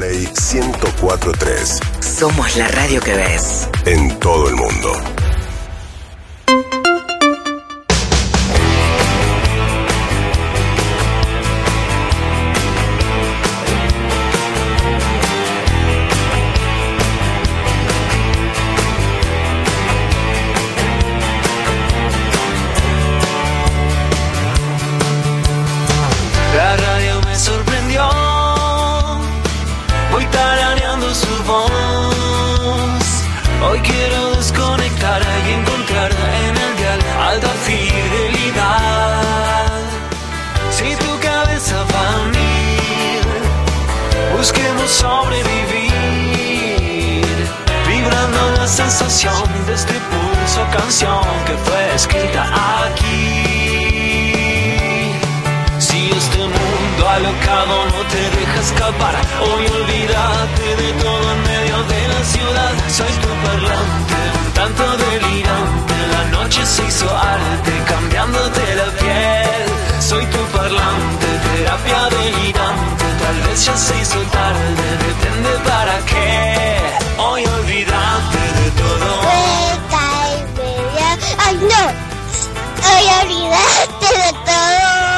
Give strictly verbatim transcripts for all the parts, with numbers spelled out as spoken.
Play ciento cuatro punto tres. Somos la radio que ves. En todo el mundo. La radio me sorprendió, voy tarareando su voz. Hoy quiero desconectar y encontrar en el dial alta fidelidad. Si tu cabeza va a mil, busquemos sobrevivir, vibrando la sensación de este pulso canción que fue escrita aquí. Alocado no te deja escapar. Hoy olvídate de todo en medio de la ciudad. Soy tu parlante, un tanto delirante. La noche se hizo arte, cambiándote la piel. Soy tu parlante, terapia delirante. Tal vez ya se hizo tarde, depende para qué. Hoy olvídate de todo. Ay no, hoy olvídate de todo.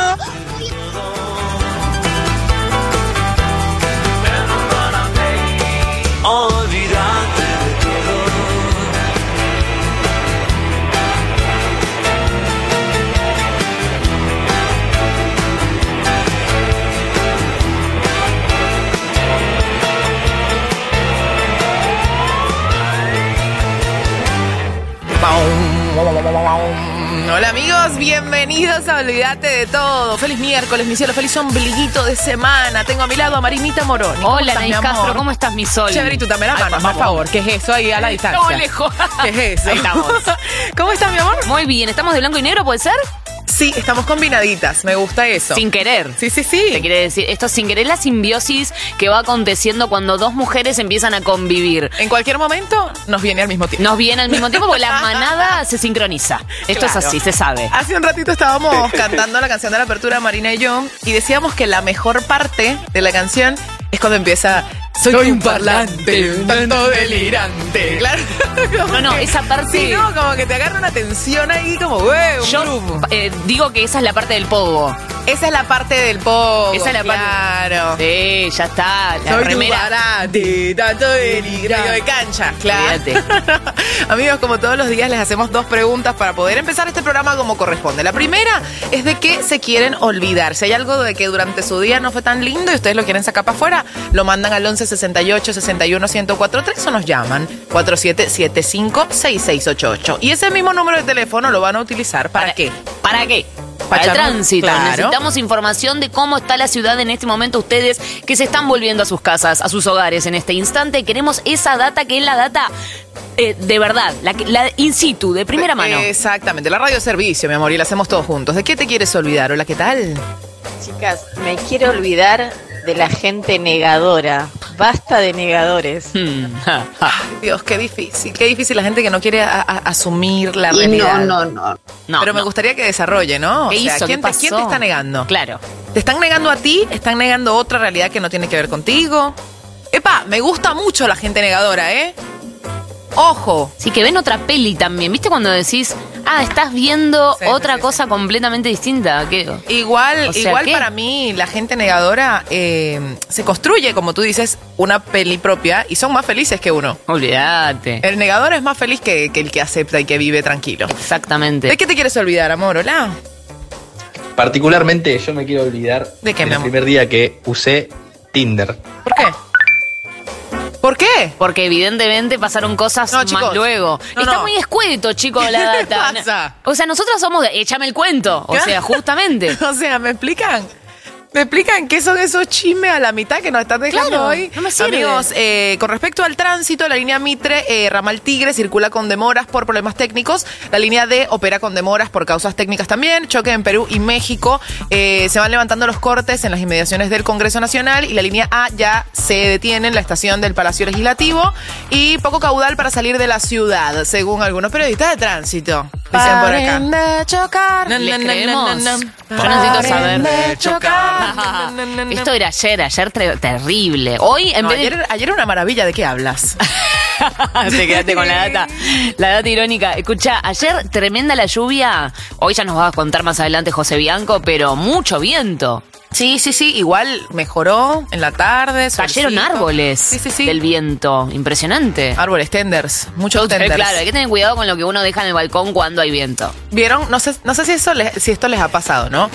Olvídate de todo. Hola amigos, bienvenidos a Olvídate de Todo. Feliz miércoles, mi cielo, feliz ombliguito de semana. Tengo a mi lado a Marinita Moroni. Hola, Anaís Castro, ¿cómo estás, mi sol? Chévere, y tú también, hermano, por favor. ¿Qué es eso ahí a la distancia? No, lejos. ¿Qué es eso? Ahí estamos. ¿Cómo estás, mi amor? Muy bien, ¿estamos de blanco y negro, puede ser? Sí, estamos combinaditas, me gusta eso. Sin querer. Sí, sí, sí. Te quiere decir, esto sin querer, la simbiosis que va aconteciendo cuando dos mujeres empiezan a convivir. En cualquier momento nos viene al mismo tiempo. Nos viene al mismo tiempo porque la manada se sincroniza. Esto Claro. es así, se sabe. Hace un ratito estábamos cantando la canción de la apertura, Marina y yo, y decíamos que la mejor parte de la canción es cuando empieza... Soy un parlante, un tanto delirante. Claro. No, no, esa parte... Sí, no, como que te agarra una tensión ahí, como, güey, un Yo grupo. eh, digo que esa es la parte del pogo. Esa es la parte del pogo. Esa es la claro. parte. Sí, ya está. La Soy remera. tu parlante, tanto delirante. De cancha, claro. Amigos, como todos los días les hacemos dos preguntas para poder empezar este programa como corresponde. La primera es de qué se quieren olvidar. Si hay algo de que durante su día no fue tan lindo y ustedes lo quieren sacar para afuera, lo mandan al once sesenta y ocho sesenta y uno ciento cuatro tres o nos llaman cuatro siete siete cinco seis seis ocho ocho. Y ese mismo número de teléfono lo van a utilizar ¿para, ¿Para qué? ¿Para qué? Para Para el echarnos- tránsito. claro. Necesitamos información de cómo está la ciudad en este momento. Ustedes que se están volviendo a sus casas, a sus hogares en este instante. Queremos esa data que es la data eh, de verdad, la, que- la in situ, de primera mano. Exactamente, la radio servicio, mi amor, y la hacemos todos juntos. ¿De qué te quieres olvidar? Hola, ¿qué tal? Chicas, me quiero olvidar de la gente negadora. Basta de negadores. Hmm, ja, ja. Dios, qué difícil, qué difícil la gente que no quiere a- a- asumir la Y realidad. no, no, no. No, Pero me no. gustaría que desarrolle, ¿no? ¿Qué O sea, hizo? ¿quién, ¿Qué te, ¿quién pasó? te está negando? Claro. ¿Te están negando a ti? ¿Están negando otra realidad que no tiene que ver contigo? Epa, me gusta mucho la gente negadora, ¿eh? Ojo. Sí, que ven otra peli también. ¿Viste cuando decís, ah, estás viendo Sí, otra sí, sí, cosa sí. completamente distinta? ¿Qué? Igual, O sea, igual ¿qué? para mí, la gente negadora eh, se construye, como tú dices, una peli propia y son más felices que uno. Olvídate. El negador es más feliz que, que el que acepta y que vive tranquilo. Exactamente. ¿De qué te quieres olvidar, amor? Hola. Particularmente yo me quiero olvidar ¿De qué, mi del amor? primer día que usé Tinder. ¿Por qué? ¿Por qué? Porque evidentemente pasaron cosas No, más chicos. luego. No, Está no. muy escueto, chicos, la ¿Qué data. pasa? O sea, nosotros somos de échame el cuento. O ¿Qué? sea, justamente. O sea, ¿me explican? ¿Me explican qué son esos chismes a la mitad que nos están dejando Claro, hoy? no me sirve. Amigos, eh, con respecto al tránsito, la línea Mitre, eh, Ramal Tigre, circula con demoras por problemas técnicos. La línea D opera con demoras por causas técnicas también. Choque en Perú y México. Eh, se van levantando los cortes en las inmediaciones del Congreso Nacional. Y la línea A ya se detiene en la estación del Palacio Legislativo. Y poco caudal para salir de la ciudad, según algunos periodistas de tránsito. Dicen por acá. Paren de chocar. Na, ¿Les na, na, creemos? na, na, na. Yo necesito Paren saber. de chocar. Na, na, na, na. Esto era ayer, ayer tre- terrible. Hoy, en No, vez de... ayer, ayer era una maravilla. ¿De qué hablas? Te quedaste con la data. La data irónica. Escucha, ayer tremenda la lluvia. Hoy ya nos va a contar más adelante José Bianco, pero mucho viento. Sí, sí, sí. Igual mejoró en la tarde. Cayeron solcito. árboles Sí, sí, sí. del viento. Impresionante. Árboles tenders. Muchos Eh, tenders. Claro, hay que tener cuidado con lo que uno deja en el balcón cuando hay viento. ¿Vieron? No sé, no sé si, eso les- si esto les ha pasado, ¿no?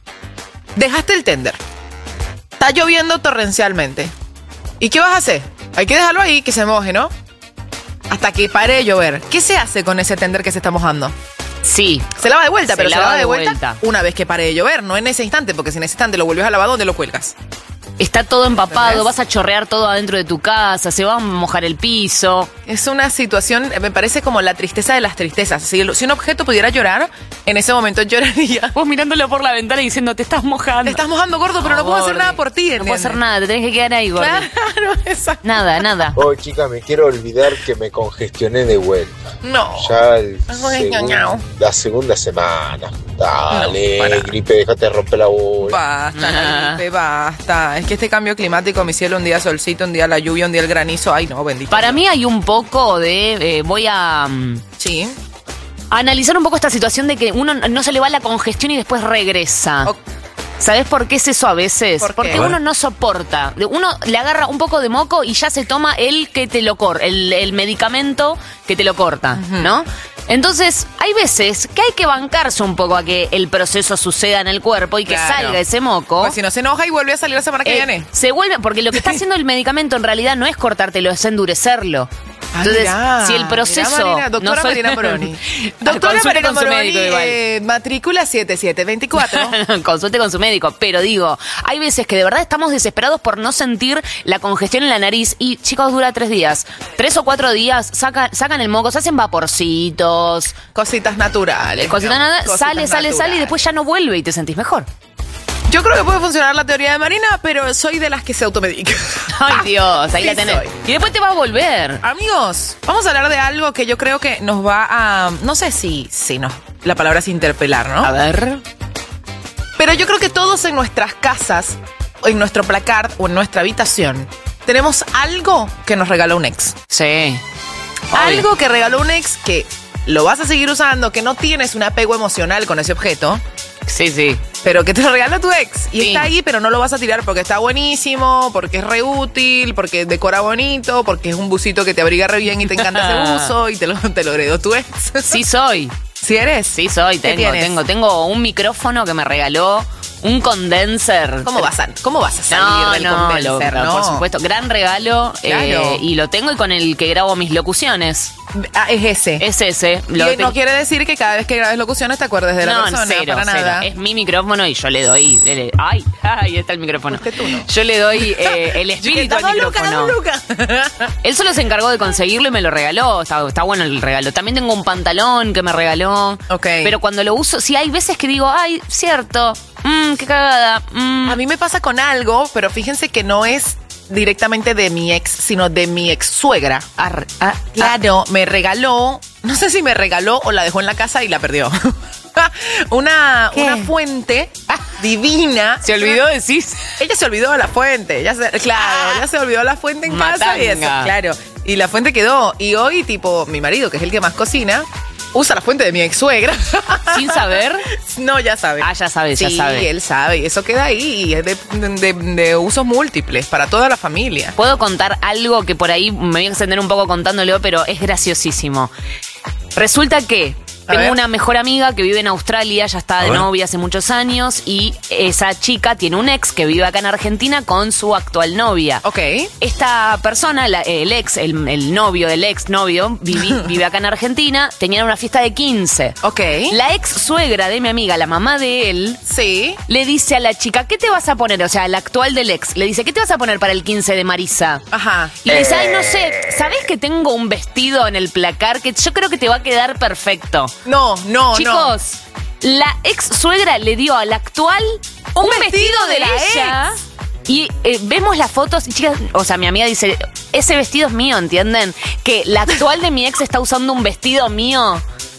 Dejaste el tender. Está lloviendo torrencialmente. ¿Y qué vas a hacer? Hay que dejarlo ahí, que se moje, ¿no? Hasta que pare de llover. ¿Qué se hace con ese tender que se está mojando? Sí. Se lava de vuelta, Se pero se lava lava de de vuelta, vuelta. una vez que pare de llover, no en ese instante, porque si en ese instante lo vuelves a lavar, ¿dónde lo cuelgas? Está todo empapado, ¿Entendés? vas a chorrear todo adentro de tu casa, se va a mojar el piso. Es una situación, me parece como la tristeza de las tristezas. Si, si un objeto pudiera llorar, en ese momento lloraría. Vos mirándolo por la ventana y diciendo, te estás mojando. Te estás mojando, gordo, pero no puedo hacer Gordi. nada por ti, No puedo ¿entiendes? hacer nada, te tenés que quedar ahí, gordo. Claro, exacto. Nada, nada. Oh, chica, me quiero olvidar que me congestioné de vuelta. No. Ya el Congestionado. segun- la segunda semana. Dale, No, para. gripe, déjate de romper la bola. Basta, la gripe, basta. Es que este cambio climático, mi cielo, un día solcito, un día la lluvia, un día el granizo. Ay, no, bendito. Para mí hay un poco de... eh, voy a... mm, Sí. a analizar un poco esta situación de que uno no se le va la congestión y después regresa. O- ¿Sabés por qué es eso a veces? ¿Por qué? Porque uno no soporta. Uno le agarra un poco de moco y ya se toma el que te lo corta, el, el medicamento que te lo corta, ¿no? Entonces, hay veces que hay que bancarse un poco a que el proceso suceda en el cuerpo y que Claro. salga ese moco. Pues si no se enoja y vuelve a salir la semana que Eh, viene. se vuelve, porque lo que está haciendo el medicamento en realidad no es cortártelo, es endurecerlo. Ah, Entonces, mirá, si el proceso. mirá, Marina, doctora no soy- Marina Moroni. Ah, Doctora consulte Marina con su Moroni, médico igual. eh, matrícula siete siete veinticuatro. Consulte con su médico, pero digo, hay veces que de verdad estamos desesperados por no sentir la congestión en la nariz y, chicos, dura tres días. Tres o cuatro días, saca, sacan el moco, se hacen vaporcitos, Cositas naturales. cositas mi amor, nada, cositas sale, sale, sale y naturales. después ya no vuelve y te sentís mejor. Yo creo que puede funcionar la teoría de Marina, pero soy de las que se automedica. Ay, Dios, ahí Sí la tenés. soy. Y después te va a volver. Amigos, vamos a hablar de algo que yo creo que nos va a... No sé si, si nos, la palabra es interpelar, ¿no? A ver. Pero yo creo que todos en nuestras casas, o en nuestro placard o en nuestra habitación, tenemos algo que nos regaló un ex. Sí. Algo que regaló un ex que lo vas a seguir usando, que no tienes un apego emocional con ese objeto, Sí, sí. pero que te lo regaló tu ex. Y Sí. está ahí, pero no lo vas a tirar porque está buenísimo, porque es re útil, porque decora bonito, porque es un busito que te abriga re bien y te encanta ese buzo y te lo, te lo heredó tu ex. Sí soy. ¿Sí eres? Sí soy, ¿Qué tengo, tienes? tengo. Tengo un micrófono que me regaló, un condenser. ¿Cómo vas a, cómo vas a salir No, del no, convencer, lo- no? por supuesto. Gran regalo. Claro. eh, y lo tengo y con el que grabo mis locuciones. Ah, es ese. Es ese. Y Lo no ten- quiere decir que cada vez que grabes locuciones te acuerdes de la no, persona, cero, para cero. nada. Es mi micrófono y yo le doy. le- le- ay, ahí está el micrófono. Fuiste tú, ¿no? Yo le doy eh, el espíritu al Dame un Luca, micrófono. dame un Luca. Él solo se encargó de conseguirlo y me lo regaló. Está, está bueno el regalo. También tengo un pantalón que me regaló. Ok. Pero cuando lo uso, sí hay veces que digo, ay, cierto. Mmm, qué cagada. mm. A mí me pasa con algo, pero fíjense que no es directamente de mi ex, sino de mi ex suegra. Arre, ah, Claro, me regaló, no sé si me regaló o la dejó en la casa y la perdió. una, ¿Qué? una fuente divina. Se olvidó decir. Ella se olvidó de la fuente, ella se, claro, ella se olvidó de la fuente en casa y eso, Matanga. claro. Y la fuente quedó. Y hoy, tipo, mi marido, que es el que más cocina, usa la fuente de mi ex suegra. Sin saber. No, ya sabe. Ah, ya sabe, sí, ya sabe. él sabe. Y eso queda ahí y es de, de- de usos múltiples para toda la familia. Puedo contar algo que por ahí me voy a extender un poco contándolo, pero es graciosísimo. Resulta que A tengo ver. una mejor amiga que vive en Australia, ya está de ver. novia hace muchos años, y esa chica tiene un ex que vive acá en Argentina con su actual novia. Ok. Esta persona, la- el ex, el, el novio del ex novio, vivi- vive acá en Argentina, tenían una fiesta de quince. Ok. La ex suegra de mi amiga, la mamá de él, Sí. le dice a la chica, ¿qué te vas a poner? O sea, la actual del ex, le dice, ¿qué te vas a poner para el quince de Marisa? Ajá. Y le dice, ay, no sé, ¿sabés que tengo un vestido en el placar que yo creo que te va a quedar perfecto? No, no, Chicos, la ex suegra le dio al actual un, vestido vestido, de de, la ella. Y eh, vemos las fotos, y chicas, o sea, mi amiga dice, ese vestido es mío, ¿entienden? Que la actual de mi ex está usando un vestido mío.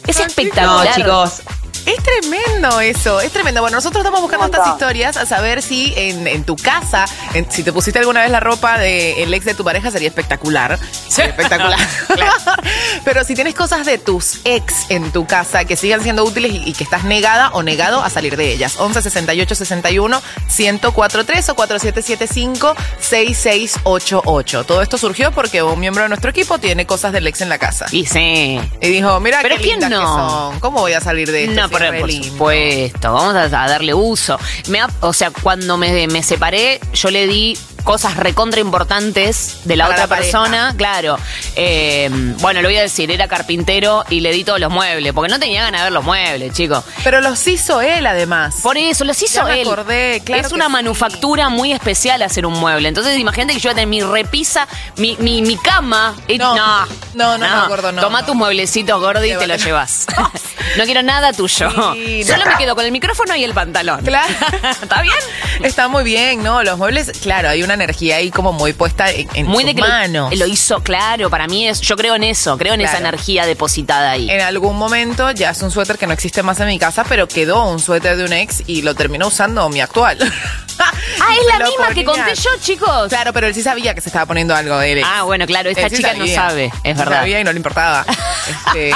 Es espectacular. No, chicos. Es tremendo eso, es tremendo. Bueno, nosotros estamos buscando estas historias a saber si en, en tu casa, en, si te pusiste alguna vez la ropa del ex de tu pareja, sería espectacular. Sería espectacular. Claro. Pero si tienes cosas de tus ex en tu casa que sigan siendo útiles y, y que estás negada o negado a salir de ellas. once sesenta y ocho sesenta y uno ciento cuatro tres o cuatro siete siete cinco seis seis ocho ocho. Todo esto surgió porque un miembro de nuestro equipo tiene cosas del ex en la casa. Y sí. Y dijo, mira ¿Pero qué quién lindas no? que son. ¿Cómo voy a salir de esto? No, si por, es re por lindo? supuesto, vamos a, a darle uso. Me ha- o sea, cuando me, me separé, yo le di cosas recontra importantes de la Para otra la pareja. persona, claro. Eh, bueno, lo voy a decir, era carpintero y le di todos los muebles, porque no tenía ganas de ver los muebles, chicos. Pero los hizo él, además. Por eso, los hizo Ya me él. acordé, claro es que una sí. manufactura muy especial hacer un mueble. Entonces, imagínate que yo voy a tener mi repisa, mi, mi, mi cama. y- No, no, no, no me acuerdo, no, Toma no. tus mueblecitos, Gordi, y te los Llévate. llevas. No quiero nada tuyo. Sí, Solo no. me quedo con el micrófono y el pantalón. Claro. ¿Está bien? Está muy bien, ¿no? Los muebles, claro, hay una energía ahí como muy puesta en, en Muy sus de que lo- manos. Lo, hizo, claro, para mí es, yo creo en eso, creo en esa Claro. energía depositada ahí. En algún momento ya es un suéter que no existe más en mi casa, pero quedó un suéter de un ex y lo terminó usando mi actual. Ah, es la Me lo misma que ponía. conté yo, chicos. Claro, pero él sí sabía que se estaba poniendo algo de él. ex. Ah, bueno, claro, esta Él sí chica no sabía. sabe, es No verdad. sabía y no le importaba. Este,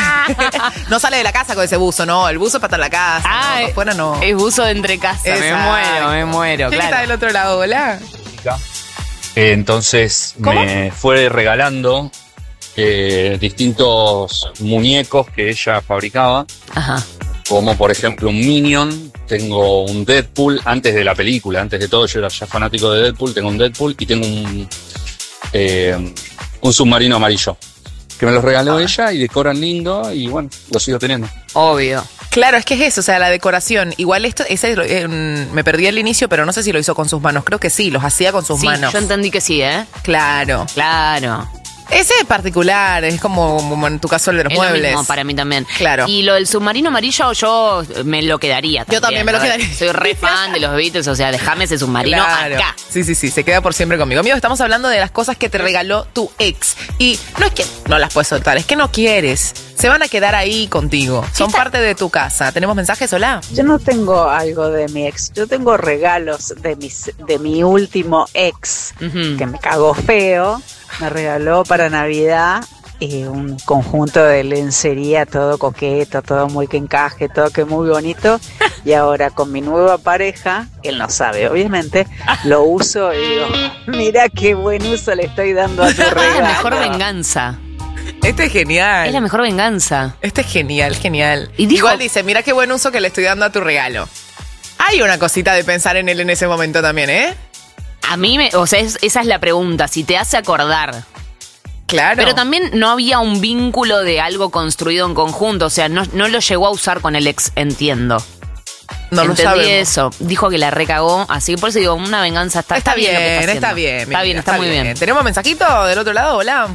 no sale de la casa con ese buzo, no. El buzo para estar en la casa. Ah, no, por fuera no. es buzo de entre casa. Me Exacto. muero, me muero, ¿Quién está claro. del otro lado? Hola. Eh, entonces ¿Cómo? me fue regalando eh, distintos muñecos que ella fabricaba, Ajá. como por ejemplo un Minion, tengo un Deadpool, antes de la película, antes de todo yo era ya fanático de Deadpool, tengo un Deadpool y tengo un, eh, un submarino amarillo, que me los regaló ella y decoran lindo y bueno, lo sigo teniendo. Obvio. Claro, es que es eso, o sea, la decoración. Igual esto, ese eh, me perdí el inicio, pero no sé si lo hizo con sus manos. Creo que sí, los hacía con sus Sí, manos. yo entendí que sí, ¿eh? Claro. Claro. Ese es particular, es como, como en tu caso el de los Es lo muebles. mismo para mí también. Claro. Y lo del submarino amarillo yo me lo quedaría. Yo también me lo A ver, quedaría. Soy re fan de los Beatles, o sea, déjame ese submarino Claro. acá. Sí, sí, sí, se queda por siempre conmigo. Amigos, estamos hablando de las cosas que te regaló tu ex. Y no es que no las puedes soltar, es que no quieres. Se van a quedar ahí contigo. Son está- parte de tu casa. ¿Tenemos mensajes? Hola. Yo no tengo algo de mi ex, yo tengo regalos de, mis, de mi último ex, Ujú. que me cagó feo, me regaló para Navidad eh, un conjunto de lencería, todo coqueto, todo muy que encaje, todo que muy bonito, y ahora con mi nueva pareja, él no sabe obviamente, lo uso y digo, mira qué buen uso le estoy dando a tu Es regalo. la mejor venganza. Este es genial. Es la mejor venganza. Este es genial, genial. Y dijo- Igual dice, mira qué buen uso que le estoy dando a tu regalo. Hay una cosita de pensar en él en ese momento también, ¿eh? A mí, me, o sea, es- esa es la pregunta, si te hace acordar. Claro. Pero también no había un vínculo de algo construido en conjunto, o sea, no, no lo llegó a usar con el ex, entiendo. no lo Entendí sabemos. eso. Dijo que la recagó, así que por eso digo, una venganza está, Está, bien, lo que está está haciendo. bien. Está bien, mira, está, muy bien. ¿Tenemos mensajito del otro lado? Hola.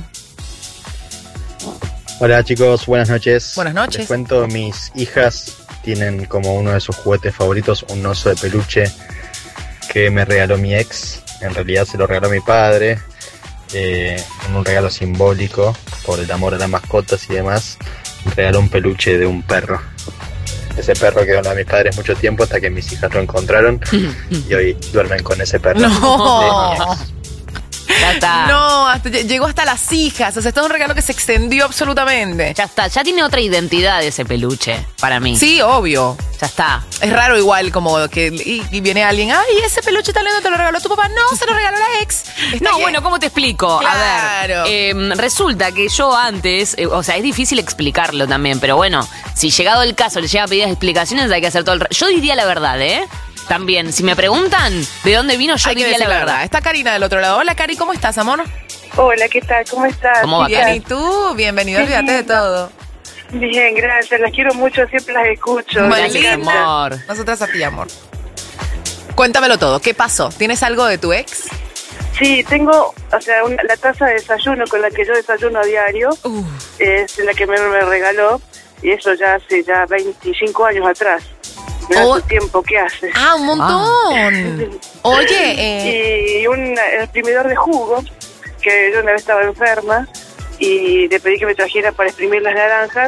Hola chicos, buenas noches. Buenas noches. Les cuento, mis hijas tienen como uno de sus juguetes favoritos un oso de peluche que me regaló mi ex. En realidad se lo regaló mi padre, eh, un regalo simbólico por el amor a las mascotas y demás. Me regaló un peluche de un perro. Ese perro quedó en mis padres mucho tiempo hasta que mis hijas lo encontraron y hoy duermen con ese perro. No. de mi ex. Ya está. No, hasta- llegó hasta las hijas. O sea, esto es un regalo que se extendió absolutamente. Ya está, ya tiene otra identidad ese peluche, para mí. Sí, obvio. Ya está. Es raro igual como que y, y viene alguien, ay, ese peluche tan lindo te lo regaló tu papá. No, se lo regaló la ex. Está No, bien. bueno, ¿cómo te explico? A Claro. ver, eh, resulta que yo antes, eh, o sea, es difícil explicarlo también, pero bueno, si llegado el caso le llega a pedir explicaciones, hay que hacer todo el... re- Yo diría la verdad, ¿eh? También, si me preguntan de dónde vino, yo Hay que diría decir la verdad. Está Karina del otro lado. Hola, Cari, ¿cómo estás, amor? Hola, ¿qué tal? ¿Cómo estás? ¿Cómo va, Bien, Cari? ¿y tú? Bienvenido, olvídate de todo. Bien, gracias. Las quiero mucho, siempre las escucho. Muy Me Gracias, encanta. amor. Nosotras a ti, amor. Cuéntamelo todo. ¿Qué pasó? ¿Tienes algo de tu ex? Sí, tengo, o sea, una- la taza de desayuno con la que yo desayuno a diario, Uf. es la que me, me regaló, y eso ya hace ya veinticinco años atrás. Mira Oh. tu tiempo, ¿qué hace? Ah, un montón. Oye, eh, Y un exprimidor de jugo, que yo una vez estaba enferma, y le pedí que me trajera para exprimir las naranjas,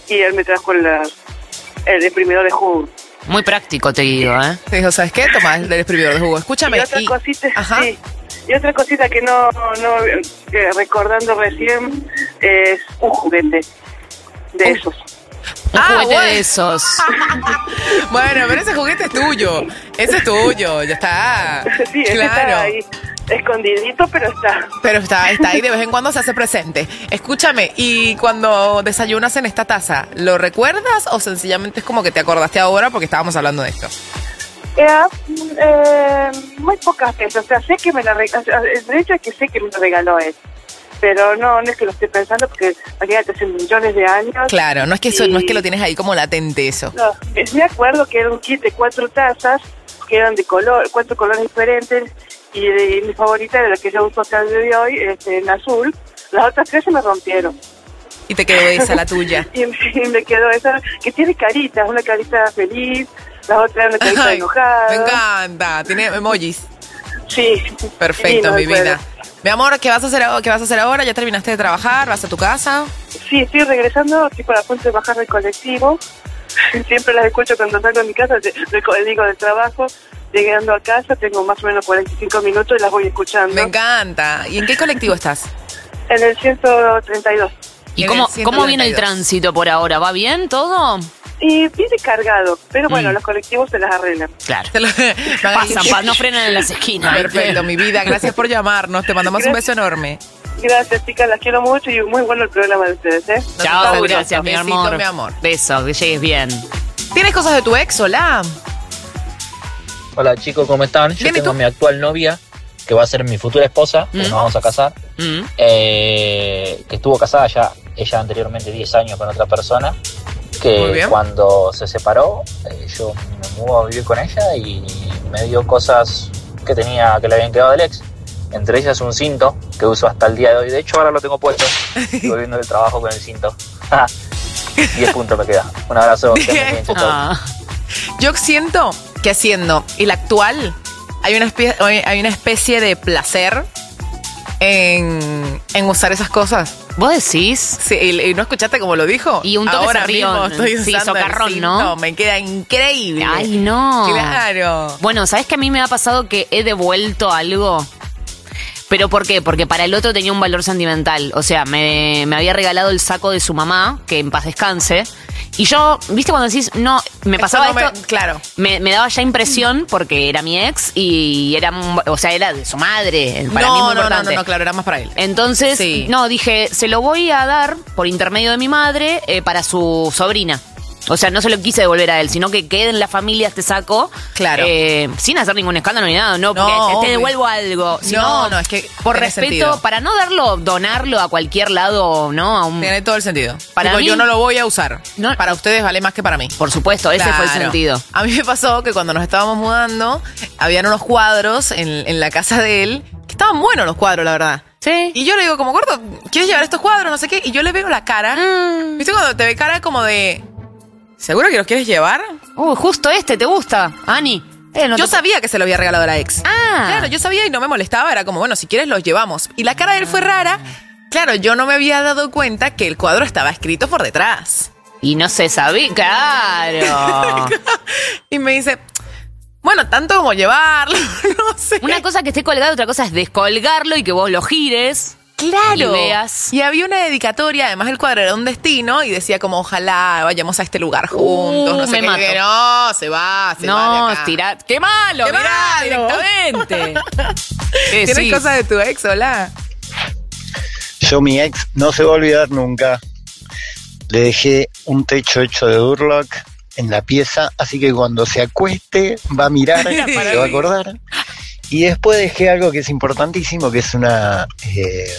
y él me trajo la, el exprimidor de jugo. Muy práctico, te digo, ¿eh? Te dijo, ¿sabes qué? Toma el exprimidor de jugo. Escúchame. Y otra y... cosita, Ajá. sí. Y otra cosita que no, no que recordando recién, es un juguete de Uh. esos. Un Ah, juguete bueno. de esos. Bueno, pero ese juguete es tuyo. Ese es tuyo, ya está. Sí, ese claro. está ahí, escondidito, pero está. Pero está, está ahí, de vez en cuando se hace presente. Escúchame, y cuando desayunas en esta taza, ¿lo recuerdas o sencillamente es como que te acordaste ahora porque estábamos hablando de esto? Eh, eh, muy pocas veces, o sea, sé que me la regaló, de hecho es que sé que me la regaló él, pero no, no es que lo estoy pensando porque imagínate, hace millones de años. Claro, no es que eso, y- no es que lo tienes ahí como latente eso. No, me acuerdo que era un kit de cuatro tazas que eran de color, cuatro colores diferentes y, de, y mi favorita era la que yo uso hasta el día de hoy, este, en azul. Las otras tres se me rompieron. Y te quedó esa, la tuya. Y, y me quedó esa que tiene caritas, una carita feliz, la otra una carita Ay, enojada. me encanta, tiene emojis. Sí. Perfecto, divino, mi recuerdo. vida. Mi amor, ¿qué vas a hacer, qué vas a hacer ahora? ¿Ya terminaste de trabajar? ¿Vas a tu casa? Sí, estoy regresando, estoy por la punto de bajar del colectivo. Siempre las escucho cuando salgo de mi casa, de- del co- digo del trabajo. Llegando a casa, tengo más o menos cuarenta y cinco minutos y las voy escuchando. Me encanta. ¿Y en qué colectivo estás? En el ciento treinta y dos. ¿Y En cómo, el cómo viene el ciento treinta y dos. tránsito por ahora? ¿Va bien todo? Y viene cargado, pero bueno, Mm. los colectivos se las arreglan. Claro. Te lo- Pasan, pa- no frenan en las esquinas. Perfecto, mi vida. Gracias por llamarnos. Te mandamos un beso enorme. Gracias, chicas, las quiero mucho y muy bueno el programa de ustedes, ¿eh? Chao, Fabuloso. gracias, mi Besito, amor. mi amor. Beso, que llegues bien. ¿Tienes cosas de tu ex? Hola. Hola chicos, ¿cómo están? Yo Bien, ¿y tengo tú? mi actual novia, que va a ser mi futura esposa, que Mm. nos vamos a casar, Mm. eh, que estuvo casada ya, ella anteriormente diez años con otra persona, Muy que bien. cuando se separó, eh, yo me mudo a vivir con ella y me dio cosas que tenía, que le habían quedado del ex. Entre ellas un cinto que uso hasta el día de hoy. De hecho ahora lo tengo puesto, estoy volviendo del trabajo con el cinto. diez puntos me queda. Un abrazo. que anden bien, chau, chau. Ah. Yo siento que siendo el actual, hay una especie, hay una especie de placer en, en usar esas cosas. ¿Vos decís? Sí, y, y no escuchaste cómo lo dijo. Y un toque Ahora serrión. mismo estoy Sí, usando el socarrón, cinto, ¿no? Me queda increíble. Ay, no. Claro. Bueno, ¿sabes que a mí me ha pasado que he devuelto algo? ¿Pero por qué? Porque para el otro tenía un valor sentimental. O sea, me, me había regalado el saco de su mamá, que en paz descanse. Y yo, ¿viste cuando decís, no, me Esto pasaba no me- esto? claro. Me, me daba ya impresión porque era mi ex y era, un- o sea, era de su madre. Para no, mí es muy no, no, importante. no, no, claro, era más para él. Entonces, Sí. no, dije, se lo voy a dar por intermedio de mi madre eh, para su sobrina. O sea, no se lo quise devolver a él, sino que quede en la familia este saco. Claro. eh, sin hacer ningún escándalo ni nada, no, porque No, te, te obvio. devuelvo algo. Sino No, no, es que por tiene respeto, sentido. para no darlo, donarlo a cualquier lado, ¿no? A un, Tiene todo el sentido. Para Tipo, mí- yo no lo voy a usar. No. Para ustedes vale más que para mí. por supuesto, ese fue el Claro. sentido. A mí me pasó que cuando nos estábamos mudando, habían unos cuadros en, en la casa de él, que estaban buenos los cuadros, la verdad. Sí. Y yo le digo, como, gordo, ¿quieres llevar estos cuadros? No sé qué. Y yo le veo la cara. Mm. ¿Viste cuando te ve cara como de... ¿Seguro que los quieres llevar? Uh, justo este, ¿te gusta, Ani? Eh, no Yo te- sabía que se lo había regalado a la ex. Ah. Claro, yo sabía y no me molestaba. Era como, bueno, si quieres los llevamos. Y la cara de él fue rara. Claro, yo no me había dado cuenta que el cuadro estaba escrito por detrás. Y no se sabía, claro. Y me dice, bueno, tanto como llevarlo, no sé. Una cosa que esté colgado, otra cosa es descolgarlo y que vos lo gires. Claro. Y veas. Y había una dedicatoria, además el cuadro era un destino y decía como, ojalá vayamos a este lugar juntos. Uh, no sé me qué. mato. Y dije, no, se va, se va No, de acá. tira. ¡Qué malo! ¡Qué mirá, malo! directamente. ¿Qué ¿Tienes decís? cosas de tu ex, hola? Yo, mi ex, no se va a olvidar nunca. Le dejé un techo hecho de Durlock en la pieza, así que cuando se acueste va a mirar, se va a acordar. Y después dejé algo que es importantísimo, que es una eh,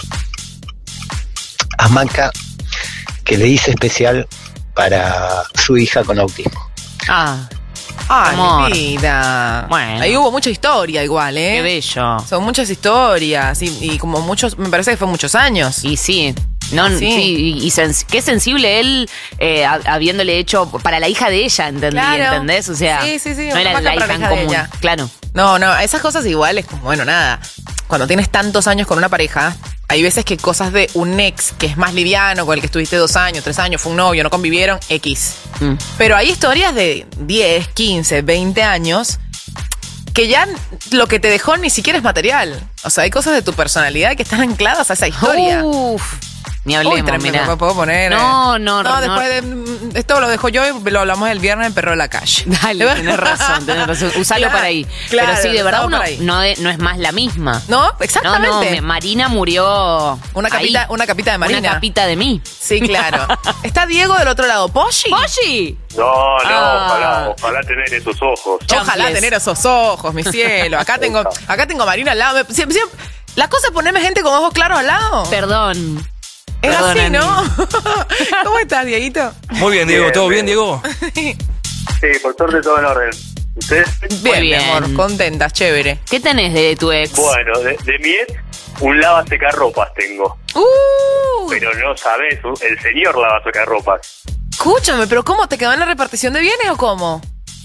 hamaca que le hice especial para su hija con autismo. Ah, Ay, amor. mi vida. Bueno. Ahí hubo mucha historia igual, ¿eh? Qué bello. Son muchas historias y, y como muchos, me parece que fue muchos años. Y sí. No, Sí. sí, y, y sens- qué sensible él eh, ha- habiéndole hecho para la hija de ella, ¿entendí? Claro. ¿Entendés? O sea, Sí, sí, sí, no una era hamaca la para hija la en hija de común. ella. Claro. No, no, esas cosas iguales, como bueno, nada. Cuando tienes tantos años con una pareja, hay veces que cosas de un ex que es más liviano, con el que estuviste dos años, tres años, fue un novio, no convivieron, X. Mm. Pero hay historias de diez, quince, veinte años que ya lo que te dejó ni siquiera es material. O sea, hay cosas de tu personalidad que están ancladas a esa historia. Uf. Ni hablemos, Uy, mirá. No me puedo poner. No, no, no. No, después de esto lo dejo yo y lo hablamos el viernes en Perro de la Calle. Dale, tenés razón, tenés razón. Usalo claro, para ahí. Claro, pero sí, de verdad uno no es, no es más la misma. No, exactamente. No, no, Marina murió. Una capita, ahí. una capita de Marina. Una capita de mí. Sí, claro. Está Diego del otro lado. ¿Polly? ¿Polly? No, no, ah. ojalá, ojalá tener esos ojos. Ojalá Champles. tener esos ojos, mi cielo. Acá tengo, acá tengo a Marina al lado. Siempre, siempre, la cosa es ponerme gente con ojos claros al lado. Perdón. Es Perdón, así, ¿no? ¿Cómo estás, Dieguito? Muy bien, Diego. ¿Todo bien, Diego? Sí, por suerte todo en orden. ¿Ustedes? Bien, bien. mi amor. Contentas, chévere. ¿Qué tenés de tu ex? Bueno, de, de mi ex, un lava secarropas tengo. Uh, Pero no sabes, el señor lava secarropas. Escúchame, pero ¿cómo? ¿Te quedó en la repartición de bienes o cómo?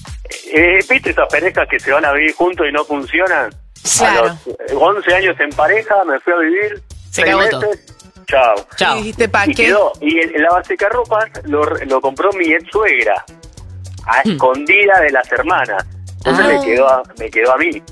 Eh, ¿Viste esas parejas que se van a vivir juntos y no funcionan? Claro. A los once años en pareja, me fui a vivir. Se seis cagó meses. todo. Chao. Chao. Y dijiste, ¿pa' Y qué? quedó. Y el, el lavasecarropas lo, lo compró mi ex suegra, a escondida de las hermanas. Entonces Ah. me quedó a, me quedó a mí.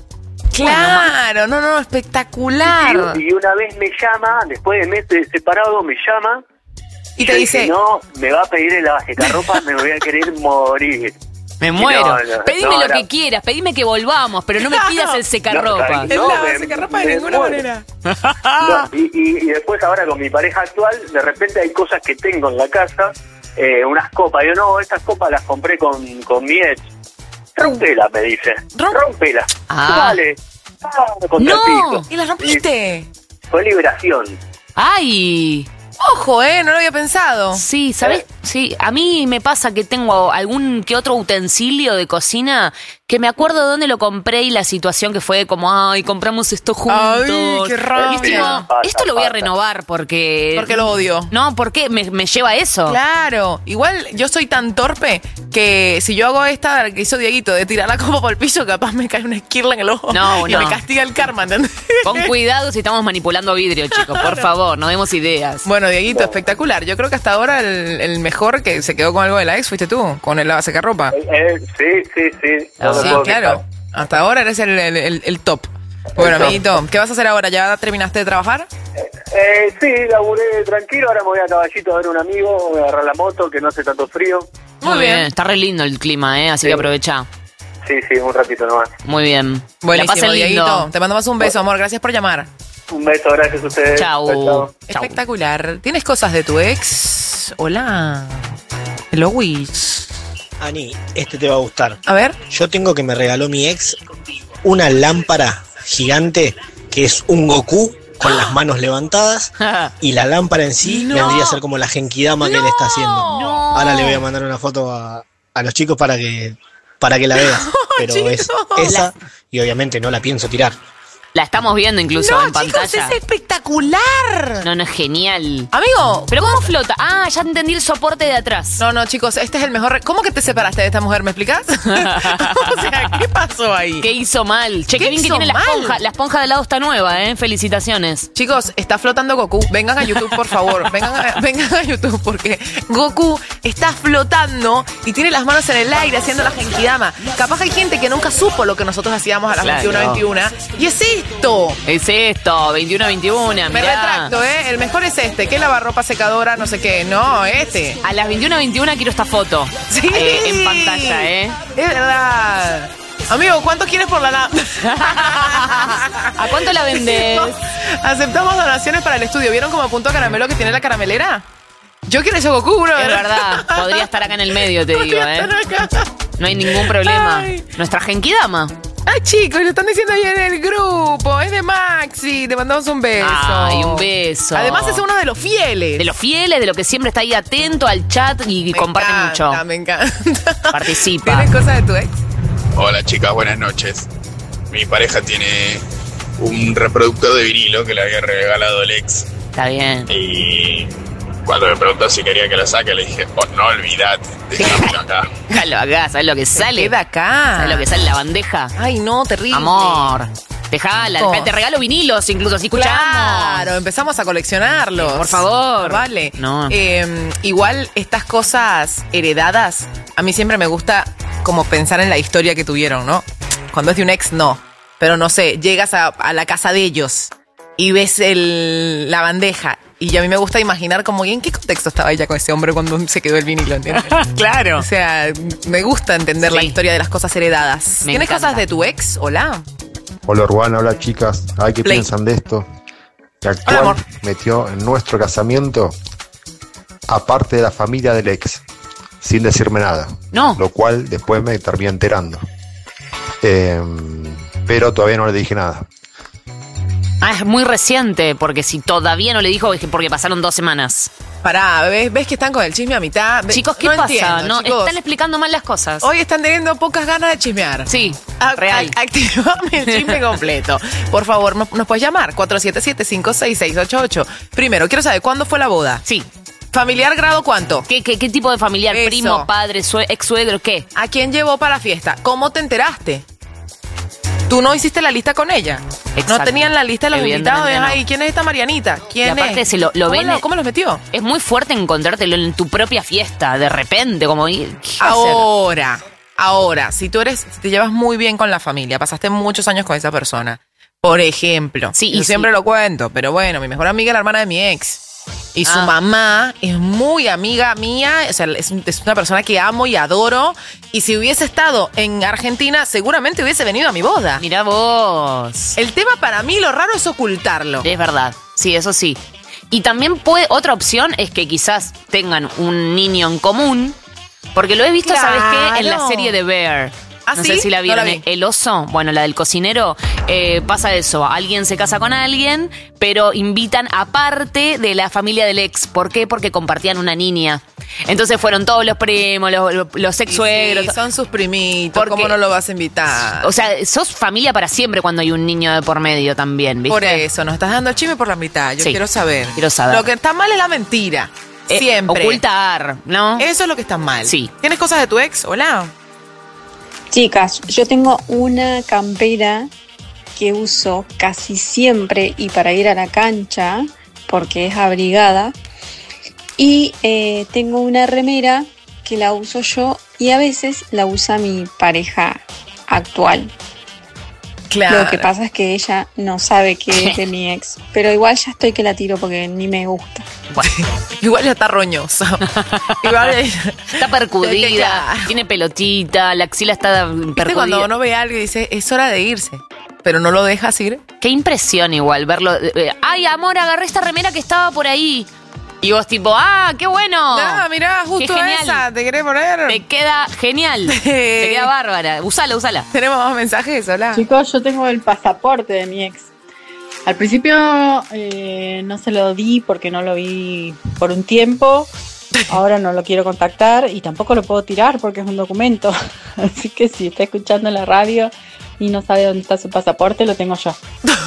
Claro, no, no, espectacular. Y, y una vez me llama, después de meses separados, me llama. Y te yo dice, dije, no, me va a pedir el lavasecarropas, me voy a querer morir. Me muero. No, no, pedime no, lo era- que quieras, pedime que volvamos, pero no me pidas el secarropa. No, no, me- se carrapa de me ninguna muero. manera. No, y, y, y después ahora con mi pareja actual, de repente hay cosas que tengo en la casa, eh, unas copas. Yo no, estas copas las compré con, con mi ex. Rompela, me dice. Rompela. Ah. Vale. Ah, contra el No. piso. ¿Y la rompiste? Y fue liberación. Ay. Ojo, ¿eh? No lo había pensado. Sí, ¿sabes? Sí, a mí me pasa que tengo algún que otro utensilio de cocina que me acuerdo de dónde lo compré y la situación que fue como, ay, compramos esto juntos. Ay, qué rabia. Y es tipo, Pasa, esto lo voy a pasa. renovar porque... Porque lo odio. No, porque me, me lleva a eso. Claro, igual yo soy tan torpe que si yo hago esta que hizo Dieguito de tirar la copa por el piso, capaz me cae una esquirla en el ojo No, y no. me castiga el karma, ¿entendés? Con cuidado si estamos manipulando vidrio, chicos, por favor, no demos ideas. Bueno, Dieguito, espectacular. Yo creo que hasta ahora el, el mejor que se quedó con algo de la ex fuiste tú, con el lavasecarropa. Eh, eh, sí, sí, sí. No me Sí, puedo claro. quejar. Hasta ahora eres el, el- el- el top. Bueno, top. amiguito, ¿qué vas a hacer ahora? ¿Ya terminaste de trabajar? Eh, sí, laburé tranquilo, ahora me voy a Caballito a ver a un amigo, voy a agarrar la moto, que no hace tanto frío. Muy bien. Está re lindo el clima, ¿eh? Así Sí. que aprovecha. Sí, sí, un ratito nomás. Muy bien. La Buenísimo, pasen Dieguito. lindo. Te mandamos un beso, amor. Gracias por llamar. Un beso, gracias a ustedes. Chau. Chau, chau. Espectacular. ¿Tienes cosas de tu ex? Hola. Hello, Wish. Ani, este te va a gustar. A ver. Yo tengo que me regaló mi ex una lámpara gigante que es un Goku con las manos levantadas y la lámpara en sí No. vendría a ser como la Genkidama que él está haciendo. No. Ahora le voy a mandar una foto a, a los chicos para que para que la vean. Pero es chicos. esa y obviamente no la pienso tirar. La estamos viendo incluso No, en chicos, pantalla. es espectacular. No, no, es genial. Amigo. ¿Pero cómo flota? Ah, ya entendí el soporte de atrás. No, no, chicos, este es el mejor. re- ¿Cómo que te separaste de esta mujer? ¿Me explicás? O sea, ¿qué pasó ahí? ¿Qué hizo mal? Che, ¿Qué qué bien que hizo tiene la mal? esponja. La esponja de lado está nueva, ¿eh? Felicitaciones. Chicos, está flotando Goku. Vengan a YouTube, por favor. Vengan a, vengan a YouTube porque Goku está flotando y tiene las manos en el aire haciendo la Genkidama. Capaz hay gente que nunca supo lo que nosotros hacíamos a las Claro. veintiuna veintiuna. Y es esto. Es esto, veintiuno veintiuno, Me mirá. retracto, ¿eh? El mejor es este. ¿Qué lavarropa secadora? No sé qué. No, este. A las veintiuno veintiuno quiero esta foto. Sí. Eh, en pantalla, ¿eh? Es verdad. Amigo, ¿cuánto quieres por la lámpara? ¿A cuánto la vendés? Aceptamos donaciones para el estudio. ¿Vieron cómo apuntó Caramelo que tiene la caramelera? Yo quiero ese Goku, bro. Es verdad, podría estar acá en el medio, te digo, Podría ¿eh? estar acá. No hay ningún problema. Ay. Nuestra Genkidama. Ay, chicos, lo están diciendo ahí en el grupo. Es de Maxi. Te mandamos un beso. Ay, un beso. Además es uno de los fieles. De los fieles, de lo que siempre está ahí atento al chat y Me comparte encanta, mucho. Me encanta. Participa. ¿Tienes cosas de tu ex? Hola chicas, buenas noches. Mi pareja tiene un reproductor de vinilo que le había regalado el ex. Está bien. Y cuando me preguntó si quería que lo saque, le dije, oh, no olvidate, déjamelo acá. Déjalo acá, ¿sabes lo que sale? Queda acá. ¿Sabes lo que sale en la bandeja? Ay, no, terrible. Amor. Dejala, ¿Cómo? dejala, te regalo vinilos, incluso así escuchamos. Claro, empezamos a coleccionarlos. Eh, por favor. Vale. No. Eh, igual estas cosas heredadas, a mí siempre me gusta como pensar en la historia que tuvieron, ¿no? Cuando es de un ex, no. Pero no sé, llegas a, a la casa de ellos y ves el, la bandeja. Y a mí me gusta imaginar como, ¿y en qué contexto estaba ella con ese hombre cuando se quedó el vinilo? ¿Entiendes? Claro. O sea, me gusta entender Sí. la historia de las cosas heredadas. Me ¿Tienes encanta. cosas de tu ex? Hola. Hola Urbana, hola chicas. Ay, ¿qué Play. piensan de esto? Que Hola, actual amor. metió en nuestro casamiento aparte de la familia del ex, sin decirme nada. No. Lo cual después me terminé enterando. Eh, pero todavía no le dije nada. Ah, es muy reciente, porque si todavía no le dijo, es que porque pasaron dos semanas. Pará, ¿ves, ves que están con el chisme a mitad? Ve- Chicos, ¿qué no pasa? entiendo, no, chicos. están explicando mal las cosas. Hoy están teniendo pocas ganas de chismear. Sí, A- real. a- activame el chisme completo. Por favor, ¿nos, nos puedes llamar? cuatro siete siete, cinco seis seis ocho ocho. Primero, quiero saber, ¿cuándo fue la boda? Sí. ¿Familiar grado cuánto? ¿Qué, qué, qué tipo de familiar? Eso. ¿Primo, padre, sue- ex suegro, qué? ¿A quién llevó para la fiesta? ¿Cómo te enteraste? ¿Tú no hiciste la lista con ella? Exacto. No tenían la lista de los invitados. Evidentemente no. Ay, ¿quién es esta Marianita? ¿Quién Y aparte es? se lo- lo ¿Cómo ven- lo- ¿Cómo los metió? Es muy fuerte encontrártelo en tu propia fiesta, de repente, como... ¿qué hacer? Ahora, ahora, si tú eres, si te llevas muy bien con la familia, pasaste muchos años con esa persona, por ejemplo, Sí, yo y siempre sí. lo cuento, pero bueno, mi mejor amiga es la hermana de mi ex. Y su Ah. mamá es muy amiga mía, o sea, es, un- es una persona que amo y adoro. Y si hubiese estado en Argentina, seguramente hubiese venido a mi boda. Mirá vos. El tema para mí, lo raro es ocultarlo. Es verdad, sí, eso sí. Y también puede, otra opción es que quizás tengan un niño en común, porque lo he visto, ¿sabes qué? En la Claro. serie de Bear. ¿Ah, no sí? sé si la No vieron. la vi. El oso, bueno, la del cocinero, eh, pasa eso. Alguien se casa con alguien, pero invitan aparte de la familia del ex. ¿Por qué? Porque compartían una niña. Entonces fueron todos los primos, los, los- los ex suegros. Sí, son sus primitos, Porque- ¿cómo no lo vas a invitar? O sea, sos familia para siempre cuando hay un niño de por medio también, ¿viste? Por eso, nos estás dando el chisme por la mitad. Yo Sí, quiero saber. quiero saber. Lo que está mal es la mentira. Eh, Siempre. Ocultar, ¿no? Eso es lo que está mal. Sí. ¿Tienes cosas de tu ex? Hola. Chicas, yo tengo una campera que uso casi siempre y para ir a la cancha porque es abrigada. Y eh, tengo una remera que la uso yo y a veces la usa mi pareja actual. Claro. Lo que pasa es que ella no sabe que es de mi ex, pero igual ya estoy que la tiro porque ni me gusta. Igual ya está roñosa. Igual Está percudida, tiene pelotita, la axila está ¿Viste percudida. cuando uno ve algo y dice, es hora de irse, pero no lo dejas ir? Qué impresión igual verlo. eh, Ay, amor, agarré esta remera que estaba por ahí. Y vos tipo, ah, qué bueno. Ah, mirá, justo Qué genial. esa, ¿te querés poner? Te queda genial. Te queda bárbara. Usala, usala. Tenemos más mensajes, hola. Chicos, yo tengo el pasaporte de mi ex. Al principio eh, no se lo di porque no lo vi por un tiempo. Ahora no lo quiero contactar y tampoco lo puedo tirar porque es un documento. Así que si está escuchando la radio y no sabe dónde está su pasaporte, lo tengo yo.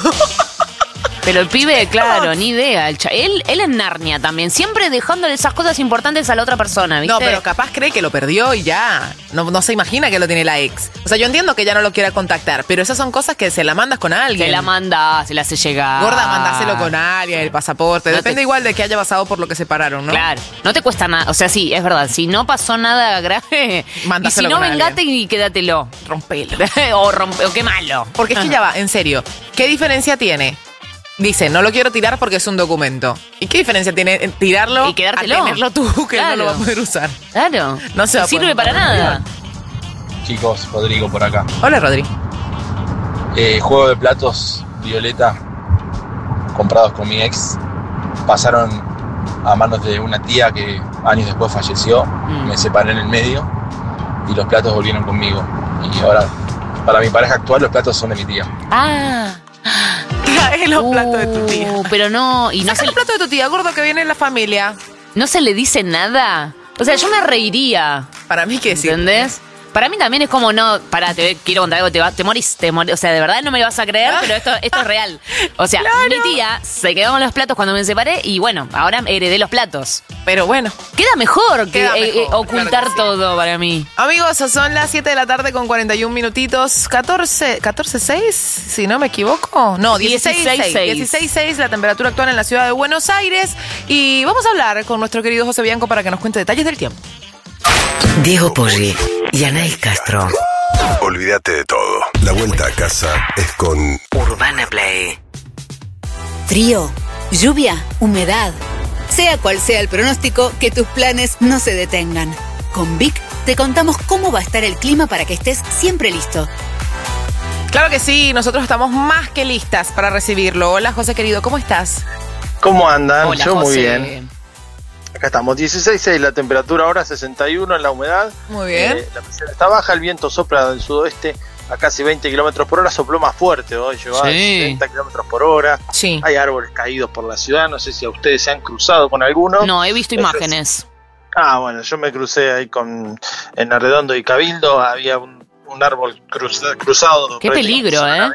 Pero el pibe, claro, ni idea. El cha- él, él en Narnia también, siempre dejándole esas cosas importantes a la otra persona, ¿viste? No, pero capaz cree que lo perdió y ya. No, no se imagina que lo tiene la ex. O sea, yo entiendo que ella no lo quiera contactar, pero esas son cosas que se la mandas con alguien. Se la manda, se la hace llegar. Gorda, mandáselo con alguien, el pasaporte. No Depende te- igual de que haya pasado por lo que separaron, ¿no? Claro, no te cuesta nada. O sea, sí, es verdad. Si no pasó nada grave, Mándaselo y si no, con vengate y quédatelo. Rompelo. o, rompe, o quémalo. Porque es que ya va, en serio. ¿Qué diferencia tiene? Dice, no lo quiero tirar porque es un documento. ¿Y qué diferencia tiene en tirarlo Y quedártelo. a tenerlo tú que Claro. no lo va a poder usar? Claro. No se va a sirve poder para nada. Chicos, Rodrigo por acá. Hola, Rodri. Eh, juego de platos Violeta, comprados con mi ex, pasaron a manos de una tía que años después falleció. Mm. Me separé en el medio y los platos volvieron conmigo. Y ahora, para mi pareja actual, los platos son de mi tía. Ah. Trae los platos de tu tía. Uh, pero no, y no Saca se, el plato de tu tía, gordo, que viene en la familia. no se le dice nada. O sea, yo me reiría. Para mí que sí. ¿Entendés? Para mí también es como, no, pará, te quiero contar algo, te, va, te morís, te morís. O sea, de verdad no me lo vas a creer, pero esto, esto es real. O sea, claro. Mi tía se quedó con los platos cuando me separé y bueno, ahora heredé los platos. Pero bueno. Queda mejor que Queda mejor, eh, ocultar claro que sí. todo para mí. Amigos, son las siete de la tarde con cuarenta y un minutitos. catorce, catorce seis, si no me equivoco. No, dieciséis seis. dieciséis seis la temperatura actual en la ciudad de Buenos Aires. Y vamos a hablar con nuestro querido José Bianco para que nos cuente detalles del tiempo. Diego Poggi y Anaís Castro. Olvídate de todo. La vuelta a casa es con Urbana Play. Frío, lluvia, humedad. Sea cual sea el pronóstico, que tus planes no se detengan. Con Vic te contamos cómo va a estar el clima para que estés siempre listo. Claro que sí, nosotros estamos más que listas para recibirlo. Hola, José querido, ¿cómo estás? ¿Cómo andan? Hola, Yo José. muy bien. Acá estamos, dieciséis seis la temperatura ahora, sesenta y uno en la humedad. Muy bien. Eh, la presión está baja, el viento sopla del sudoeste a casi veinte kilómetros por hora, sopló más fuerte hoy, llegó a sesenta kilómetros por hora. Sí. Hay árboles caídos por la ciudad, no sé si a ustedes se han cruzado con alguno. No, he visto imágenes. Ah, bueno, yo me crucé ahí con en Arredondo y Cabildo, había un, un árbol cruza, cruzado. Qué peligro, ¿eh?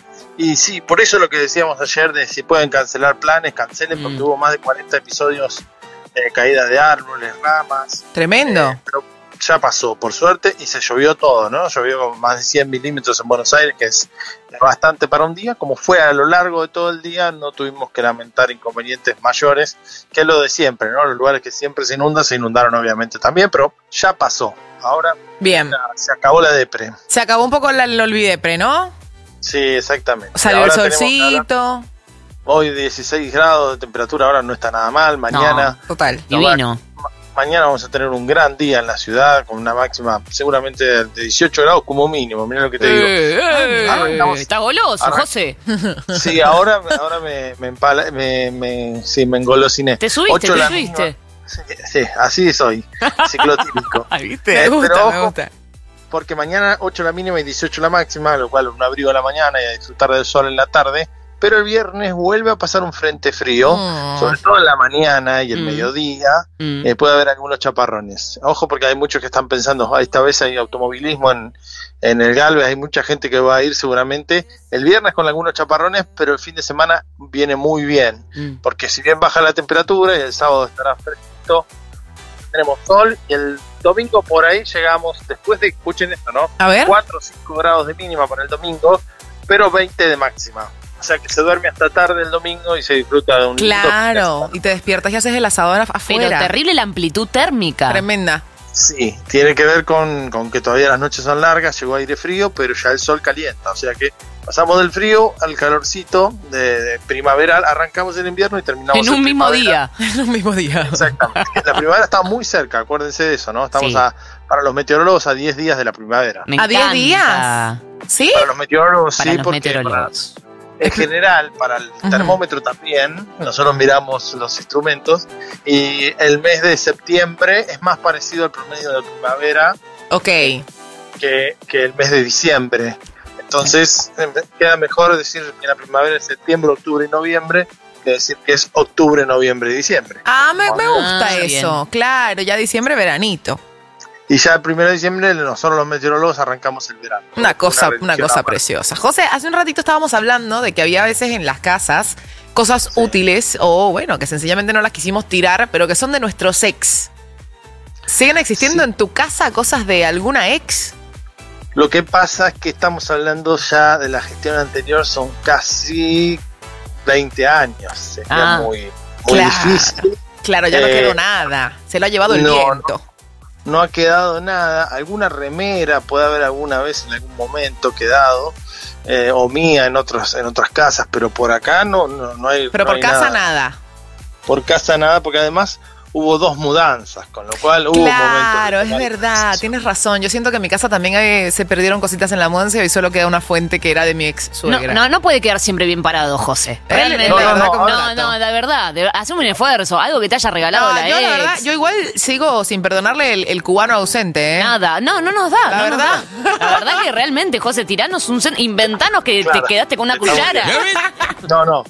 Y sí, por eso lo que decíamos ayer de si pueden cancelar planes, cancelen, mm. porque hubo más de cuarenta episodios de caídas de árboles, ramas. Tremendo. Eh, pero ya pasó, por suerte, y se llovió todo, ¿no? Llovió más de cien milímetros en Buenos Aires, que es bastante para un día. Como fue a lo largo de todo el día, no tuvimos que lamentar inconvenientes mayores, que es lo de siempre, ¿no? Los lugares que siempre se inundan, se inundaron obviamente también, pero ya pasó. Ahora bien. Ya, se acabó la depre. Se acabó un poco la, el olvidepre, ¿no? Sí, exactamente. Salió el solcito. Hoy dieciséis grados de temperatura, ahora no está nada mal. Mañana. No, total. Divino. Ma- mañana vamos a tener un gran día en la ciudad con una máxima seguramente de dieciocho grados como mínimo. Mirá lo que te digo. Eh, eh, Arrancamos, está goloso, arran- José. Sí, ahora, ahora me, me, empala, me, me, sí, me engolosiné. ¿Te subiste? Ocho ¿Te la subiste? Sí, sí, así soy. Ciclotípico. ¿Viste? Me gusta, Pero, me ojo, gusta. Porque mañana ocho la mínima y dieciocho la máxima, lo cual un abrigo a la mañana y a disfrutar del sol en la tarde. Pero el viernes vuelve a pasar un frente frío, oh. sobre todo en la mañana y el mm. mediodía, mm. Eh, puede haber algunos chaparrones. Ojo, porque hay muchos que están pensando, ah, esta vez hay automovilismo en, en el Galvez, hay mucha gente que va a ir seguramente el viernes con algunos chaparrones, pero el fin de semana viene muy bien, mm. porque si bien baja la temperatura y el sábado estará fresquito, tenemos sol y el domingo por ahí llegamos, después de, escuchen esto, ¿no? A ver. cuatro o cinco grados de mínima para el domingo, pero veinte de máxima. O sea que se duerme hasta tarde el domingo y se disfruta de un claro, y te despiertas y haces el asador afuera. Pero terrible la amplitud térmica. Tremenda. Sí, tiene que ver con, con que todavía las noches son largas, llegó aire frío, pero ya el sol calienta. O sea que pasamos del frío al calorcito de, de primaveral, arrancamos el invierno y terminamos en un mismo día. En un mismo día. Exactamente. La primavera está muy cerca, acuérdense de eso, ¿no? Estamos sí. a, para los meteorólogos a diez días de la primavera. Me ¿A diez días? ¿Sí? Para los meteorólogos, para sí, los porque meteorólogos. Para, en general, para el termómetro también, nosotros miramos los instrumentos y el mes de septiembre es más parecido al promedio de la primavera okay. que, que el mes de diciembre. Entonces, queda mejor decir que la primavera es septiembre, octubre y noviembre que decir que es octubre, noviembre y diciembre. Ah, me, me gusta ah, eso. Bien. Claro, ya diciembre, veranito. Y ya el primero de diciembre nosotros los meteorólogos arrancamos el verano. Una cosa, una, una cosa preciosa. José, hace un ratito estábamos hablando de que había veces en las casas cosas sí. útiles o bueno, que sencillamente no las quisimos tirar, pero que son de nuestros ex. ¿Siguen existiendo sí. en tu casa cosas de alguna ex? Lo que pasa es que estamos hablando ya de la gestión anterior, son casi veinte años. Sería ah, muy, muy claro, difícil. Claro, ya eh, no quedó nada. Se lo ha llevado el no, viento. No. No ha quedado nada, alguna remera puede haber alguna vez en algún momento quedado, eh, o mía en otras en otras casas, pero por acá no no, no hay. Pero no por hay casa nada. nada. Por casa nada, porque además hubo dos mudanzas, con lo cual hubo claro, momentos. Claro, es verdad, tienes razón. Yo siento que en mi casa también hay, se perdieron cositas en la mudanza y solo queda una fuente que era de mi ex suegra. No, no, no puede quedar siempre bien parado, José. Realmente. No, no, no, no, no, la verdad, hacemos un esfuerzo, algo que te haya regalado no, la yo, ex. La verdad, yo igual sigo sin perdonarle el, el cubano ausente, ¿eh? Nada, no, no nos da. La no verdad. Nos da. La verdad que realmente, José, tiranos un... Inventanos que claro, te quedaste con una cuchara. No, no.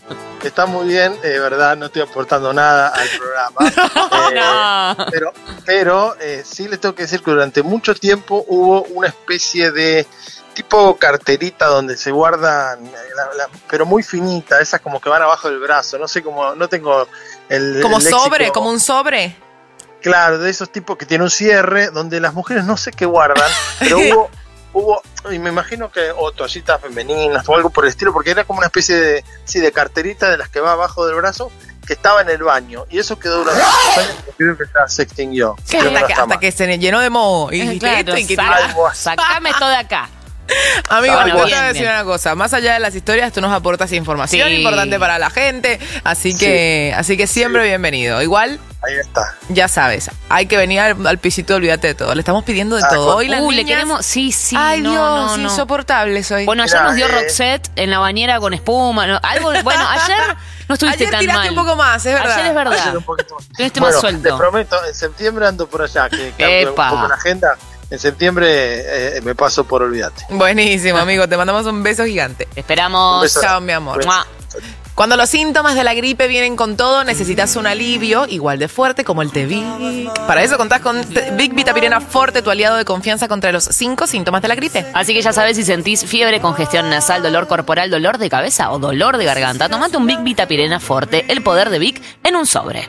está muy bien, de eh, verdad, no estoy aportando nada al programa. eh, no. Pero, pero eh, sí les tengo que decir que durante mucho tiempo hubo una especie de tipo carterita donde se guardan, la, la, pero muy finita, esas como que van abajo del brazo, no sé cómo, no tengo el Como el sobre, léxico. como un sobre. Claro, de esos tipos que tiene un cierre, donde las mujeres no sé qué guardan, pero hubo, hubo, y me imagino que, o toallitas femeninas o algo por el estilo, porque era como una especie de, sí, de carterita de las que va abajo del brazo, que estaba en el baño, y eso quedó durante muchos años, creo que ya se extinguió. Sí, hasta, no que, hasta que se llenó de moho. Y, claro, esto, y que saca, sacame todo de acá. Amigo, Bueno, te voy bien, a decir bien. una cosa, más allá de las historias, tú nos aportas información Sí. importante para la gente, así que, Sí. así que siempre Sí. bienvenido. Igual, ahí está. ya sabes, hay que venir al, al pisito, olvídate de todo. Le estamos pidiendo de Ah, todo. con- Hoy las Uh, le niñas- queremos, sí, sí, Ay, no, Dios, no, no. insoportable soy. Bueno, ayer Mirá, nos dio eh. Roxette en la bañera con espuma, ¿no? Algo, bueno, ayer no estuviste Ayer tan tiraste mal. un poco más, es verdad. Ayer es verdad. Ayer un poquito más. Estuviste Bueno, más suelto. les prometo, en septiembre ando por allá, que cambio un Epa. poco la agenda. En septiembre eh, me paso por Olvídate. Buenísimo, amigo, te mandamos un beso gigante. Te esperamos. Un beso. Chao, mi amor. Beso. Mua. Cuando los síntomas de la gripe vienen con todo, necesitas un alivio igual de fuerte como el T-Vic. Para eso contás con T- Vic Vitapirena Forte, tu aliado de confianza contra los cinco síntomas de la gripe. Así que ya sabes, si sentís fiebre, congestión nasal, dolor corporal, dolor de cabeza o dolor de garganta, tomate un Vic Vitapirena Forte, el poder de Vic en un sobre.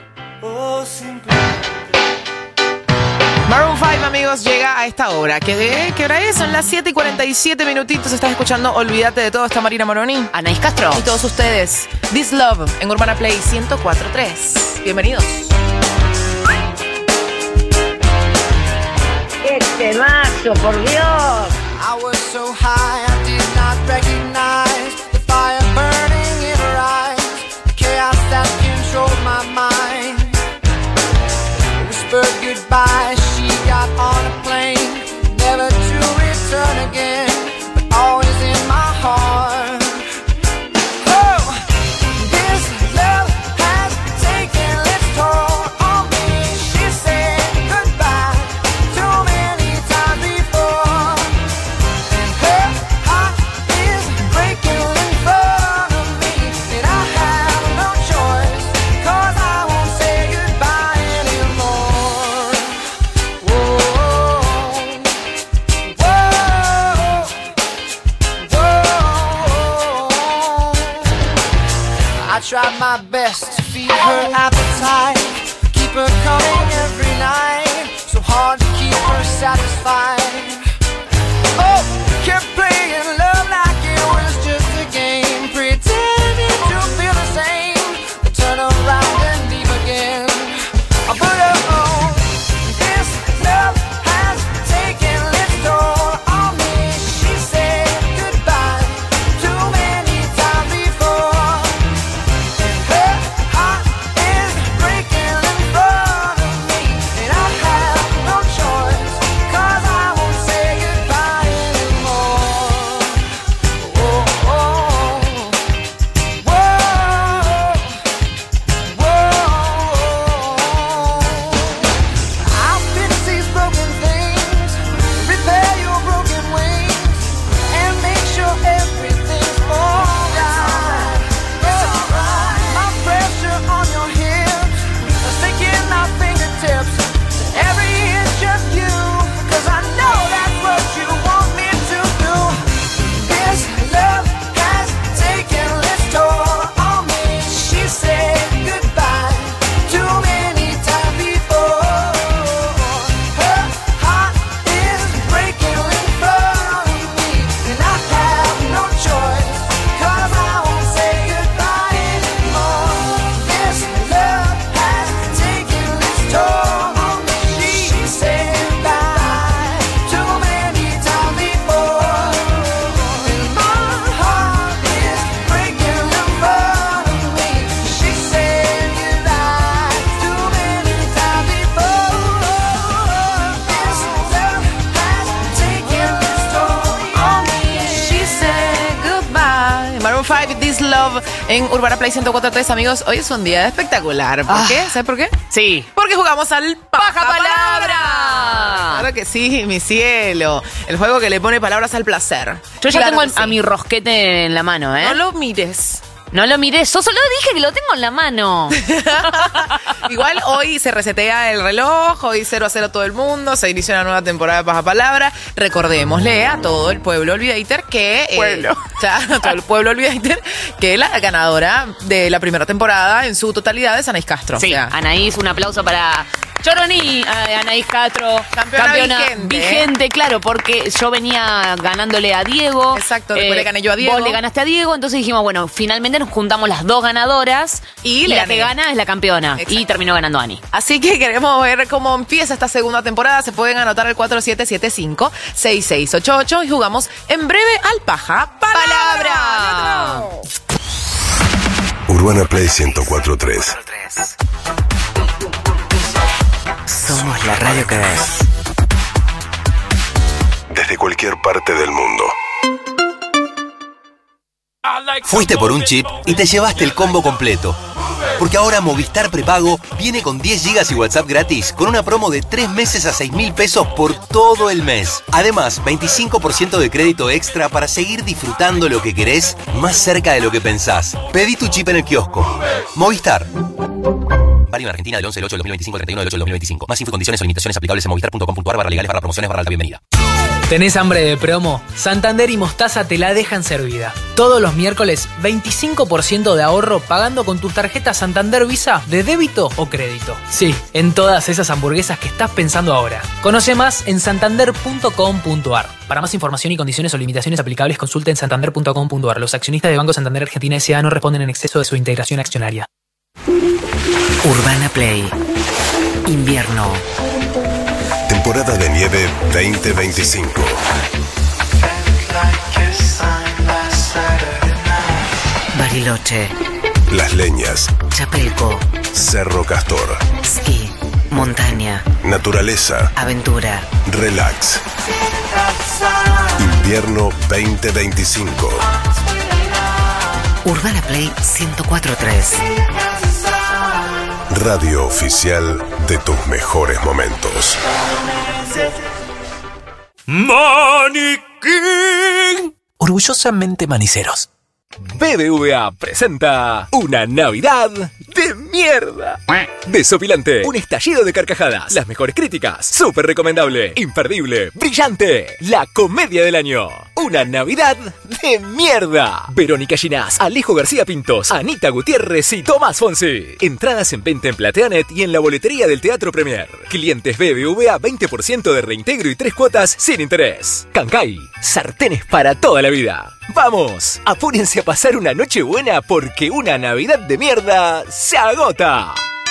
Maroon cinco, amigos, llega a esta hora. ¿Qué, ¿Qué hora es? Son las siete y cuarenta y siete minutitos. Estás escuchando Olvídate de todo. Está Marina Moroni. Anaís Castro. Y todos ustedes. This Love en Urbana Play ciento cuatro punto tres. Bienvenidos. ¡Qué temazo, por Dios! I was so high I did not recognize the fire burning in her eyes, the chaos that controlled my mind. Whispered goodbye, she got on a plane, never to return again, but always in my heart. Oh, this love has taken its toll on me. She said goodbye too many times before. Her heart is breaking in front of me, and I have no choice, 'cause I won't say goodbye anymore. Whoa, whoa, whoa. I tried my best to feed her appetite, keep her coming every night, so hard to keep her satisfied. Oh, kept playing love like it was just a game, pretending to feel the same, then turn around and leave again. But oh, this love has taken its toll on me. She said goodbye too many times before, and her heart is breaking in front of me, and I have no choice, 'cause I won't say goodbye anymore. Oh, oh, whoa, whoa. I'll fix these broken things, repair your broken wings, and make sure everything's alright. It's alright. My pressure on your hips, sticking my fingertips to every inch of you, 'cause I know that's what you want me to do. This love has taken its toll on me. She said goodbye too many times before. Her heart is breaking in front of me, and I have no choice, 'cause I won't say goodbye anymore. This love has taken its toll on me. She said goodbye too many times before, and my heart is breaking in front of me. She said goodbye too many times before. This love has taken its toll on me. She said goodbye. Maroon cinco, This Love en Urbana Play ciento cuatro punto tres, amigos. Hoy es un día espectacular. ¿Por Ah. qué? ¿Sabes por qué? Sí. Porque jugamos al ¡Paja Paja Palabra! Claro que sí, mi cielo. El juego que le pone palabras al placer. Yo ya Claro tengo que el- a sí. mi rosquete en la mano, ¿eh? No lo mires. No lo miré, yo solo dije que lo tengo en la mano. Igual hoy se resetea el reloj, hoy cero a cero todo el mundo, se inicia una nueva temporada de Pasapalabra. Recordémosle a todo el pueblo olvidaiter que... Pueblo. Eh, ya, a todo el pueblo olvidaiter que la ganadora de la primera temporada en su totalidad es Anaís Castro. Sí, o sea, Anaís, un aplauso para Choroni, eh, Anaís Castro, campeona, campeona vigente, vigente, claro, porque yo venía ganándole a Diego. Exacto, después le gané yo a Diego. Vos le ganaste a Diego, entonces dijimos, bueno, finalmente nos juntamos las dos ganadoras y, y le la gané. que gana es la campeona. Exacto. Y terminó ganando Ani. Así que queremos ver cómo empieza esta segunda temporada. Se pueden anotar al cuatro siete siete cinco, seis seis ocho ocho y jugamos en breve al Paja Palabra. Urbana Play ciento cuatro punto tres. Somos la radio que ves. Desde cualquier parte del mundo. Fuiste por un chip y te llevaste el combo completo. Porque ahora Movistar Prepago viene con diez gigas y WhatsApp gratis con una promo de tres meses a seis mil pesos por todo el mes. Además, veinticinco por ciento de crédito extra para seguir disfrutando lo que querés más cerca de lo que pensás. Pedí tu chip en el kiosco. Movistar. Válido en Argentina del once del ocho del dos mil veinticinco al treinta y uno del ocho del dos mil veinticinco. Más info y condiciones o limitaciones aplicables en movistar punto com punto ar barra legales barra promociones barra alta bienvenida. ¿Tenés hambre de promo? Santander y Mostaza te la dejan servida. Todos los miércoles, veinticinco por ciento de ahorro pagando con tus tarjetas Santander Visa de débito o crédito. Sí, en todas esas hamburguesas que estás pensando ahora. Conoce más en santander punto com punto ar. Para más información y condiciones o limitaciones aplicables, consulte en santander punto com punto ar. Los accionistas de Banco Santander Argentina S A no responden en exceso de su integración accionaria. Urbana Play. Invierno. Temporada de nieve veinte veinticinco. Bariloche. Las Leñas. Chapelco. Cerro Castor. Ski. Montaña. Naturaleza. Aventura. Relax. Invierno veinte veinticinco. Urbana Play ciento cuatro punto tres. Radio oficial de tus mejores momentos. Maniquí. Orgullosamente maniceros. B B V A presenta una Navidad de mierda. Desopilante, un estallido de carcajadas, las mejores críticas, súper recomendable, imperdible, brillante, la comedia del año. Una Navidad de mierda. Verónica Ginás, Alejo García Pintos, Anita Gutiérrez y Tomás Fonsi. Entradas en venta en Plateanet y en la boletería del Teatro Premier. Clientes B B V A veinte por ciento de reintegro y tres cuotas sin interés. Cancay, sartenes para toda la vida. ¡Vamos! Apúrense a pasar una noche buena porque una Navidad de mierda se agota.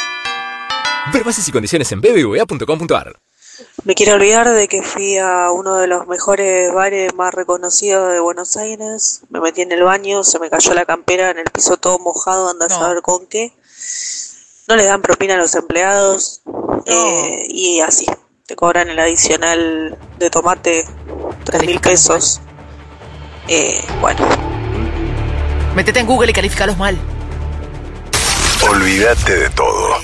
Ver bases y condiciones en b b v a punto com punto ar. Me quiero olvidar de que fui a uno de los mejores bares más reconocidos de Buenos Aires. Me metí en el baño, se me cayó la campera en el piso todo mojado, anda a No. saber con qué. No le dan propina a los empleados. eh, y así, te cobran el adicional de tomate, tres mil pesos. Eh, bueno. Métete en Google y califícalos mal. Olvídate de todo.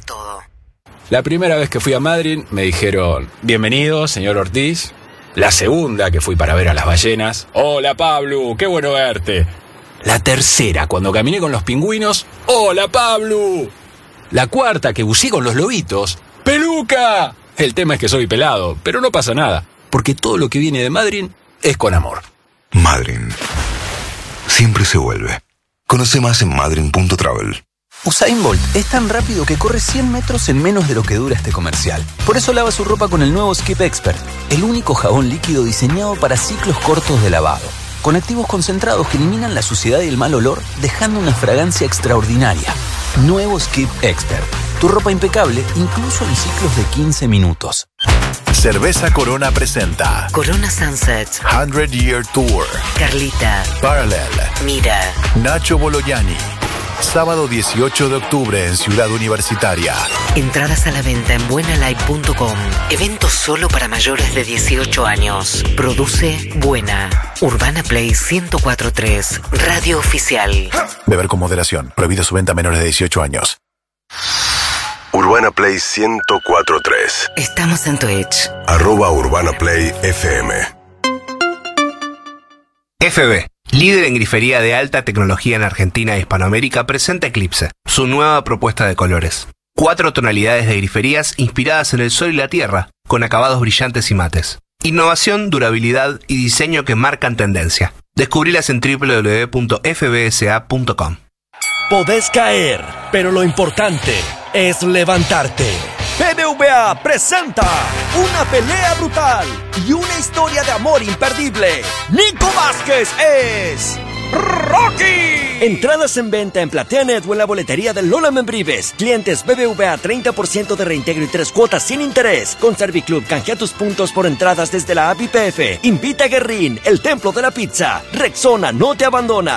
La primera vez que fui a Madrid me dijeron, bienvenido, señor Ortiz. La segunda que fui para ver a las ballenas, hola Pablo, qué bueno verte. La tercera, cuando caminé con los pingüinos, hola Pablo. La cuarta, que buceé con los lobitos, peluca. El tema es que soy pelado, pero no pasa nada, porque todo lo que viene de Madrid es con amor. Madryn. Siempre se vuelve. Conoce más en madryn punto travel. Usain Bolt es tan rápido que corre cien metros en menos de lo que dura este comercial. Por eso lava su ropa con el nuevo Skip Expert, el único jabón líquido diseñado para ciclos cortos de lavado. Con activos concentrados que eliminan la suciedad y el mal olor, dejando una fragancia extraordinaria. Nuevo Skip Expert. Tu ropa impecable, incluso en ciclos de quince minutos. Cerveza Corona presenta Corona Sunset. hundred year Tour. Carlita. Parallel. Mira. Nacho Bolognani. Sábado dieciocho de octubre en Ciudad Universitaria. Entradas a la venta en buena live punto com. Evento solo para mayores de dieciocho años. Produce Buena. Urbana Play ciento cuatro punto tres. Radio oficial. Beber con moderación. Prohibido su venta a menores de dieciocho años. Urbana Play ciento cuatro punto tres. Estamos en Twitch. Arroba Urbana Play F M. F B. Líder en grifería de alta tecnología en Argentina e Hispanoamérica, presenta Eclipse, su nueva propuesta de colores. Cuatro tonalidades de griferías inspiradas en el sol y la tierra, con acabados brillantes y mates. Innovación, durabilidad y diseño que marcan tendencia. Descubrilas en doble u doble u doble u punto f b s a punto com. Podés caer, pero lo importante es levantarte. B B V A presenta una pelea brutal y una historia de amor imperdible. Nico Vázquez es Rocky. Entradas en venta en PlateaNet o en la boletería de Lola Membrives. Clientes B B V A treinta por ciento de reintegro y tres cuotas sin interés. Con Serviclub canjea tus puntos por entradas desde la app I P F. Invita a Guerrín, el templo de la pizza. Rexona no te abandona.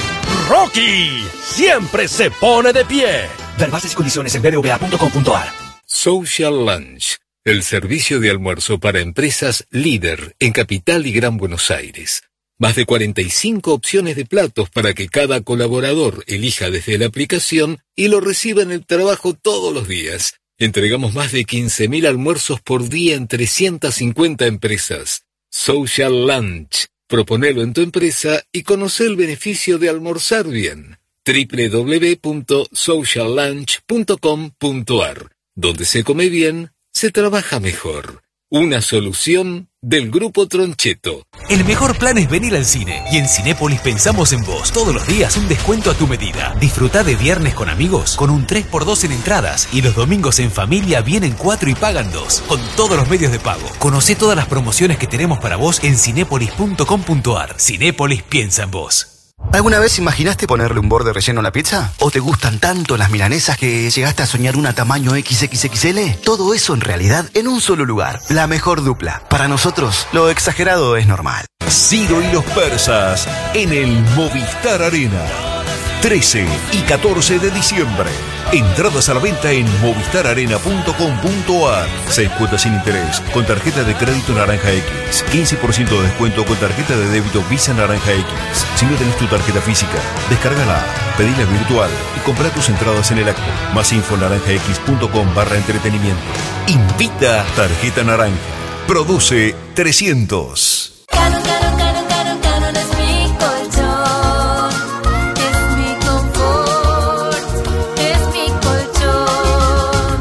Rocky siempre se pone de pie. Ver bases y condiciones en b b v a punto com punto a r. Social Lunch, el servicio de almuerzo para empresas líder en Capital y Gran Buenos Aires. Más de cuarenta y cinco opciones de platos para que cada colaborador elija desde la aplicación y lo reciba en el trabajo todos los días. Entregamos más de quince mil almuerzos por día en trescientas cincuenta empresas. Social Lunch. Proponelo en tu empresa y conoce el beneficio de almorzar bien. doble u doble u doble u punto social lunch punto com punto a r. Donde se come bien, se trabaja mejor. Una solución del Grupo Troncheto. El mejor plan es venir al cine. Y en Cinépolis pensamos en vos. Todos los días un descuento a tu medida. Disfrutá de viernes con amigos con un tres por dos en entradas. Y los domingos en familia vienen cuatro y pagan dos. Con todos los medios de pago. Conocé todas las promociones que tenemos para vos en cinépolis punto com punto a r. Cinépolis piensa en vos. ¿Alguna vez imaginaste ponerle un borde relleno a la pizza? ¿O te gustan tanto las milanesas que llegaste a soñar una tamaño equis equis equis ele? Todo eso en realidad en un solo lugar. La mejor dupla. Para nosotros, lo exagerado es normal. Ciro y los persas en el Movistar Arena. trece y catorce de diciembre. Entradas a la venta en movistar arena punto com punto a r. Seis cuotas sin interés con tarjeta de crédito Naranja X. quince por ciento de descuento con tarjeta de débito Visa Naranja X. Si no tenés tu tarjeta física, descárgala, pedila virtual y comprá tus entradas en el acto. Más info en naranja x punto com barra entretenimiento. Invita Tarjeta Naranja. Produce trescientos. Caro, caro, caro, caro, caro, no es mi colchón, es mi confort, es mi colchón.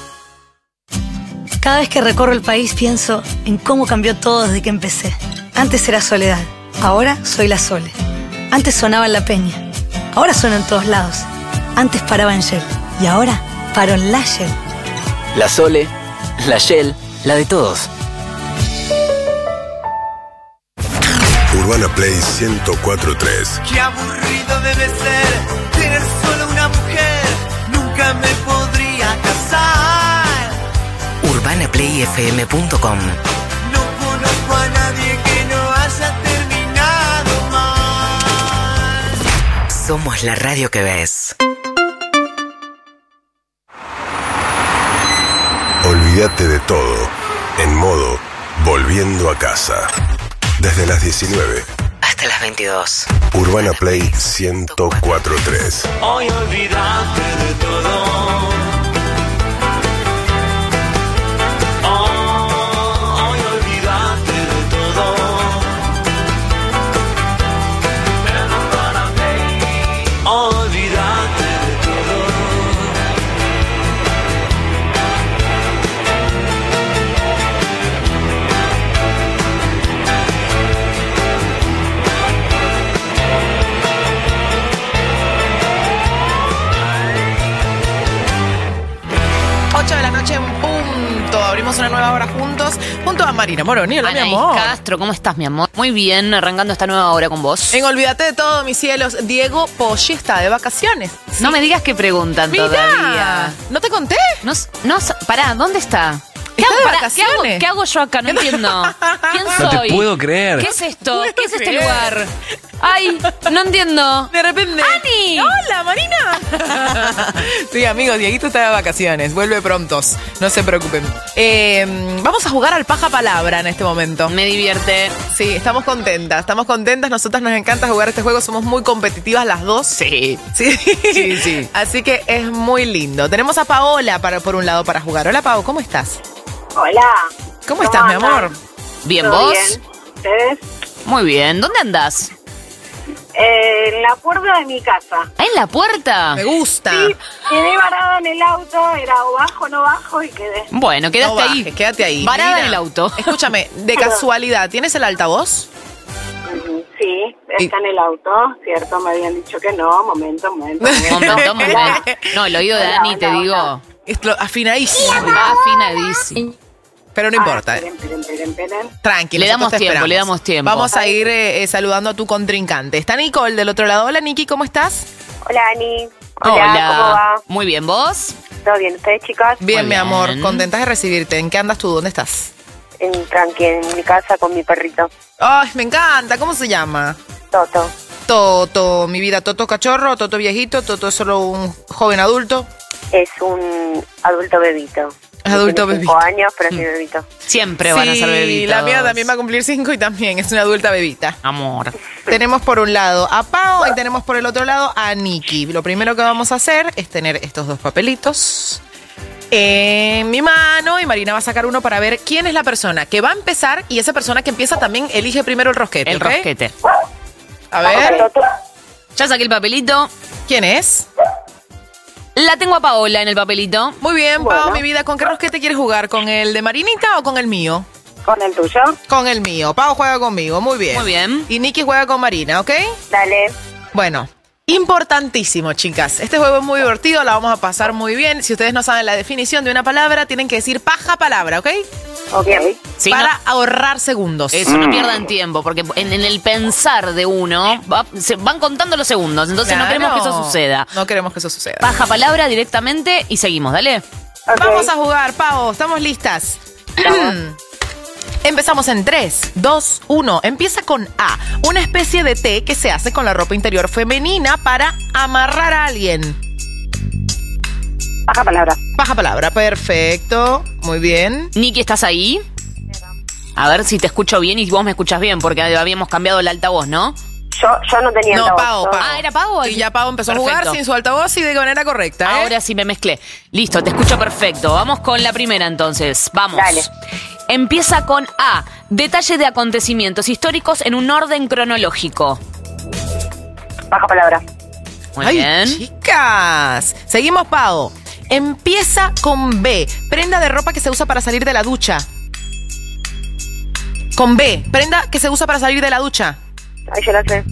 Cada vez que recorro el país pienso en cómo cambió todo desde que empecé. Antes era Soledad, ahora soy la Sole. Antes sonaba en La Peña, ahora suena en todos lados. Antes paraba en Shell y ahora paro en la Shell. La Sole, la Shell, la de todos. Urbana Play ciento cuatro punto tres. Qué aburrido debe ser tener solo una mujer, nunca me podría casar. urbana play f m punto com. No conozco a nadie que no haya terminado mal. Somos la radio que ves. Olvídate de todo, en modo Volviendo a Casa. Desde las diecinueve hasta las veintidós. Urbana Play ciento cuatro punto tres. Hoy olvídate de todo. Oh, hoy olvídate de todo. En Urbana Play, olvídate de todo. ocho de la noche en punto. Abrimos una nueva hora juntos, junto a Marina Moroni. Hola, mi Anaís amor. Castro, ¿cómo estás, mi amor? Muy bien, arrancando esta nueva hora con vos. En Olvídate de todo, mis cielos, Diego Poggi está de vacaciones. ¿Sí? No me digas que preguntan Mirá, todavía. ¿no te conté? No, no, pará, ¿dónde está? ¿Qué Está hago, de pará, ¿qué, vacaciones. hago, ¿Qué hago yo acá? No entiendo. ¿Quién No soy? te puedo creer. ¿Qué es esto? No ¿Qué puedo es este creer. lugar? Ay, no entiendo. De repente. ¡Ani! ¡Hola, Marina! Sí, amigos, Dieguito está de vacaciones. Vuelve prontos. No se preocupen. Eh, vamos a jugar al paja palabra en este momento. Me divierte. Sí, estamos contentas. Estamos contentas. Nosotras nos encanta jugar este juego. Somos muy competitivas las dos. Sí. Sí. Sí, sí. Así que es muy lindo. Tenemos a Paola para, por un lado para jugar. Hola, Pau, ¿cómo estás? Hola. ¿Cómo estás, mi amor? Bien, ¿Todo ¿vos? bien? ¿Ustedes? Muy bien. ¿Dónde andás? Eh, en la puerta de mi casa. ¿En la puerta? Me gusta. Sí, quedé varada en el auto, era o bajo o no bajo y quedé. Bueno, quedaste No ahí. bajes, quédate ahí. Varada Mira, en el auto. Escúchame, de casualidad, ¿tienes el altavoz? Sí, está en el auto, ¿cierto? Me habían dicho que no, momento, momento. momento. Momento, momento. No, el oído de Hola, Dani, hola, te hola. digo. Esto, afinadísimo. Afinadísimo. Pero no importa. Ah, esperen, esperen, esperen, esperen. Tranquilo. Le damos nosotros te tiempo, esperamos. le damos tiempo. Vamos a ir eh, eh, saludando a tu contrincante. Está Nicole del otro lado. Hola, Niki, ¿cómo estás? Hola, Ani. Hola, ¿cómo va? Muy bien, ¿vos? ¿Todo bien? ¿Ustedes, chicas? Bien, Muy mi bien. amor. Contentas de recibirte. ¿En qué andas tú? ¿Dónde estás? En, tranqui, en mi casa con mi perrito. Ay, me encanta. ¿Cómo se llama? Toto. Toto, mi vida. Toto cachorro, Toto viejito, Toto es solo un joven adulto. Es un adulto bebito. Es adulto Tiene bebito. cinco años, pero es mi bebito. Siempre van a ser bebitos. la mía también va a cumplir cinco y también es una adulta bebita. Amor. Tenemos por un lado a Pau y tenemos por el otro lado a Niki. Lo primero que vamos a hacer es tener estos dos papelitos en mi mano y Marina va a sacar uno para ver quién es la persona que va a empezar y esa persona que empieza también elige primero el rosquete. El ¿ok? rosquete. A ver. Ya saqué el papelito. ¿Quién es? La tengo a Paola en el papelito. Muy bien, Pau, mi vida. ¿Con qué rosquete quieres jugar? ¿Con el de Marinita o con el mío? ¿Con el tuyo? Con el mío. Pau juega conmigo. Muy bien. Muy bien. Y Niki juega con Marina, ¿ok? Dale. Bueno, importantísimo, chicas. Este juego es muy divertido, la vamos a pasar muy bien. Si ustedes no saben la definición de una palabra, tienen que decir paja palabra, ¿ok? Ok. Sí, Para no- ahorrar segundos. Eso, no pierdan tiempo, porque en, en el pensar de uno va- se van contando los segundos, entonces no Claro. queremos que eso suceda. No queremos que eso suceda. Baja palabra directamente y seguimos, dale. Vamos a jugar, Pau. ¿Estamos listas? Empezamos en tres, dos, uno. Empieza con A. Una especie de té que se hace con la ropa interior femenina para amarrar a alguien. Baja palabra. Baja palabra. Perfecto. Muy bien. Niki, ¿estás ahí? A ver si te escucho bien y vos me escuchas bien, porque habíamos cambiado el altavoz, ¿no? Yo, yo no tenía No, altavoz. Pau, Pau. Ah, ¿era Pau? Y ya Pau empezó a jugar Perfecto. sin su altavoz y de manera correcta, ¿eh? Ahora sí me mezclé. Listo, te escucho perfecto. Vamos con la primera entonces. Vamos. Dale. Empieza con A. Detalle de acontecimientos históricos en un orden cronológico. Baja palabra. Muy Ay, bien. chicas. Seguimos, Pau. Empieza con B. Prenda de ropa que se usa para salir de la ducha. Con B. Prenda que se usa para salir de la ducha. Ay, yo la sé.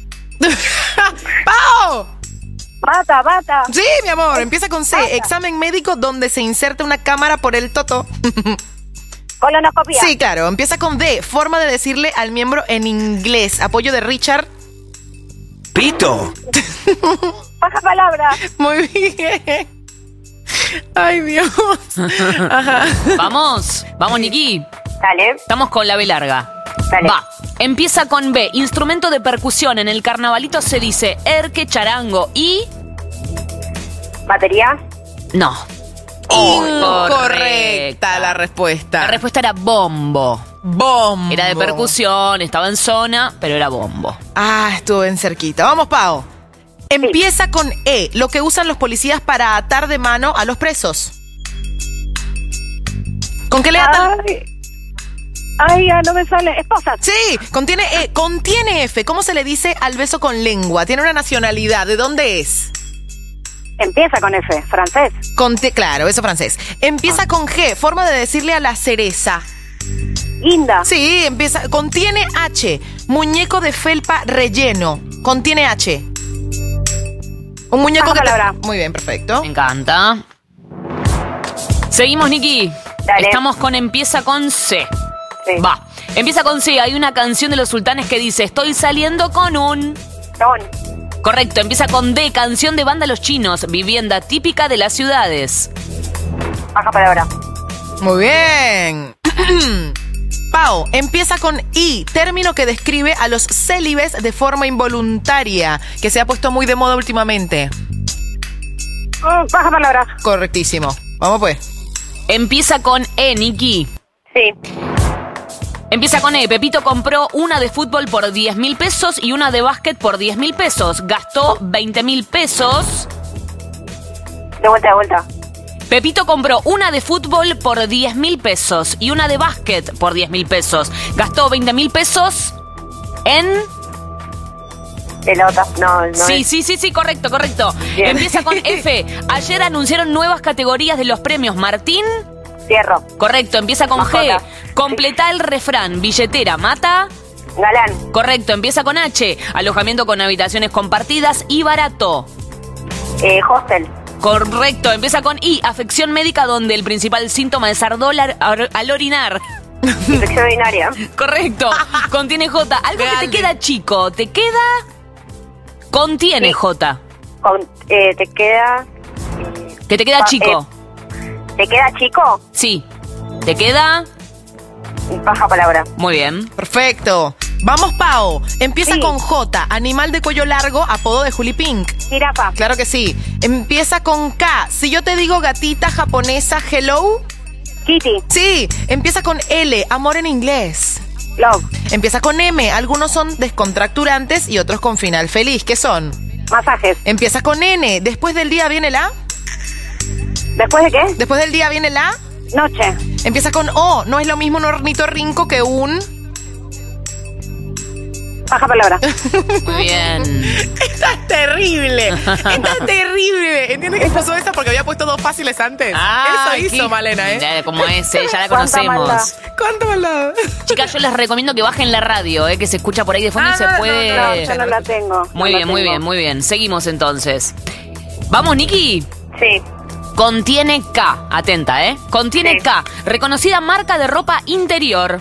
¡Pau! Bata, bata. Sí, mi amor. Empieza con C. Bata. Examen médico donde se inserta una cámara por el toto. Colonoscopia. Sí, claro. Empieza con D. Forma de decirle al miembro en inglés. Apoyo de Richard. Pito. Baja palabra. Muy bien. Ay, Dios. Ajá. Vamos. Vamos, Niki. Dale. Estamos con la B larga. Dale. Va. Empieza con B. Instrumento de percusión. En el carnavalito se dice erque, charango y... Batería. No. Incorrecta la respuesta. La respuesta era bombo. Bombo. Era de percusión, estaba en zona, pero era bombo. Ah, estuvo bien cerquita. Vamos, Pau. Empieza con E, lo que usan los policías para atar de mano a los presos. ¿Con qué le atan? Ay, ay, ya no me sale. Esposa. Sí, contiene E, contiene F. ¿Cómo se le dice al beso con lengua? Tiene una nacionalidad. ¿De dónde es? Empieza con F. Francés. Conte- claro, beso francés. Empieza con G, forma de decirle a la cereza. Inda. Sí, empieza. Contiene H, muñeco de felpa relleno. Contiene H. Un muñeco Baja que te- palabra. Muy bien, perfecto. Me encanta. Seguimos, Niki. Dale. Estamos con empieza con C. Sí. Va. Empieza con C. Hay una canción de los sultanes que dice estoy saliendo con un... Don. Correcto. Empieza con D. Canción de banda Los Chinos. Vivienda típica de las ciudades. Baja palabra. Muy bien. Pau, empieza con I, término que describe a los célibes de forma involuntaria, que se ha puesto muy de moda últimamente. Mm, baja palabra. Correctísimo. Vamos pues. Empieza con E, Niki. Sí. Empieza con E. Pepito compró una de fútbol por diez mil pesos y una de básquet por diez mil pesos. Gastó veinte mil pesos. De vuelta, de vuelta. Pepito compró una de fútbol por diez mil pesos y una de básquet por diez mil pesos. Gastó veinte mil pesos en... Pelota, no, no Sí, es. sí, sí, sí, correcto, correcto. Bien. Empieza con F. Ayer anunciaron nuevas categorías de los premios Martín. Cierro. Correcto, empieza con Majota. G. Completa el refrán. Billetera, mata. Galán. Correcto, empieza con H. Alojamiento con habitaciones compartidas y barato. Eh, hostel. Correcto, empieza con I. Afección médica donde el principal síntoma es ardor al, al orinar. Infección urinaria. Correcto. Contiene J. Algo que te queda chico. ¿Te queda? Contiene Sí. J. Con, eh, te queda... Que te queda Pa- chico. ¿Te queda chico? Sí. ¿Te queda? Baja palabra. Muy bien. Perfecto. Vamos, Pao. Empieza Sí. con J. Animal de cuello largo, apodo de Juli Pink. Jirafa. Claro que sí. Empieza con K. Si yo te digo gatita japonesa, hello. Kitty. Sí. Empieza con L. Amor en inglés. Love. Empieza con M. Algunos son descontracturantes y otros con final feliz. ¿Qué son? Masajes. Empieza con N. Después del día viene la. ¿Después de qué? Después del día viene la. Noche. Empieza con O. No es lo mismo un ornitorrinco que un. Baja palabra. Muy bien. Esta es terrible. Esta es terrible. ¿Entiendes que puso esa porque había puesto dos fáciles antes? Ah, Eso hizo qué- Malena, ¿eh? Ya, como ese, ya la Cuánta maldad. conocemos. ¿Cuánto maldad? Chicas, yo les recomiendo que bajen la radio, eh, que se escucha por ahí de fondo Ah, y se no, no, puede. No, yo no la tengo. Muy no bien, la muy tengo. bien, muy bien. Seguimos entonces. Vamos, Niki. Sí. Contiene K. Atenta, ¿eh? Contiene Sí. K. Reconocida marca de ropa interior.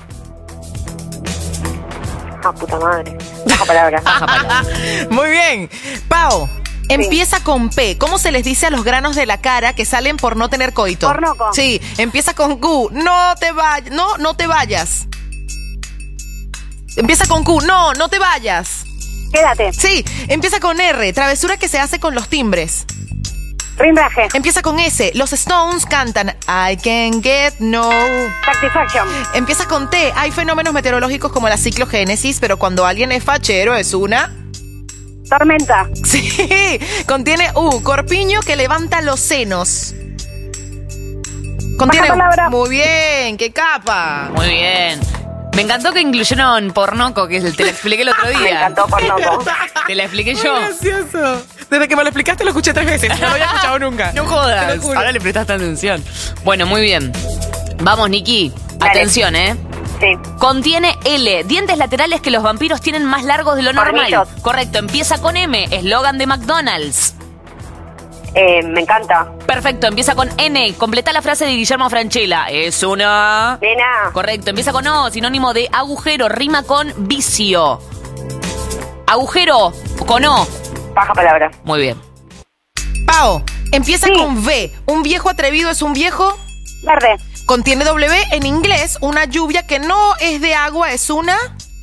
Ah, puta madre. Baja palabra. Baja palabra. Muy bien. Pau, empieza con P. ¿Cómo se les dice a los granos de la cara que salen por no tener coito? Pornoco. Sí. Empieza con Q. No te vayas. No, no te vayas. Empieza con Q. No, no te vayas. Quédate. Sí. Empieza con R. Travesura que se hace con los timbres. Rimbraje. Empieza con S. Los Stones cantan I can get no. Satisfaction. Empieza con T. Hay fenómenos meteorológicos como la ciclogénesis, pero cuando alguien es fachero es una. Tormenta. Sí. Contiene U. Corpiño que levanta los senos. Contiene Baja palabra. Muy bien. ¡Qué capa! Muy bien. Me encantó que incluyeron Pornoco, que te la expliqué el otro día. Me encantó Pornoco. Te la expliqué Muy yo. gracioso. Desde que me lo explicaste lo escuché tres veces. No lo había escuchado nunca. No Te jodas. lo juro. Ahora le prestaste atención. Bueno, muy bien. Vamos, Niki. Dale. Atención, ¿eh? Sí. Contiene L. Dientes laterales que los vampiros tienen más largos de lo normal. Colmillos. Correcto. Empieza con M. Eslogan de McDonald's. Eh, me encanta. Perfecto. Empieza con N. Completa la frase de Guillermo Francella. Es una... Nena. Correcto. Empieza con O. Sinónimo de agujero. Rima con vicio. Agujero con O. Baja palabra. Muy bien. Pau, empieza Sí. con V. Un viejo atrevido es un viejo. Verde. Contiene W en inglés. Una lluvia que no es de agua es una.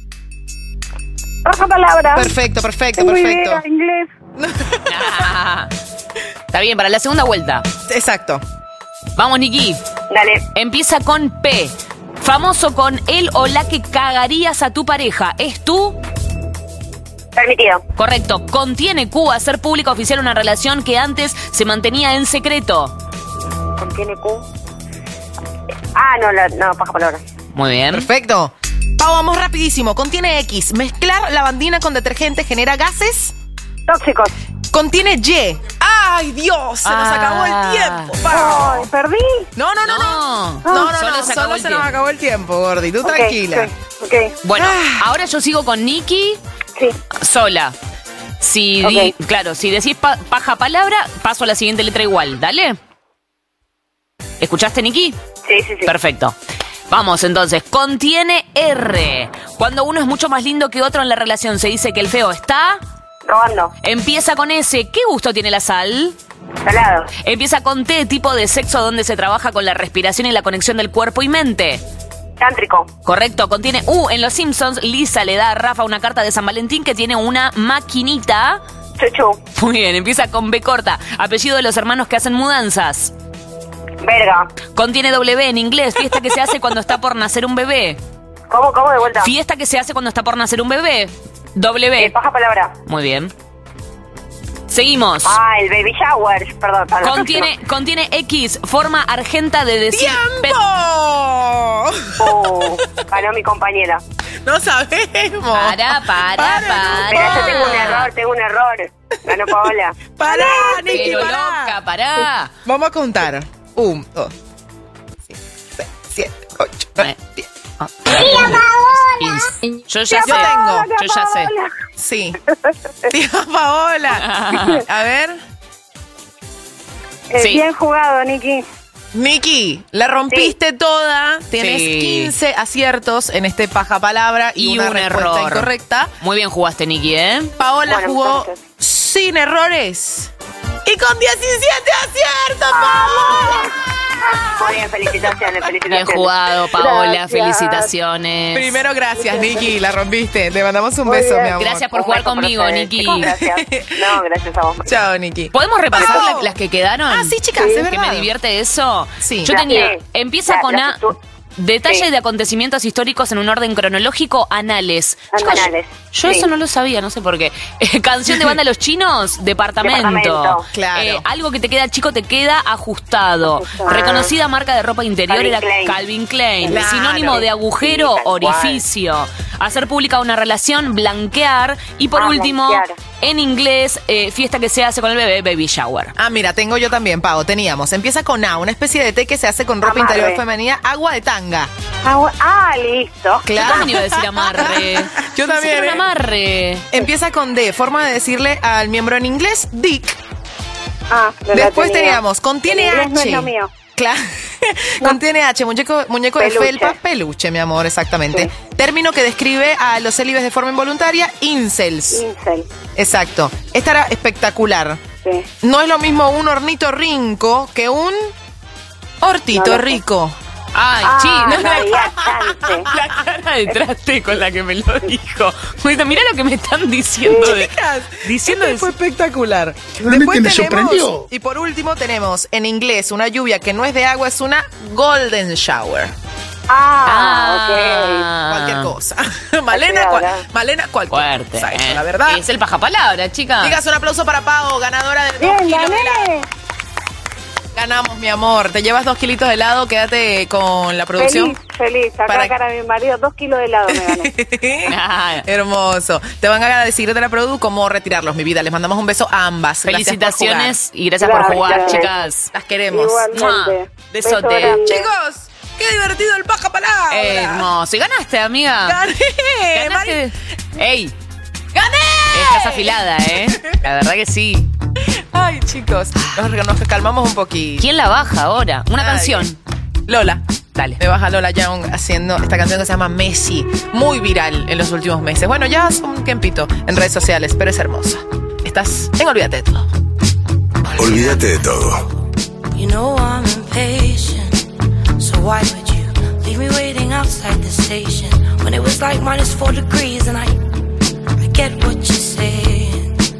Baja palabra. Perfecto, perfecto, Tengo perfecto. idea, inglés. Ah. Está bien, para la segunda vuelta. Exacto. Vamos, Niki. Dale. Empieza con P. Famoso con el o la que cagarías a tu pareja. ¿Es tú? Permitido. Correcto. Contiene Q. Hacer pública oficial una relación que antes se mantenía en secreto. Contiene Q. Ah, no, la, no, baja palabra. Muy bien. Perfecto. Pau, vamos rapidísimo. Contiene X. Mezclar lavandina con detergente genera gases. Tóxicos. Contiene Y. ¡Ay, Dios! Se nos Ah. acabó el tiempo, Pau. Ay, perdí. No, no, no, no. No, No, no, solo no. se acabó Solo el se nos tiempo. acabó el tiempo, Gordi. Tú Ok, tranquila. ok, ok. Bueno, Ah. ahora yo sigo con Niki Sí. sola. Si di- Ok. claro, si decís pa- paja palabra, paso a la siguiente letra igual. Dale. ¿Escuchaste, Niki? Sí, sí, sí. Perfecto. Vamos entonces, contiene R. Cuando uno es mucho más lindo que otro en la relación, se dice que el feo está. Robando. Empieza con S. ¿Qué gusto tiene la sal? Salado. Empieza con T. Tipo de sexo donde se trabaja con la respiración y la conexión del cuerpo y mente. Tántrico. Correcto, contiene U. En Los Simpsons, Lisa le da a Rafa una carta de San Valentín que tiene una maquinita. Chuchu. Muy bien, empieza con B corta. Apellido de los hermanos que hacen mudanzas. Verga. Contiene W en inglés. Fiesta que se hace cuando está por nacer un bebé. ¿Cómo, cómo de vuelta? Fiesta que se hace cuando está por nacer un bebé. W. Eh, baja palabra. Muy bien. Seguimos. Ah, el baby shower. Perdón, para la Contiene, contiene X, forma argenta de decir... ¡Tiempo! Oh, ganó mi compañera. No sabemos. Para, para, para. para. Pero yo tengo un error, tengo un error. Ganó Paola. Pará, Niki, Pero pará. loca, pará. Vamos a contar. Un, dos, cinco, seis, siete, ocho, nueve, diez. Yo ya Yo sé. tengo. Yo ya sé. Sí. Tía Paola. A ver. Eh, Sí. Bien jugado, Niki. Niki, la rompiste toda. Tienes Sí. quince aciertos en este paja palabra y, Y una un respuesta error. incorrecta. Muy bien jugaste, Niki, ¿eh? Paola Bueno, jugó entonces. sin errores y con diecisiete aciertos, Paola. Muy bien, felicitaciones, felicitaciones. Bien jugado, Paola. Gracias. Felicitaciones. Primero, gracias, Niki, la rompiste. Te mandamos un Muy beso, bien. mi amor. Gracias por Un jugar beso para conmigo, ustedes, Niki. chicos, gracias. No, gracias a vos. Chao, Niki. ¿Podemos repasar Vamos. la- las que quedaron? Ah, sí, chicas, Sí. es Que verdad. me divierte eso. Sí. Yo La- tenía. sí. Empieza La- con la A. que tú- Detalle Sí. de acontecimientos históricos en un orden cronológico, anales. Chicos, Anales, yo sí. eso no lo sabía, no sé por qué. Eh, canción de banda Los Chinos, departamento. Departamento. Claro. Eh, algo que te queda chico te queda ajustado. Ajustado. Reconocida marca de ropa interior Calvin era Klein. Calvin Klein. Claro. Sinónimo de agujero, Sí, tal cual. orificio. Hacer pública una relación, blanquear. Y por Ah, último, blanquear. en inglés, eh, fiesta que se hace con el bebé, baby shower. Ah, mira, tengo yo también, Pau. Teníamos. Empieza con A, una especie de té que se hace con ropa Amarre. interior femenina, agua de tanga. Ah, ah, listo. Yo también iba a decir amarre. Yo Pensé que también, era un ¿eh? amarre. Empieza con D, forma de decirle al miembro en inglés, dick. Ah, no la Después tenía. teníamos, contiene En inglés H. no es lo mío. Claro. Contiene H, muñeco, muñeco de Peluche. felpa, peluche, mi amor, exactamente. Término que describe a los célibes de forma involuntaria, incels. Incel. Exacto. Esta era espectacular. Sí. No es lo mismo un hornito rinco que un hortito No lo sé. rico. Ay, Ah, sí, no había chance. La cara de traste con la que me lo dijo. Mira, mira lo que me están diciendo. De, Chicas, diciendo este de- fue espectacular. Realmente Después me tenemos, sorprendió. y por último tenemos en inglés una lluvia que no es de agua, es una golden shower. Ah, Ah. Cualquier cosa. Malena, Así cual- ahora. Malena, cualquier Fuerte. cosa. Eso, ¿eh? la verdad. Es el pajapalabra, chica. Digas un aplauso para Pau, ganadora de ok. dos Bien, kilos de helado. gané. Ganamos, mi amor. Te llevas dos kilitos de helado. Quédate con la producción. Feliz, feliz. Acá Para- cara a mi marido, dos kilos de helado me gané. Ah, Hermoso. Te van a decir de la Produ cómo retirarlos, mi vida. Les mandamos un beso a ambas. Gracias por felicitaciones jugar. y gracias por Gracias. jugar, chicas. Las queremos. Igualmente. Mua. Beso Besote. grande. Chicos, qué divertido el paja palabra. Hermoso. ¿Y ganaste, amiga? Gané. Ganaste. ¡Ey! ¡Gané! Estás afilada, ¿eh? La verdad que sí. Ay, chicos, nos, nos calmamos un poquito. ¿Quién la baja ahora? Una Nadie. canción. Lola. Dale. Me baja Lola Young haciendo esta canción que se llama Messi. Muy viral en los últimos meses. Bueno, ya hace un tiempito en redes sociales, pero es hermosa. Estás en Olvídate de Todo. Olvídate de todo. You know I'm impatient, so why would you leave me waiting outside the station when it was like minus four degrees and I, I get what you're saying.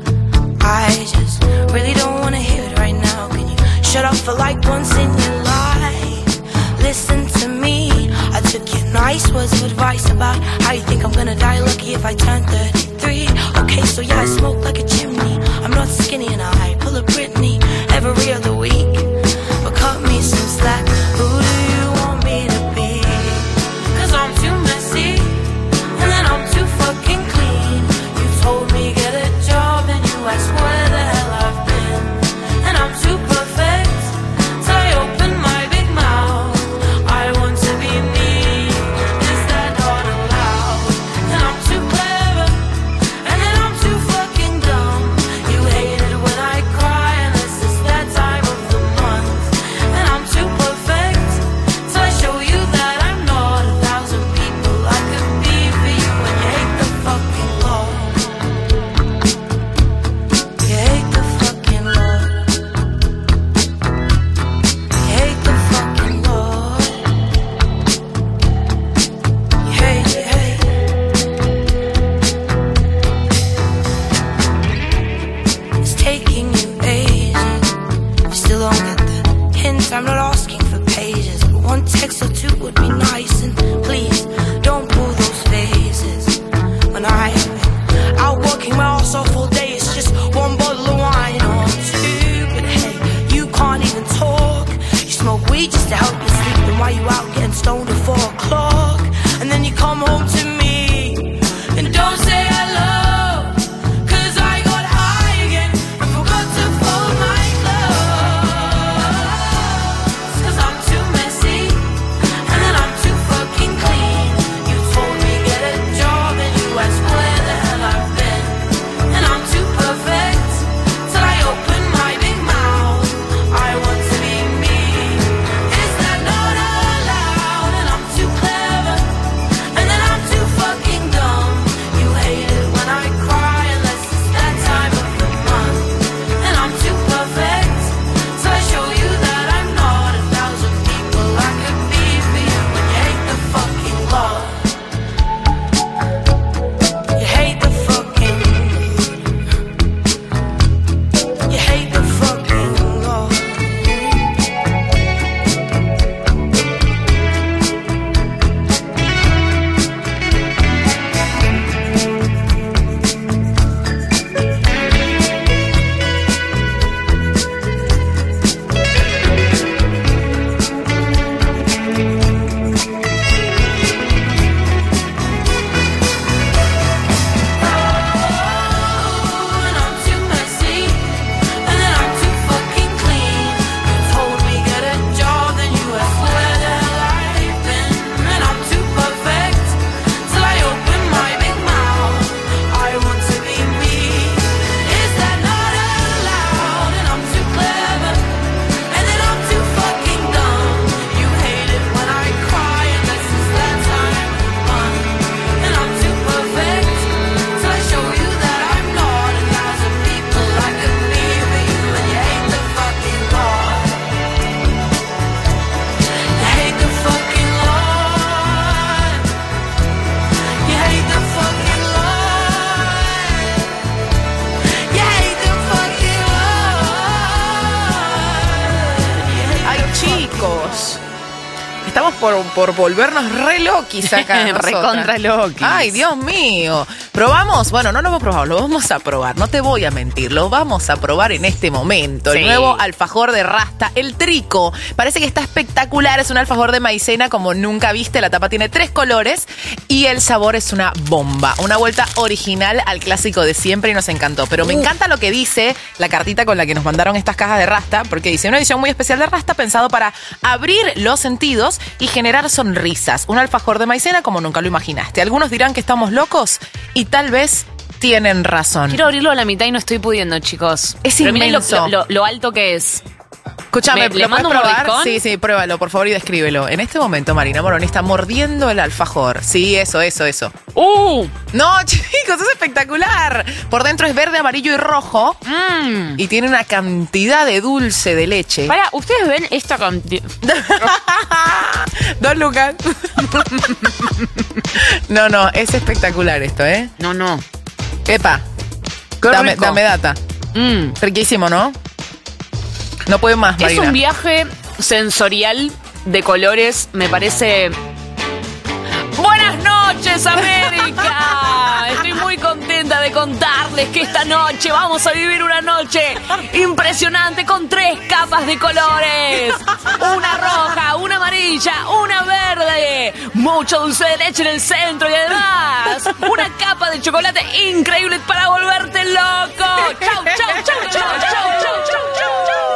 I just really don't wanna hear it right now. Can you shut up for like once in your life? Listen to me. I took your nice words of advice about how you think I'm gonna die lucky if I turn thirty-three. Okay, so yeah, I smoke like a chimney. I'm not skinny and I pull a Britney every other week. But cut me some slack. Who do you want me to be? Cause I'm too messy and then I'm too fucking clean. You told me get a job and you asked where the hell I've been. And I'm too perfect, so I open my big mouth. I want to be me, is that not allowed? And I'm too clever, and then I'm too fucking dumb. You hate it when I cry, and this is that time of the month. And I'm too perfect, so I show you that I'm not a thousand people I could be for you. And you hate the fucking Lord. You hate the fucking Lord. You hate the fucking Lord. You hate, you hate. It's taking you ages. You still don't get the hint. I'm not asking for pages, but one text or two would be nice. And please don't pull those faces. When I've been out working my ass off all day, it's just one bottle of wine or two. But hey, you can't even talk. You smoke weed just to help you sleep. Then why you out getting stoned at four o'clock? And then you come home to me and don't say hello, 'cause I got high again and forgot to fold my clothes. 'Cause I'm too messy and then I'm too fucking clean. You told me get a job and you asked where the hell I've been. And I'm too perfect till I open my big mouth. I want to be me. Is that not allowed? And I'm too clever and then I'm too fucking dumb. You hate it when I cry unless it's that time of the month. And I'm too perfect so I show you that I'm not a thousand people I could be for you. When you hate the fucking law, you hate the fucking, you hate the fucking law. And I'm too messy and then I'm too fucking clean. You told me get a job, then you asked where the hell I've been. And I'm too perfect till I open my big mouth. I want to be me. Is that not allowed? And I'm too clever and then I'm too fucking dumb. You hate it when I cry unless it's that time of the month. And I'm too perfect till I show you that I'm not a thousand people I could be for you. And you hate the fucking law. You hate the fucking law. You hate the fucking law. You hate the fucking law. Ay, chicos. Estamos por, por volvernos re loquis acá. nosotras. Recontra loquis. Ay, Dios mío. ¿Probamos? Bueno, no lo hemos probado, lo vamos a probar. No te voy a mentir, lo vamos a probar en este momento. El Sí. nuevo alfajor de Rasta, el Trico. Parece que está espectacular. Es un alfajor de maicena como nunca viste. La tapa tiene tres colores y el sabor es una bomba. Una vuelta original al clásico de siempre y nos encantó. Pero me Uh. encanta lo que dice la cartita con la que nos mandaron estas cajas de Rasta, porque dice una edición muy especial de Rasta pensado para abrir los sentidos y generar sonrisas. Un alfajor de maicena como nunca lo imaginaste. Algunos dirán que estamos locos y tal vez tienen razón. Quiero abrirlo a la mitad y no estoy pudiendo, chicos. Es Pero miren lo, inmenso. lo- lo alto que es. Escúchame, ¿Me- le ¿lo puedes mando un probar? mordiscón? Sí, sí, pruébalo, por favor, y descríbelo. En este momento, Marina Moroni está mordiendo el alfajor. Sí, eso, eso, eso. ¡Uh! No, chicos, es espectacular. Por dentro es verde, amarillo y rojo. Mm. Y tiene una cantidad de dulce de leche. Para, ¿ustedes ven esta cantidad? Dos lucas. No, no, es espectacular esto, ¿eh? No, no. Epa, Qué dame, rico. dame data. Mm. Riquísimo, ¿no? No puede más, Es Marina. un viaje sensorial de colores, me parece. ¡Buenas noches, América! Estoy muy contenta de contarles que esta noche vamos a vivir una noche impresionante con tres capas de colores. Una roja, una amarilla, una verde. Mucho dulce de leche en el centro y además una capa de chocolate increíble para volverte loco. ¡Chau, chau, chau, chau, chau, chau, chau, chau!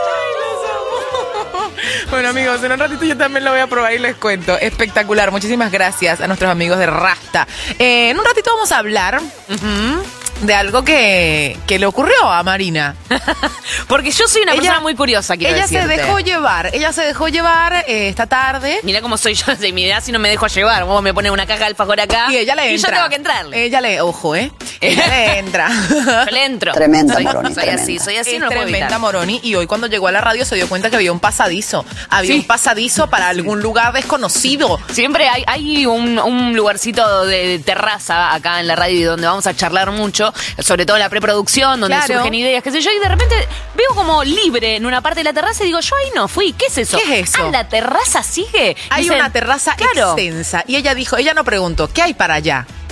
Bueno, amigos, en un ratito yo también lo voy a probar y les cuento. Espectacular. Muchísimas gracias a nuestros amigos de Rasta. Eh, en un ratito vamos a hablar de algo que, que le ocurrió a Marina. Porque yo soy una persona muy curiosa, quiero Ella se decirte. dejó llevar. Ella se dejó llevar eh, esta tarde. Mirá cómo soy yo de mi edad si no me dejo llevar. Vos me pones una caja de alfajor acá Y ella le y entra. yo tengo que entrarle. Ella le, ojo, ¿eh? Ella le entra. Yo le entro. Tremenda soy, Moroni, Soy tremenda. así, soy así, Es no lo puedo tremenda evitar. Moroni. Y hoy cuando llegó a la radio se dio cuenta que había un pasadizo. Había Sí. un pasadizo para algún lugar desconocido. Siempre hay, hay un, un lugarcito de terraza acá en la radio donde vamos a charlar mucho, sobre todo en la preproducción, donde Claro. surgen ideas, qué sé yo, y de repente veo como libre en una parte de la terraza y digo, yo ahí no fui, ¿qué es eso? ¿Qué es eso? Ah, ¿la terraza sigue? Hay Dicen, una terraza claro. extensa. Y ella dijo, ella no preguntó, ¿qué hay para allá?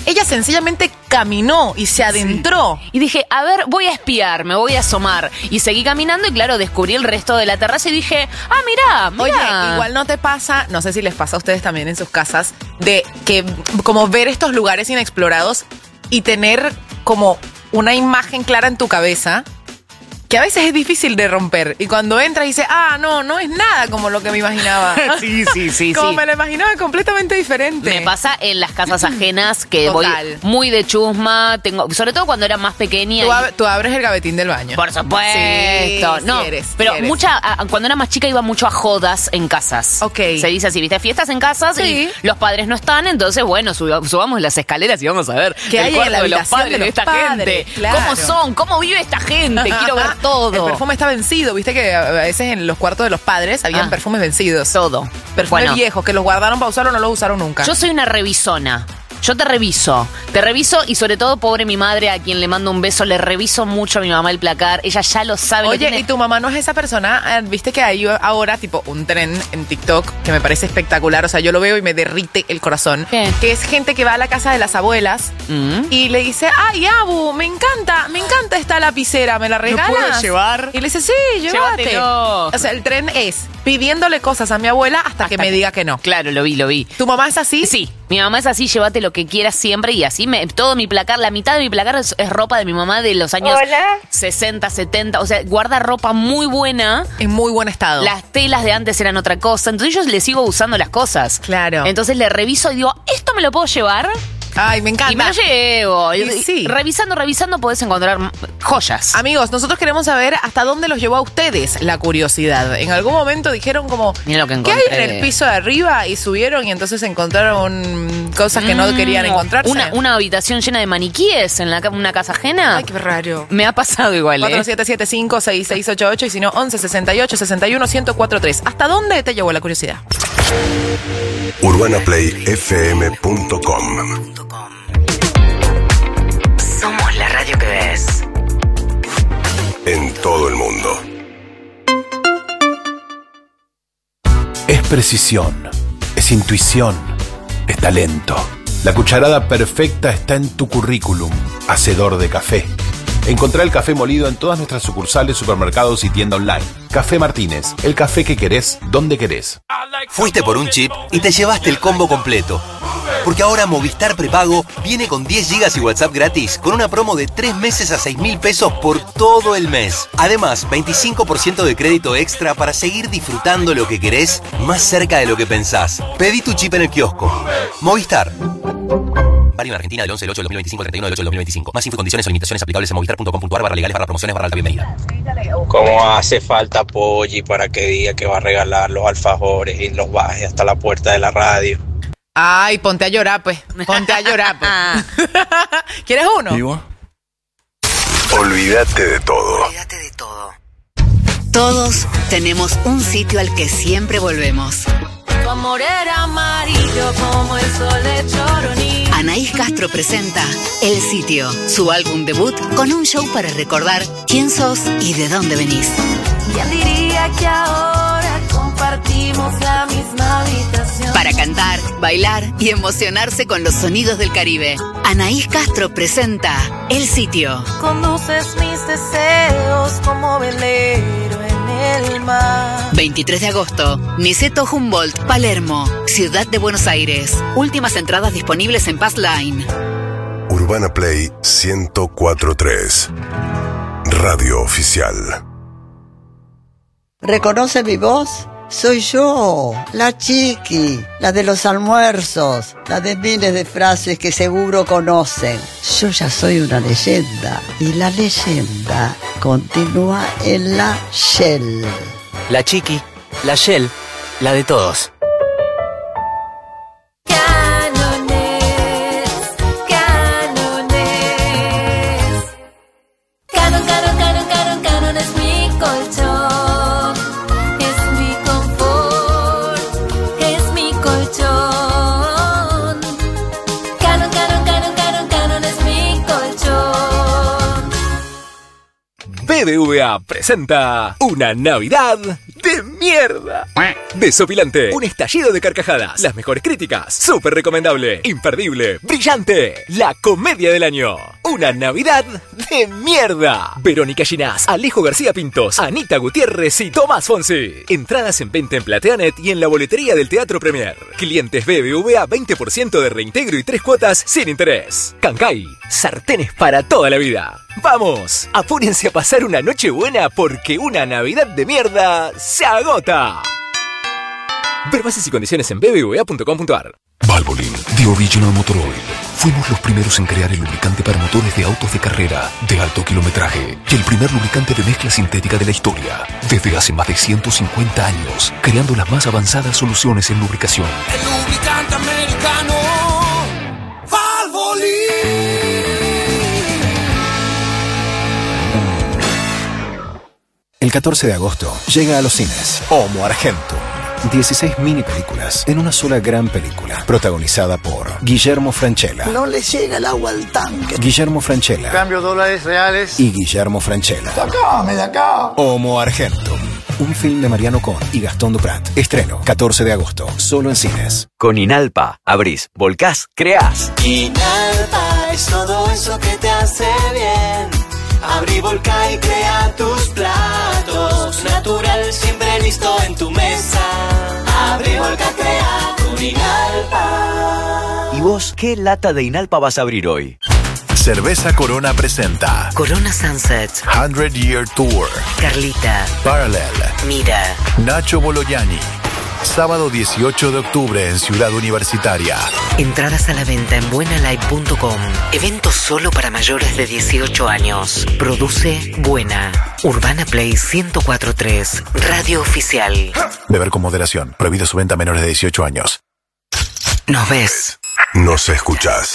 ella sencillamente caminó y se adentró. Sí. Y dije, a ver, voy a espiar, me voy a asomar. Y seguí caminando y claro, descubrí el resto de la terraza y dije, ah, mirá, mirá. Oye, igual no te pasa, no sé si les pasa a ustedes también en sus casas, de que como ver estos lugares inexplorados y tener como una imagen clara en tu cabeza que a veces es difícil de romper. Y cuando entras y dices, ah, no, no es nada como lo que me imaginaba. Sí, sí, sí. Como sí. me lo imaginaba completamente diferente. Me pasa en las casas ajenas que Total. voy muy de chusma, tengo, sobre todo cuando era más pequeña. Tú, y- ab- tú abres el gavetín del baño. Por supuesto. Sí, no, sí eres, pero sí eres. mucha a- cuando era más chica iba mucho a jodas en casas. Ok. Se dice así, ¿viste? Fiestas en casas Sí. y los padres no están, entonces bueno, suba- subamos las escaleras y vamos a ver ¿Qué el hay en cuarto la de los habitación padres de de, los esta padres? gente. Claro. ¿Cómo son? ¿Cómo vive esta gente? Quiero ver todo. El perfume está vencido, viste que a veces en los cuartos de los padres habían Ah. perfumes vencidos. Todo. Perfumes Bueno. viejos que los guardaron para usarlo o no los usaron nunca. Yo soy una revisona. Yo te reviso, te reviso y sobre todo, pobre mi madre, a quien le mando un beso, le reviso mucho a mi mamá el placar, ella ya lo sabe. lo Oye, tiene- ¿y tu mamá no es esa persona? Eh, Viste que hay ahora tipo un tren en TikTok que me parece espectacular, o sea, yo lo veo y me derrite el corazón. ¿Qué? Que es gente que va a la casa de las abuelas Mm. y le dice, ay, Abu, me encanta, me encanta esta lapicera, ¿me la regalas? puedo llevar? Y le dice, sí, llévate. Llévatelo. O sea, el tren es pidiéndole cosas a mi abuela hasta, que me diga que no. Claro, lo vi, lo vi. ¿Tu mamá es así? Sí, mi mamá es así, llévate lo que quieras siempre y así me, todo mi placar, la mitad de mi placar es, es ropa de mi mamá de los años Hola. sesenta, setenta, o sea, guarda ropa muy buena. En muy buen estado. Las telas de antes eran otra cosa, entonces yo le sigo usando las cosas. Claro. Entonces le reviso y digo, ¿esto me lo puedo llevar? Ay, me encanta. Y me lo llevo. Y sí. Revisando, revisando podés encontrar mm, joyas. Amigos, nosotros queremos saber hasta dónde los llevó a ustedes la curiosidad. En algún momento dijeron como, Mira lo que ¿qué hay encontré. en el piso de arriba? Y subieron y entonces encontraron cosas que no Mm, querían encontrarse. Una, una habitación llena de maniquíes en la, ca- una casa ajena. Ay, qué raro. Me ha pasado igual, cuatro ¿eh? siete siete cinco seis seis ocho ocho y si no, once sesenta y ocho sesenta y uno ciento cuatro tres. ¿Hasta dónde te llevó la curiosidad? urbana play f m punto com. Somos la radio que ves. En todo el mundo. Es precisión, es intuición, es talento. La cucharada perfecta está en tu currículum, hacedor de café. Encontrá el café molido en todas nuestras sucursales, supermercados y tienda online. Café Martínez, el café que querés, donde querés. Fuiste por un chip y te llevaste el combo completo. Porque ahora Movistar Prepago viene con diez gigas y WhatsApp gratis con una promo de tres meses a seis mil pesos por todo el mes. Además, veinticinco por ciento de crédito extra para seguir disfrutando lo que querés más cerca de lo que pensás. Pedí tu chip en el kiosco. Movistar. Válido en Argentina del once del ocho del dos mil veinticinco al treinta y uno del ocho del dos mil veinticinco. Más info y condiciones o limitaciones aplicables en movistar punto com punto a r barra legales barra promociones barra alta bienvenida. ¿Cómo hace falta Polly para que diga que va a regalar los alfajores y los baje hasta la puerta de la radio? Ay, ponte a llorar, pues. Ponte a llorar, pues. ¿Quieres uno? ¿Vivo? Olvídate de todo. Todos tenemos un sitio al que siempre volvemos. Tu amor era amarillo como el sol de Choroní. Anaís Castro presenta El Sitio, su álbum debut con un show para recordar quién sos y de dónde venís. ¿Quién diría que ahora compartimos la misma habitación? Para cantar, bailar y emocionarse con los sonidos del Caribe. Anaís Castro presenta El Sitio. Conduces mis deseos como velero en el mar. veintitrés de agosto, Niceto Humboldt, Palermo, Ciudad de Buenos Aires. Últimas entradas disponibles en Pass Line. Urbana Play ciento cuatro punto tres. Radio oficial. ¿Reconoce mi voz? Soy yo, la Chiqui, la de los almuerzos, la de miles de frases que seguro conocen. Yo ya soy una leyenda y la leyenda continúa en la Shell. La Chiqui, la Shell, la de todos. Canones, canones. Canon, canon, canon, canon, canon es mi colchón. Es mi confort, es mi colchón. Canon, canon, canon, canon, canon es mi colchón. B B V A presenta una Navidad de mierda. Desopilante, un estallido de carcajadas, las mejores críticas, súper recomendable, imperdible, brillante, la comedia del año. Una Navidad de mierda. Verónica Ginás, Alejo García Pintos, Anita Gutiérrez y Tomás Fonsi. Entradas en venta en Plateanet y en la boletería del Teatro Premier. Clientes B B V A veinte por ciento de reintegro y tres cuotas sin interés. Cancay, sartenes para toda la vida. ¡Vamos! Apúrense a pasar una noche buena porque una Navidad de mierda se agota. Ver bases y condiciones en b b v a punto com punto a r. Valvoline, The Original Motor Oil. Fuimos los primeros en crear el lubricante para motores de autos de carrera de alto kilometraje y el primer lubricante de mezcla sintética de la historia. Desde hace más de ciento cincuenta años, creando las más avanzadas soluciones en lubricación. El lubricante americano Valvoline. El catorce de agosto llega a los cines Homo Argentum. dieciséis mini películas en una sola gran película, protagonizada por Guillermo Francella. No le llega el agua al tanque. Guillermo Francella Cambio dólares reales. y Guillermo Francella. ¡Sacame de acá! Homo Argentum. Un film de Mariano Con y Gastón Duprat. Estreno catorce de agosto, solo en cines. Con Inalpa, abrís, volcás, creás. Inalpa es todo eso que te hace bien. Abrí, volca y crea tus platos. Natural, siempre listo en tu mesa. Abrí, volca, crea con Inalpa. ¿Y vos qué lata de Inalpa vas a abrir hoy? Cerveza Corona presenta Corona Sunset, hundred Year Tour, Carlita, Parallel, Mira, Nacho Bolognani. Sábado dieciocho de octubre en Ciudad Universitaria. Entradas a la venta en buena live punto com. Evento solo para mayores de dieciocho años. Produce Buena. Urbana Play ciento cuatro punto tres. Radio Oficial. Beber con moderación. Prohibido su venta a menores de dieciocho años. Nos ves. Nos escuchás.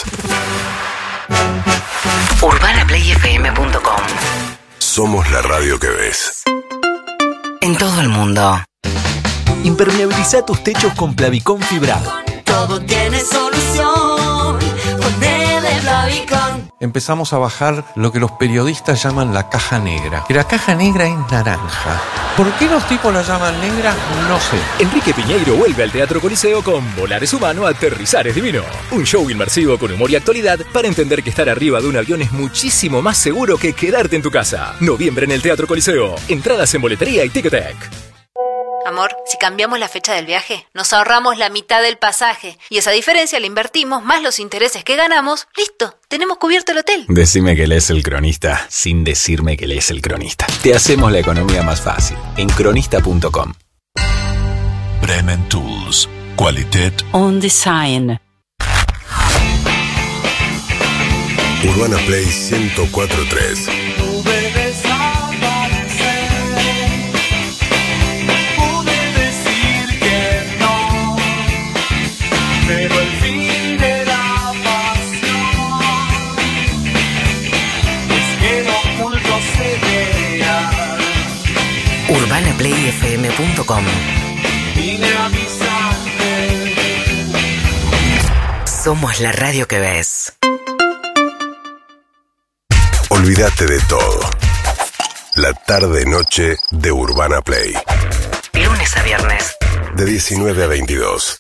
urbana play f m punto com. Somos la radio que ves. En todo el mundo. Impermeabiliza tus techos con Plavicón fibrado. Todo tiene solución con D de Plavicón. Empezamos a bajar lo que los periodistas llaman la caja negra. Que la caja negra es naranja. ¿Por qué los tipos la llaman negra? No sé. Enrique Piñeiro vuelve al Teatro Coliseo con Volar es humano, aterrizar es divino. Un show inmersivo con humor y actualidad para entender que estar arriba de un avión es muchísimo más seguro que quedarte en tu casa. Noviembre en el Teatro Coliseo. Entradas en boletería y Ticketek. Amor, si cambiamos la fecha del viaje, nos ahorramos la mitad del pasaje. Y esa diferencia la invertimos, más los intereses que ganamos. ¡Listo! Tenemos cubierto el hotel. Decime que lees El Cronista sin decirme que lees El Cronista. Te hacemos la economía más fácil en cronista punto com. Bremen Tools. Qualität On Design. Urbana Play ciento cuatro punto tres. Pero el fin de la pasión es que lo oculto se vea. urbana play f m punto com. Vine a avisarte. Somos la radio que ves. Olvídate de todo. La tarde-noche de Urbana Play. Lunes a viernes. De diecinueve a veintidós.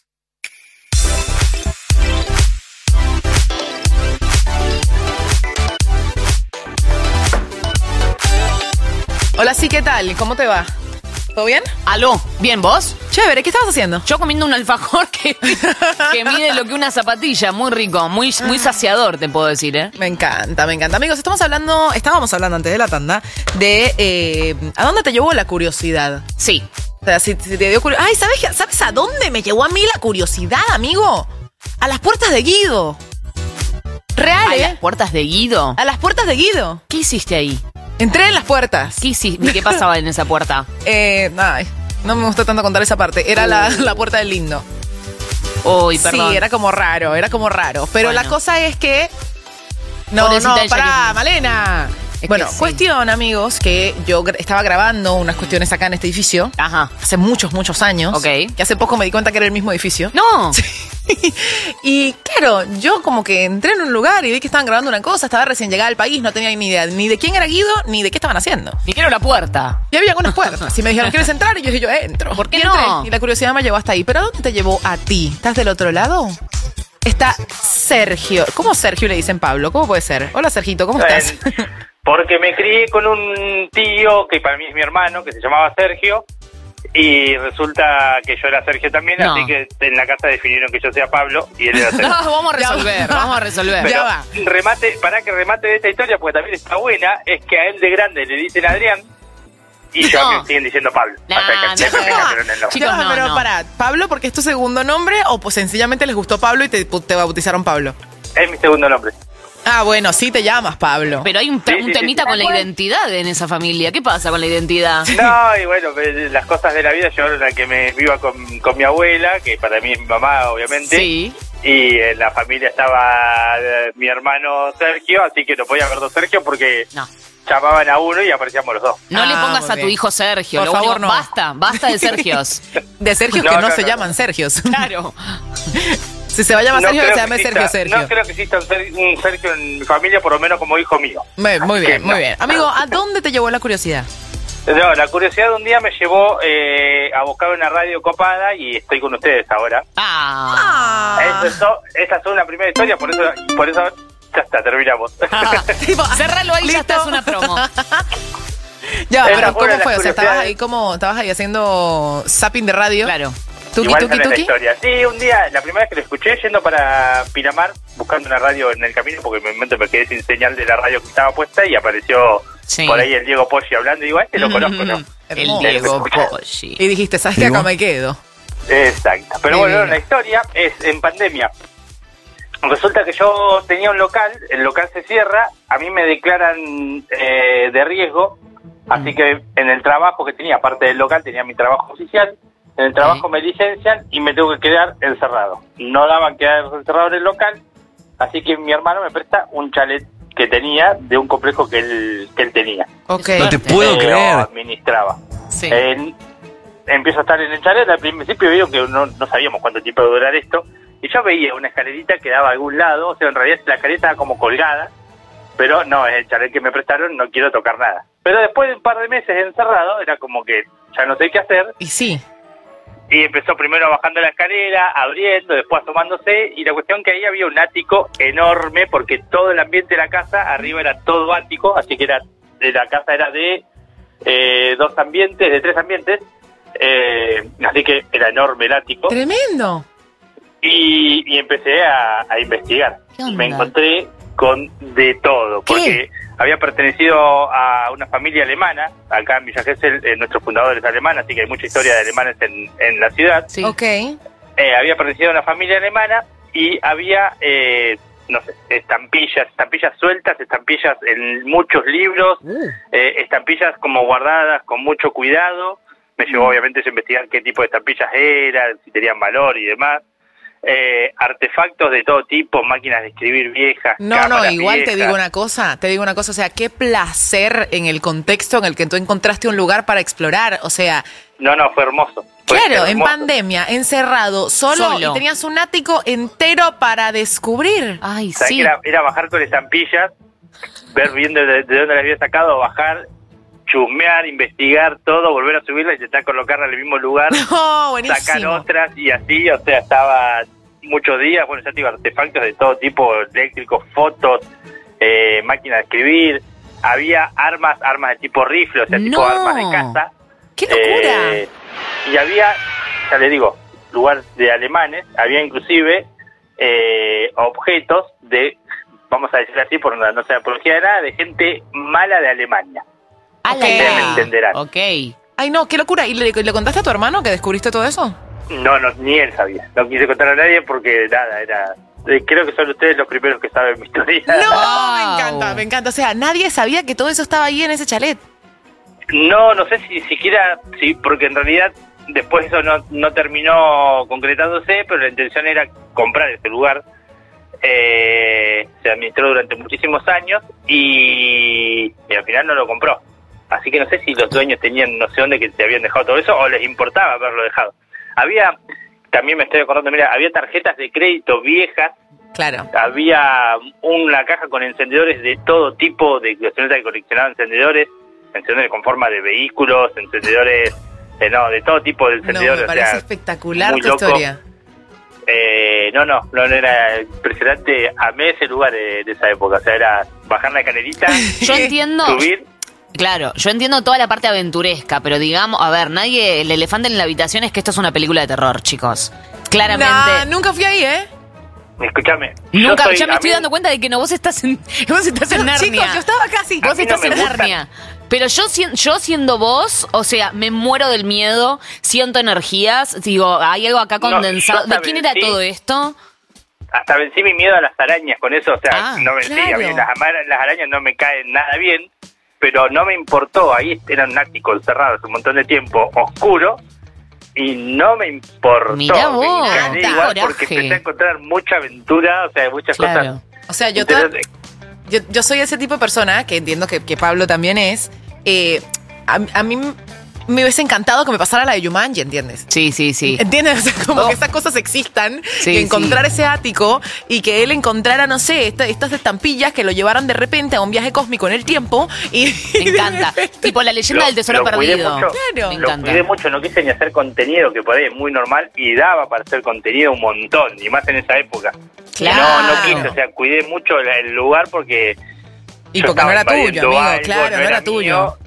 Hola, sí, ¿qué tal? ¿Cómo te va? ¿Todo bien? Aló, ¿bien vos? Chévere, ¿qué estabas haciendo? Yo comiendo un alfajor que, que mide lo que una zapatilla, muy rico, muy, muy saciador, te puedo decir, ¿eh? Me encanta, me encanta. Amigos, estamos hablando, estábamos hablando antes de la tanda de eh, ¿a dónde te llevó la curiosidad? Sí. O sea, si, si te dio curiosidad. Ay, ¿sabes, ¿sabes a dónde me llevó a mí la curiosidad, amigo? A las puertas de Guido. Real, ¿A ¿eh? las puertas de Guido? A las puertas de Guido. ¿Qué hiciste ahí? Entré en las puertas. ¿Qué hiciste? ¿Qué pasaba en esa puerta? Eh, ay, no me gusta tanto contar esa parte. Era uh. la, la puerta del lindo. Uy, perdón. Sí, era como raro, era como raro. Pero bueno, la cosa es que... No, Pobrecita no, pará, que... Malena. Es bueno, sí. Cuestión, amigos, que yo estaba grabando unas cuestiones acá en este edificio. Ajá. Hace muchos, muchos años. Ok. Que hace poco me di cuenta que era el mismo edificio. ¡No! Sí. Y claro, yo como que entré en un lugar y vi que estaban grabando una cosa, estaba recién llegada al país, no tenía ni idea ni de quién era Guido, ni de qué estaban haciendo. Ni quiero la puerta. Y había algunas puertas. Y me dijeron, ¿quieres entrar? Y yo dije, yo entro. ¿Por qué y no? entré. Y la curiosidad me llevó hasta ahí. ¿Pero a dónde te llevó a ti? ¿Estás del otro lado? Está Sergio. ¿Cómo Sergio le dicen Pablo? ¿Cómo puede ser? Hola, Sergito, ¿cómo estás? Porque me crié con un tío que para mí es mi hermano, que se llamaba Sergio, y resulta que yo era Sergio también, No. así que en la casa definieron que yo sea Pablo y él era Sergio. No, vamos a resolver, vamos a resolver. Pero Ya va. remate, para que remate de esta historia, porque también está buena, es que a él de grande le dicen Adrián y yo No. me siguen diciendo Pablo. Nah, O sea que no, siempre me no. cambiaron el nombre. Chicos, no, pero pará, ¿Pablo porque es tu segundo nombre o pues sencillamente les gustó Pablo y te, te bautizaron Pablo? Es mi segundo nombre. Ah, bueno, sí te llamas Pablo. Pero hay un, Sí, un sí, temita sí. con la identidad en esa familia. ¿Qué pasa con la identidad? No, y bueno, pues, las cosas de la vida, yo ahora que me viva con, con mi abuela, que para mí es mi mamá, obviamente. Sí. Y en la familia estaba eh, mi hermano Sergio, así que no podía haber dos Sergio porque No. llamaban a uno y aparecíamos los dos. No le Ah, pongas muy a tu bien. hijo Sergio. Por lo favor, único- no. Basta, basta de Sergios. De Sergios No, que no, no, se no, llaman no. Sergios. Claro. Si se va a llamar No Sergio, creo que se que llame exista- Sergio Sergio. No creo que exista un, Ser- un Sergio en mi familia, por lo menos como hijo mío. Muy, muy Así bien, que muy no. bien. Amigo, ¿a dónde te llevó la curiosidad? No, la curiosidad de un día me llevó eh, a buscar una radio copada y estoy con ustedes ahora. Ah. Eso es to- esa es una primera historia, por eso, por eso ya está, terminamos. Cerralo ahí, ya está, es una promo. Ya, Esa pero fue una ¿cómo de las fue? O sea, estabas curiosidades. ahí como, estabas ahí haciendo zapping de radio. Claro. Tuki, Igual tuki, esa no es la tuki. historia. Sí, un día, la primera vez que lo escuché, yendo para Pinamar, buscando una radio en el camino, porque en un momento me quedé sin señal de la radio que estaba puesta y apareció Sí. por ahí el Diego Poggi hablando. Y digo, a este lo conozco, ¿no? El Hermoso. Diego Poggi. Y dijiste, ¿sabes qué? Acá me quedo. Exacto. Pero Muy bueno, bien. la historia es en pandemia. Resulta que yo tenía un local, el local se cierra, a mí me declaran eh, de riesgo, así que en el trabajo que tenía, aparte del local, tenía mi trabajo oficial, en el trabajo me licencian y me tengo que quedar encerrado. No daban quedar encerrado en el local, así que mi hermano me presta un chalet que tenía de un complejo que él, que él tenía. Ok. No te puedo Eh, creer. o administraba. Sí. Eh, empiezo a estar en el chalet, al principio vieron que no, no sabíamos cuánto tiempo iba a durar esto, y yo veía una escalerita que daba a algún lado, o sea, en realidad la escalera estaba como colgada, pero no, es el chalet que me prestaron, no quiero tocar nada. Pero después de un par de meses encerrado, era como que ya no sé qué hacer, Y sí. y empezó primero bajando la escalera, abriendo, después asomándose, y la cuestión que ahí había un ático enorme, porque todo el ambiente de la casa, arriba era todo ático, así que era de la casa era de eh, dos ambientes, de tres ambientes, eh, así que era enorme el ático. Tremendo. Y, y empecé a, a investigar. ¿Qué onda? Me encontré con de todo, porque había pertenecido a una familia alemana, acá en Villa Gesell, eh, nuestro fundador es alemán, así que hay mucha historia de alemanes en, en la ciudad. Sí. Ok. Eh, había pertenecido a una familia alemana y había, eh, no sé, estampillas, estampillas sueltas, estampillas en muchos libros, eh, estampillas como guardadas con mucho cuidado. Me llevó obviamente a investigar qué tipo de estampillas eran, si tenían valor y demás. Eh, artefactos de todo tipo, máquinas de escribir viejas. No, no, cámaras igual te viejas. digo una cosa, te digo una cosa, o sea, qué placer en el contexto en el que tú encontraste un lugar para explorar, o sea, No, no, fue hermoso. Fue claro, en hermoso. pandemia, encerrado, solo, Solo. y tenías un ático entero para descubrir. Ay, ¿Sabes sí. que era, era bajar con estampillas, ver viendo de, de dónde las había sacado, bajar, chusmear, investigar todo, volver a subirla y intentar colocarla en el mismo lugar, No, buenísimo. sacar otras y así, o sea, estaba muchos días, bueno, ya te digo, artefactos de todo tipo, eléctricos, fotos, eh, máquinas de escribir, había armas, armas de tipo rifle, o sea, tipo No. armas de caza. ¡Qué locura! Eh, y había, ya le digo, lugar de alemanes, había inclusive eh, objetos de, vamos a decir así, por no, no sé la apología de nada, de gente mala de Alemania. A la Ustedes me idea. entenderán. Ok. Ay, no, qué locura. ¿Y le, le contaste a tu hermano que descubriste todo eso? No, no, ni él sabía. No quise contar a nadie porque nada, era... eh, Creo que son ustedes los primeros que saben mi historia. No, Wow. me encanta, me encanta. O sea, nadie sabía que todo eso estaba ahí en ese chalet. No, no sé si siquiera, sí, porque en realidad después eso no, no terminó concretándose, pero la intención era comprar ese lugar. Eh, se administró durante muchísimos años y, y al final no lo compró. Así que no sé si los dueños tenían noción de que se habían dejado todo eso o les importaba haberlo dejado. Había también me estoy acordando, mira, había tarjetas de crédito viejas. Claro. Había una caja con encendedores de todo tipo, de que coleccionaban encendedores, encendedores con forma de vehículos, encendedores, eh, no, de todo tipo de encendedores. No, me parece o sea, espectacular tu loco. historia. Eh, no, no, no, no era impresionante. Amé ese lugar de, de esa época, o sea, era bajar la escalerita, Yo entiendo. subir. Claro, yo entiendo toda la parte aventuresca, pero digamos, a ver, nadie, el elefante en la habitación es que esto es una película de terror, chicos. Claramente. Nah, nunca fui ahí, ¿eh? Escúchame. Nunca, yo soy- ya me a estoy mí- dando cuenta de que no, vos estás en, vos estás en Yo, Narnia. chicos, yo estaba casi. A Vos mí estás no me en gustan. Narnia. Pero yo, sien- yo siendo vos, o sea, me muero del miedo, siento energías, digo, hay algo acá No, condensado. yo ¿De hasta quién era vencí. todo esto? Hasta vencí mi miedo a las arañas con eso, o sea, Ah, no vencí, claro. a mí las, amar- las arañas no me caen nada bien, pero no me importó, ahí era un ático encerrado hace un montón de tiempo, oscuro, y no me importó. Mirá vos, me encaré qué igual coraje. porque empecé a encontrar mucha aventura, o sea, muchas Claro. cosas O sea, yo, toda- interesantes. yo, yo soy ese tipo de persona, que entiendo que, que Pablo también es. eh, a, a mí me hubiese encantado que me pasara la de Jumanji, ¿entiendes? Sí, sí, sí. ¿Entiendes? O sea, como Oh. que esas cosas existan Sí, y encontrar sí. ese ático y que él encontrara, no sé, esta- estas estampillas que lo llevaran de repente a un viaje cósmico en el tiempo y... Me encanta. Tipo la leyenda Lo- del tesoro lo cuidé perdido. mucho. Claro. Me Lo encanta. cuidé mucho, no quise ni hacer contenido, que por ahí es muy normal, y daba para hacer contenido un montón, y más en esa época. Claro. No, no quise, o sea, cuidé mucho el, el lugar porque... Y yo porque no estaba era tuyo, invadiendo amigo, algo, claro, no era tuyo. mío,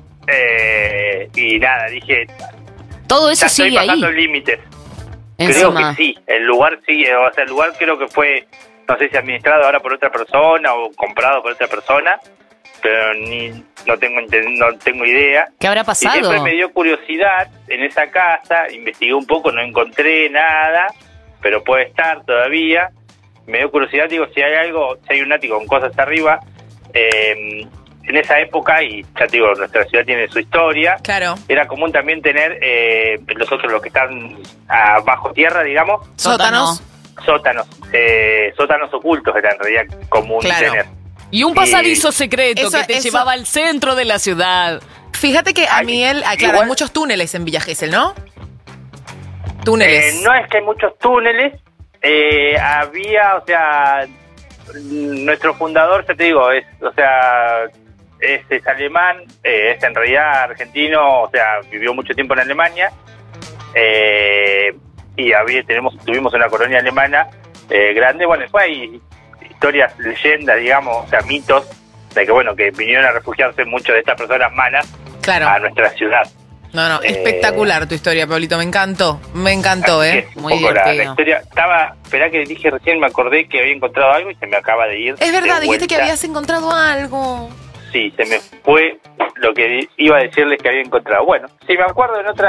eh, y nada, dije, Todo eso ya estoy sigue ahí. pasando límites. Creo Encima. que sí, el lugar sigue, o sea, el lugar creo que fue, no sé si administrado ahora por otra persona o comprado por otra persona, pero ni no tengo enten- no tengo idea. ¿Qué habrá Y pasado? siempre me dio curiosidad en esa casa, investigué un poco, no encontré nada, pero puede estar todavía. Me dio curiosidad, digo, si hay algo, si hay un ático con cosas arriba, eh, en esa época, y ya te digo, nuestra ciudad tiene su historia, Claro. era común también tener eh, los otros, los que están abajo tierra, digamos, Sótanos. sótanos, eh, sótanos ocultos era en realidad común Claro. tener. Y un pasadizo secreto Eso- que te eso- llevaba al centro de la ciudad. Fíjate que a Ay, mí él, ah, claro, igual- hay muchos túneles en Villa Gesell, ¿no? Túneles. Eh, no es que hay muchos túneles, eh, había, o sea, mm, nuestro fundador, ya te digo, es, o sea, es, es alemán, eh, es en realidad argentino, o sea, vivió mucho tiempo en Alemania, eh, y había, tenemos, tuvimos una colonia alemana eh, grande, bueno, después hay historias, leyendas, digamos, o sea, mitos, de que, bueno, que vinieron a refugiarse muchas de estas personas malas Claro. a nuestra ciudad. No, no, Eh, espectacular tu historia, Pablito, me encantó, me encantó, Así ¿eh? que es un Muy poco la, la divertido. historia. Estaba, esperá que dije recién, me acordé que había encontrado algo y se me acaba de ir. Es verdad, de dijiste que vuelta. habías encontrado algo. Sí, se me fue lo que di- iba a decirles que había encontrado. Bueno, si me acuerdo en otro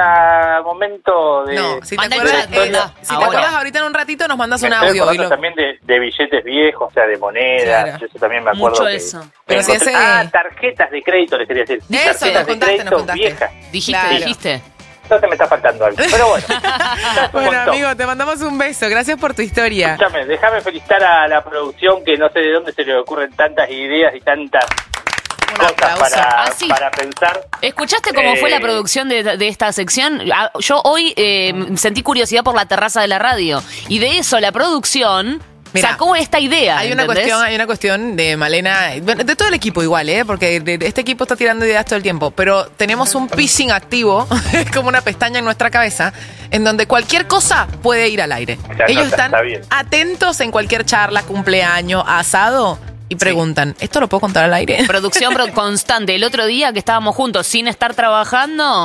momento de... No, si te Manda el acuerdas, chat, eh, manda. si te Ahora. acuerdas ahorita en un ratito nos mandas me un estoy audio y acordando lo... también de, de billetes viejos, o sea, de monedas. Claro. Eso también me acuerdo. Mucho que- eso. que Pero si encontré- ese- Ah, tarjetas de crédito, les quería decir. Eso, tarjetas nos de contaste, nos crédito contaste. viejas. Dijiste, Claro. dijiste. Entonces me está faltando algo. Pero bueno, ya es un Bueno, montón. amigo, te mandamos un beso, gracias por tu historia. Escúchame, déjame felicitar a la producción, que no sé de dónde se le ocurren tantas ideas y tantas Un cosas aplauso. para, Ah, sí. para pensar. ¿Escuchaste cómo fue Eh, la producción de, de esta sección? Ah, Yo hoy eh, sentí curiosidad por la terraza de la radio. Y de eso la producción Mira, sacó esta idea. Hay una ¿entendés? cuestión, hay una cuestión de Malena, bueno, de todo el equipo igual, ¿eh? Porque de- de este equipo está tirando ideas todo el tiempo, pero tenemos un phishing activo, es como una pestaña en nuestra cabeza, en donde cualquier cosa puede ir al aire. Se Ellos anota, están está bien. atentos en cualquier charla, cumpleaños, asado, y preguntan, ¿esto lo puedo contar al aire? Producción pro- constante. El otro día que estábamos juntos sin estar trabajando,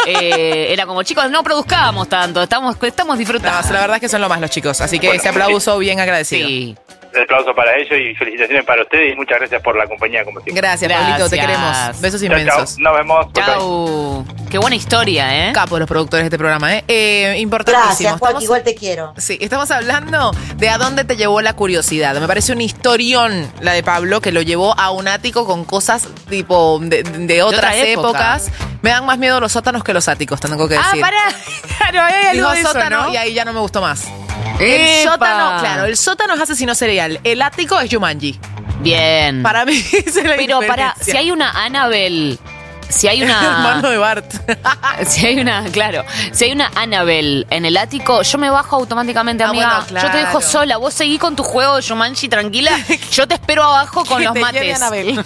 eh, era como, chicos, no produzcamos tanto, estamos, estamos disfrutando. No, la verdad es que son lo más los chicos, así que Bueno, ese aplauso bien agradecido. Sí. Un aplauso para ellos y felicitaciones para ustedes y muchas gracias por la compañía, como siempre. Gracias, Gracias. Pablito, te queremos. Besos Chao, chao. inmensos. Nos vemos. Bye, bye. Chau. Qué buena historia, ¿eh? Capo los productores de este programa, ¿eh? eh importantísimo. Gracias, Juan, Estamos- igual te quiero. Sí, estamos hablando de a dónde te llevó la curiosidad. Me parece un historión la de Pablo, que lo llevó a un ático con cosas tipo de, de otras otra época. épocas. Me dan más miedo los sótanos que los áticos, tengo que Ah, decir. pará. Claro, hay algo Dijo de eso, sótano ¿no? y ahí ya no me gustó más. ¡Epa! El sótano, claro, el sótano es asesino serial. El ático es Jumanji. Bien. Para mí esa es la Pero para, diferencia. si hay una Annabelle si hay una... Hermano de Bart. Si hay una, claro, si hay una Annabelle en el ático, yo me bajo automáticamente, amiga. Ah, bueno, claro. Yo te dejo sola, vos seguí con tu juego de Jumanji tranquila. Yo te espero abajo con Que los te lleve mates. Annabelle.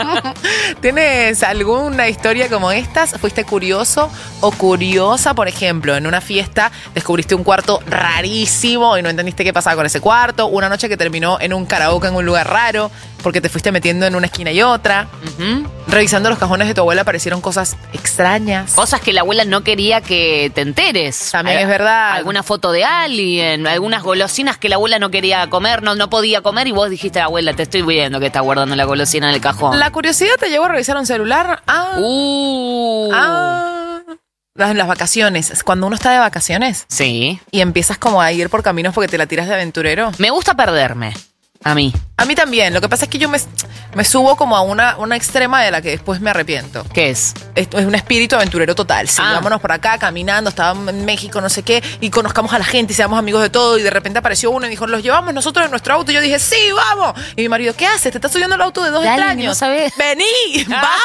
¿Tienes alguna historia como estas? ¿Fuiste curioso o curiosa, por ejemplo, en una fiesta descubriste un cuarto rarísimo y no entendiste qué pasaba con ese cuarto? Una noche que terminó en un karaoke en un lugar raro porque te fuiste metiendo en una esquina y otra. Uh-huh. Revisando los cajones de tu abuela aparecieron cosas extrañas. Cosas que la abuela no quería que te enteres. También es verdad. Alguna foto de alguien, algunas golosinas que la abuela no quería comer, no, no podía comer y vos dijiste, abuela, te estoy viendo que está guardando la golosina en el cajón. La curiosidad te llevó a revisar un celular. Ah. Uh. Ah. Las, las vacaciones. Cuando uno está de vacaciones. Sí. Y empiezas como a ir por caminos porque te la tiras de aventurero. Me gusta perderme. A mí. A mí también. Lo que pasa es que yo me, me subo como a una, una extrema de la que después me arrepiento. ¿Qué es? Esto es un espíritu aventurero total. Sí, Ah. vámonos por acá caminando. Estábamos en México, no sé qué. Y conozcamos a la gente y seamos amigos de todo. Y de repente apareció uno y dijo, los llevamos nosotros en nuestro auto. Y yo dije, sí, vamos. Y mi marido, ¿qué haces? Te estás subiendo al auto de dos Dale, extraños. no sabes. Vení,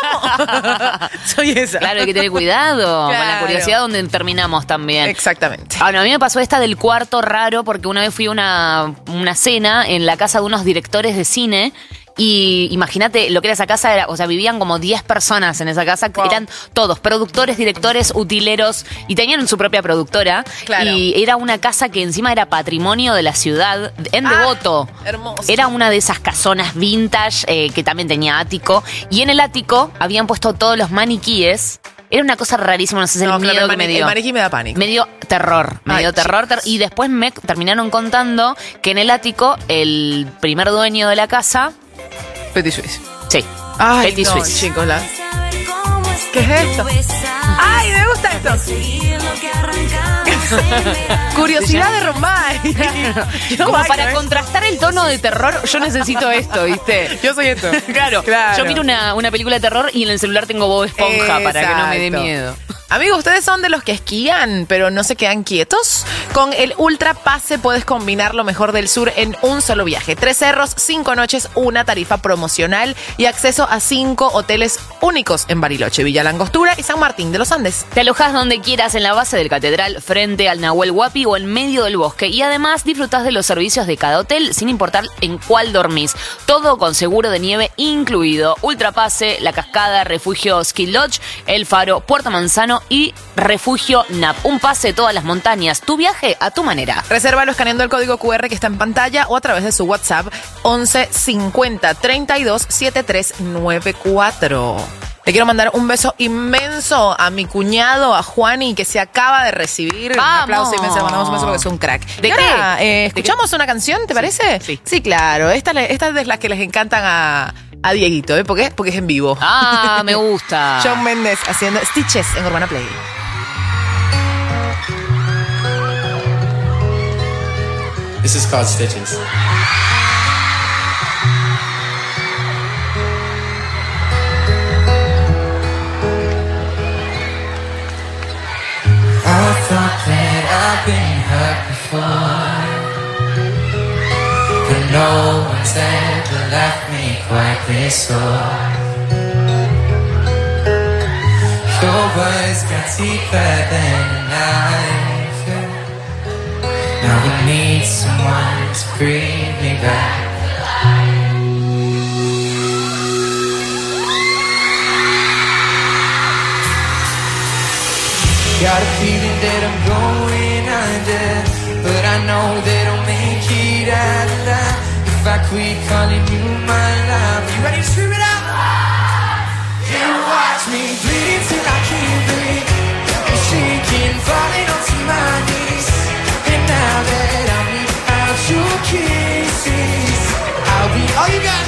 vamos. Soy esa. Claro, hay que tener cuidado. Con la Claro. curiosidad donde terminamos también. Exactamente. Ahora, a mí me pasó esta del cuarto raro porque una vez fui a una, una cena en la casa de unos directores de cine. Y imagínate lo que era esa casa, era, o sea, vivían como diez personas en esa casa, que Wow. eran todos productores, directores, utileros, y tenían su propia productora. Claro. Y era una casa que encima era patrimonio de la ciudad, en Ah, Devoto. hermoso. Era una de esas casonas vintage eh, que también tenía ático. Y en el ático habían puesto todos los maniquíes. Era una cosa rarísima, no sé si No, el claro, miedo el que me mani- dio. el maniquí me da pánico. Me dio terror, me Ay, dio terror. ter- y después me terminaron contando que en el ático el primer dueño de la casa... Petit Suisse. Sí, Ay, Petit no, Suisse. chicos, la... ¿Qué es esto? ¡Ay, me gusta esto! Curiosidad de Rombay. Como para contrastar el tono de terror, yo necesito esto, ¿viste? Yo soy esto. Claro, Claro. yo miro una, una película de terror y en el celular tengo Bob Esponja para que no me dé Exacto. miedo. Amigos, ¿ustedes son de los que esquían, pero no se quedan quietos? Con el Ultra Pase puedes combinar lo mejor del sur en un solo viaje. Tres cerros, cinco noches, una tarifa promocional y acceso a cinco hoteles únicos en Bariloche, Villa Langostura y San Martín de los Andes. Te alojas donde quieras en la base del Catedral, frente al Nahuel Huapi o en medio del bosque. Y además disfrutás de los servicios de cada hotel sin importar en cuál dormís. Todo con seguro de nieve incluido. Ultrapase, La Cascada, Refugio Ski Lodge, El Faro, Puerto Manzano y Refugio N A P. Un pase de todas las montañas. Tu viaje a tu manera. Resérvalo escaneando el código cu erre que está en pantalla o a través de su WhatsApp once cincuenta treinta y dos setenta y tres noventa y cuatro. Le quiero mandar un beso inmenso a mi cuñado, a Juani, que se acaba de recibir. ¡Vamos! Un aplauso inmenso, le mandamos un beso porque es un crack. ¿De Y qué? ahora, eh, ¿De ¿escuchamos una canción, te parece? sí. Sí, claro. Esta, le- esta es de las que les encantan a, a Dieguito, ¿eh? ¿Por qué? Porque es en vivo. Ah, me gusta. Shawn Mendes haciendo Stitches en Urbana Play. This is called Stitches. I thought that I've been hurt before, but no one's ever left me quite this sore. Your words got deeper than a knife. Now I need someone to breathe me back. Got a feeling that I'm going under, but I know that I'll make it out alive if I quit calling you my love. You ready to scream it out? You watch me bleed till I can't breathe, I'm shaking, falling onto my knees. And now that I'm without your kisses, I'll be all you got.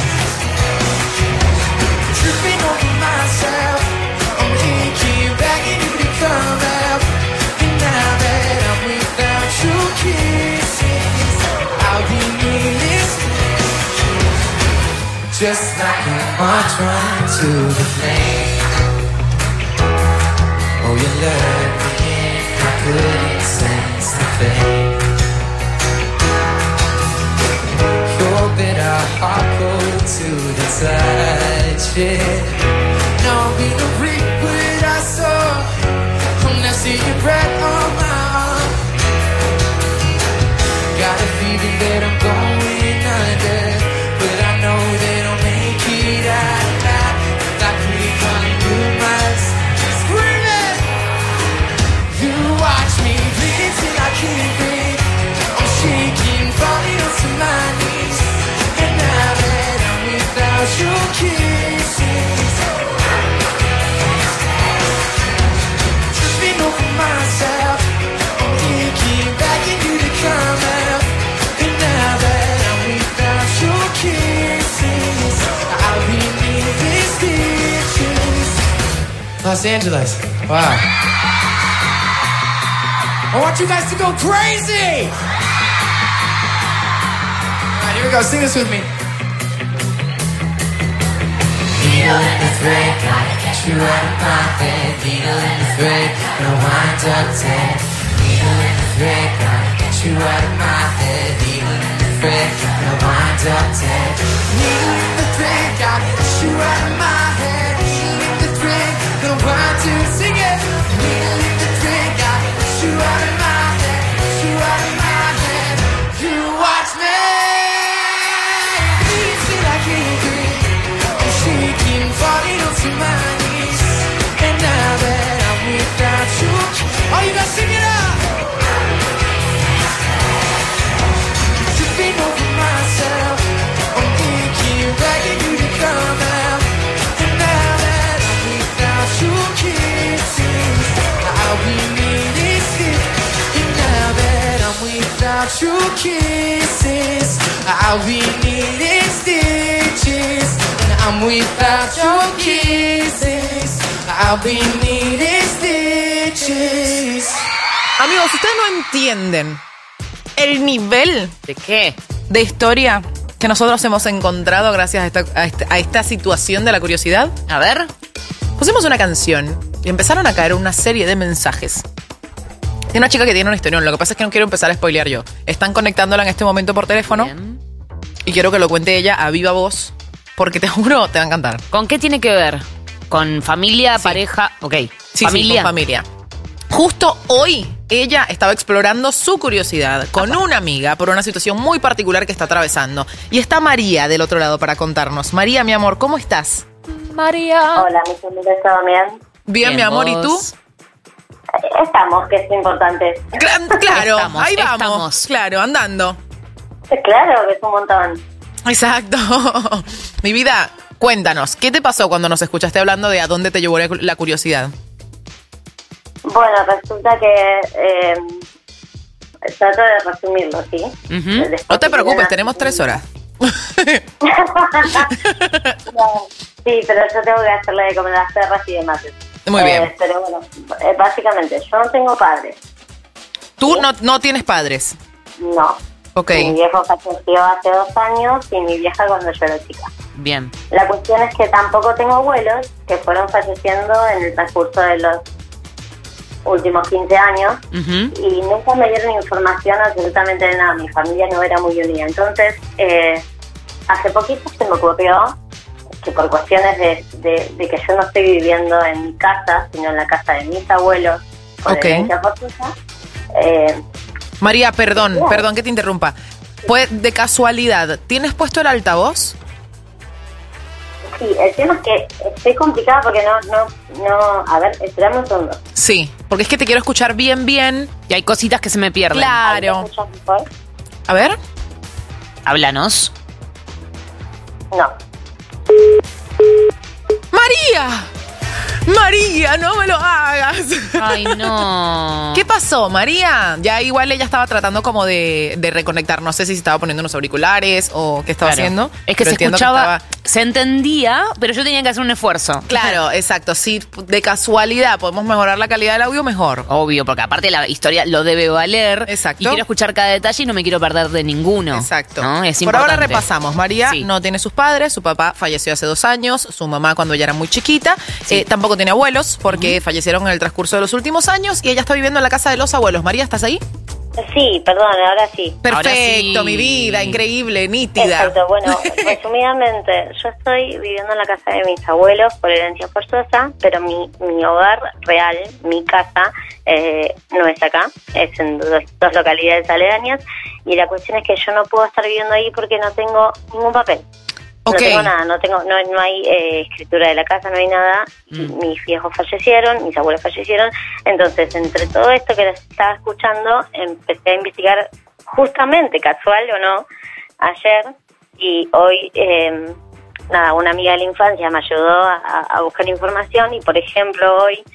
Tripping over myself, I'm aching, begging you to come out. And now that I'm without your kisses, I'll be needless, just like a march run to the flame. Oh, you lured me in, I couldn't sense the pain. Your bitter heart cold to the touch, yeah. Now I'll be the reaper. that I'm going under, but I know that I'll make it out. If I keep calling you my screaming, you watch me bleed till I can't breathe. I'm shaking, falling onto my knees, and now that I'm without your kisses, tripping over myself. I'm thinking back into the come out, and now that I'm without your kisses, I'll be needing stitches. Los Angeles, wow. I want you guys to go crazy. All right, here we go. Sing this with me. Needle in the thread, gotta catch you out of my head. Needle in the thread, no wind up dead. Needle in the thread, gotta catch you out of my head. Needle in the thread, no wind up dead. Needle in the thread, gotta catch you out of my head. Needle in the thread, no wind to sing it. Needle in the thread, gotta catch you out of my head. Catch you out of my head. You watch me. Falling onto my knees, and now that I'm without you, oh, you gotta sing it out. Tripping over myself, I'm thinking begging you to come out, and now that I'm without your kisses, I'll be needing stitches. And now that I'm without your kisses, I'll be needing stitches. I'm without your kisses, I'll be needing stitches. Amigos, ustedes no entienden el nivel ¿de qué? De historia que nosotros hemos encontrado gracias a esta, a esta, a esta situación de la curiosidad. A ver. Pusimos una canción y empezaron a caer una serie de mensajes de una chica que tiene una historión. Lo que pasa es que no quiero empezar a spoilear yo. Están conectándola en este momento por teléfono. Bien. Y quiero que lo cuente ella a viva voz. Porque te juro, te va a encantar. ¿Con qué tiene que ver? ¿Con familia, sí. pareja? Ok. Sí, ¿Familia? Sí, con familia. Justo hoy, ella estaba explorando su curiosidad con Apa. una amiga por una situación muy particular que está atravesando. Y está María del otro lado para contarnos. María, mi amor, ¿cómo estás? María. Hola, mi familia, ¿todo bien? Bien, bien mi amor, ¿vos? ¿Y tú? Estamos, que es importante. Claro, estamos, ahí vamos. Estamos. Claro, andando. Claro, que es un montón. Exacto. Mi vida, cuéntanos, ¿qué te pasó cuando nos escuchaste hablando de a dónde te llevó la curiosidad? Bueno, resulta que eh, trato de resumirlo, ¿sí? Uh-huh. No te preocupes, tenemos tres horas. No, sí, pero yo tengo que hacerle de comer las perras y demás. Muy eh, bien. Pero bueno, eh, básicamente, yo no tengo padres. ¿Tú ¿sí? no, no tienes padres? No. Okay. Mi viejo falleció hace dos años y mi vieja cuando yo era chica. Bien. La cuestión es que tampoco tengo abuelos que fueron falleciendo en el transcurso de los últimos quince años uh-huh. y nunca me dieron información absolutamente de nada. Mi familia no era muy unida. Entonces, eh, hace poquito se me ocurrió que por cuestiones de, de, de que yo no estoy viviendo en mi casa, sino en la casa de mis abuelos, por okay. herencia forzosa, eh, María, perdón, yeah. perdón que te interrumpa. Pues, de casualidad, ¿tienes puesto el altavoz? Sí, el tema es que estoy complicada porque no, no, no... A ver, esperame un segundo. Sí, porque es que te quiero escuchar bien, bien. Y hay cositas que se me pierden. Claro. A ver. Háblanos. No. ¡María! María, no me lo hagas. Ay, no. ¿Qué pasó, María? Ya igual ella estaba tratando como de, de reconectar. No sé si se estaba poniendo unos auriculares o qué estaba claro. haciendo. Es que se escuchaba, que estaba... se entendía, pero yo tenía que hacer un esfuerzo. Claro, exacto. Si de casualidad podemos mejorar la calidad del audio, mejor. Obvio, porque aparte la historia lo debe valer. Exacto. Y quiero escuchar cada detalle y no me quiero perder de ninguno. Exacto. ¿No? Es Por importante. ahora repasamos. María sí. no tiene sus padres. Su papá falleció hace dos años. Su mamá cuando ella era muy chiquita. Sí. Eh, tampoco tiene abuelos porque uh-huh. fallecieron en el transcurso de los últimos años y ella está viviendo en la casa de los abuelos. María, ¿estás ahí? Sí, perdón, ahora sí. Perfecto, sí. mi vida, increíble, nítida. Exacto, bueno, resumidamente, yo estoy viviendo en la casa de mis abuelos por herencia forzosa, pero mi, mi hogar real, mi casa, eh, no es acá, es en dos, dos localidades aledañas, y la cuestión es que yo no puedo estar viviendo ahí porque no tengo ningún papel. Ok. No tengo nada, no tengo, no, no hay eh, escritura de la casa, no hay nada. Mm. Mis viejos fallecieron, mis abuelos fallecieron. Entonces, entre todo esto que les estaba escuchando, empecé a investigar justamente, casual o no, ayer. Y hoy, eh, nada, una amiga de la infancia me ayudó a, a buscar información. Y, por ejemplo, hoy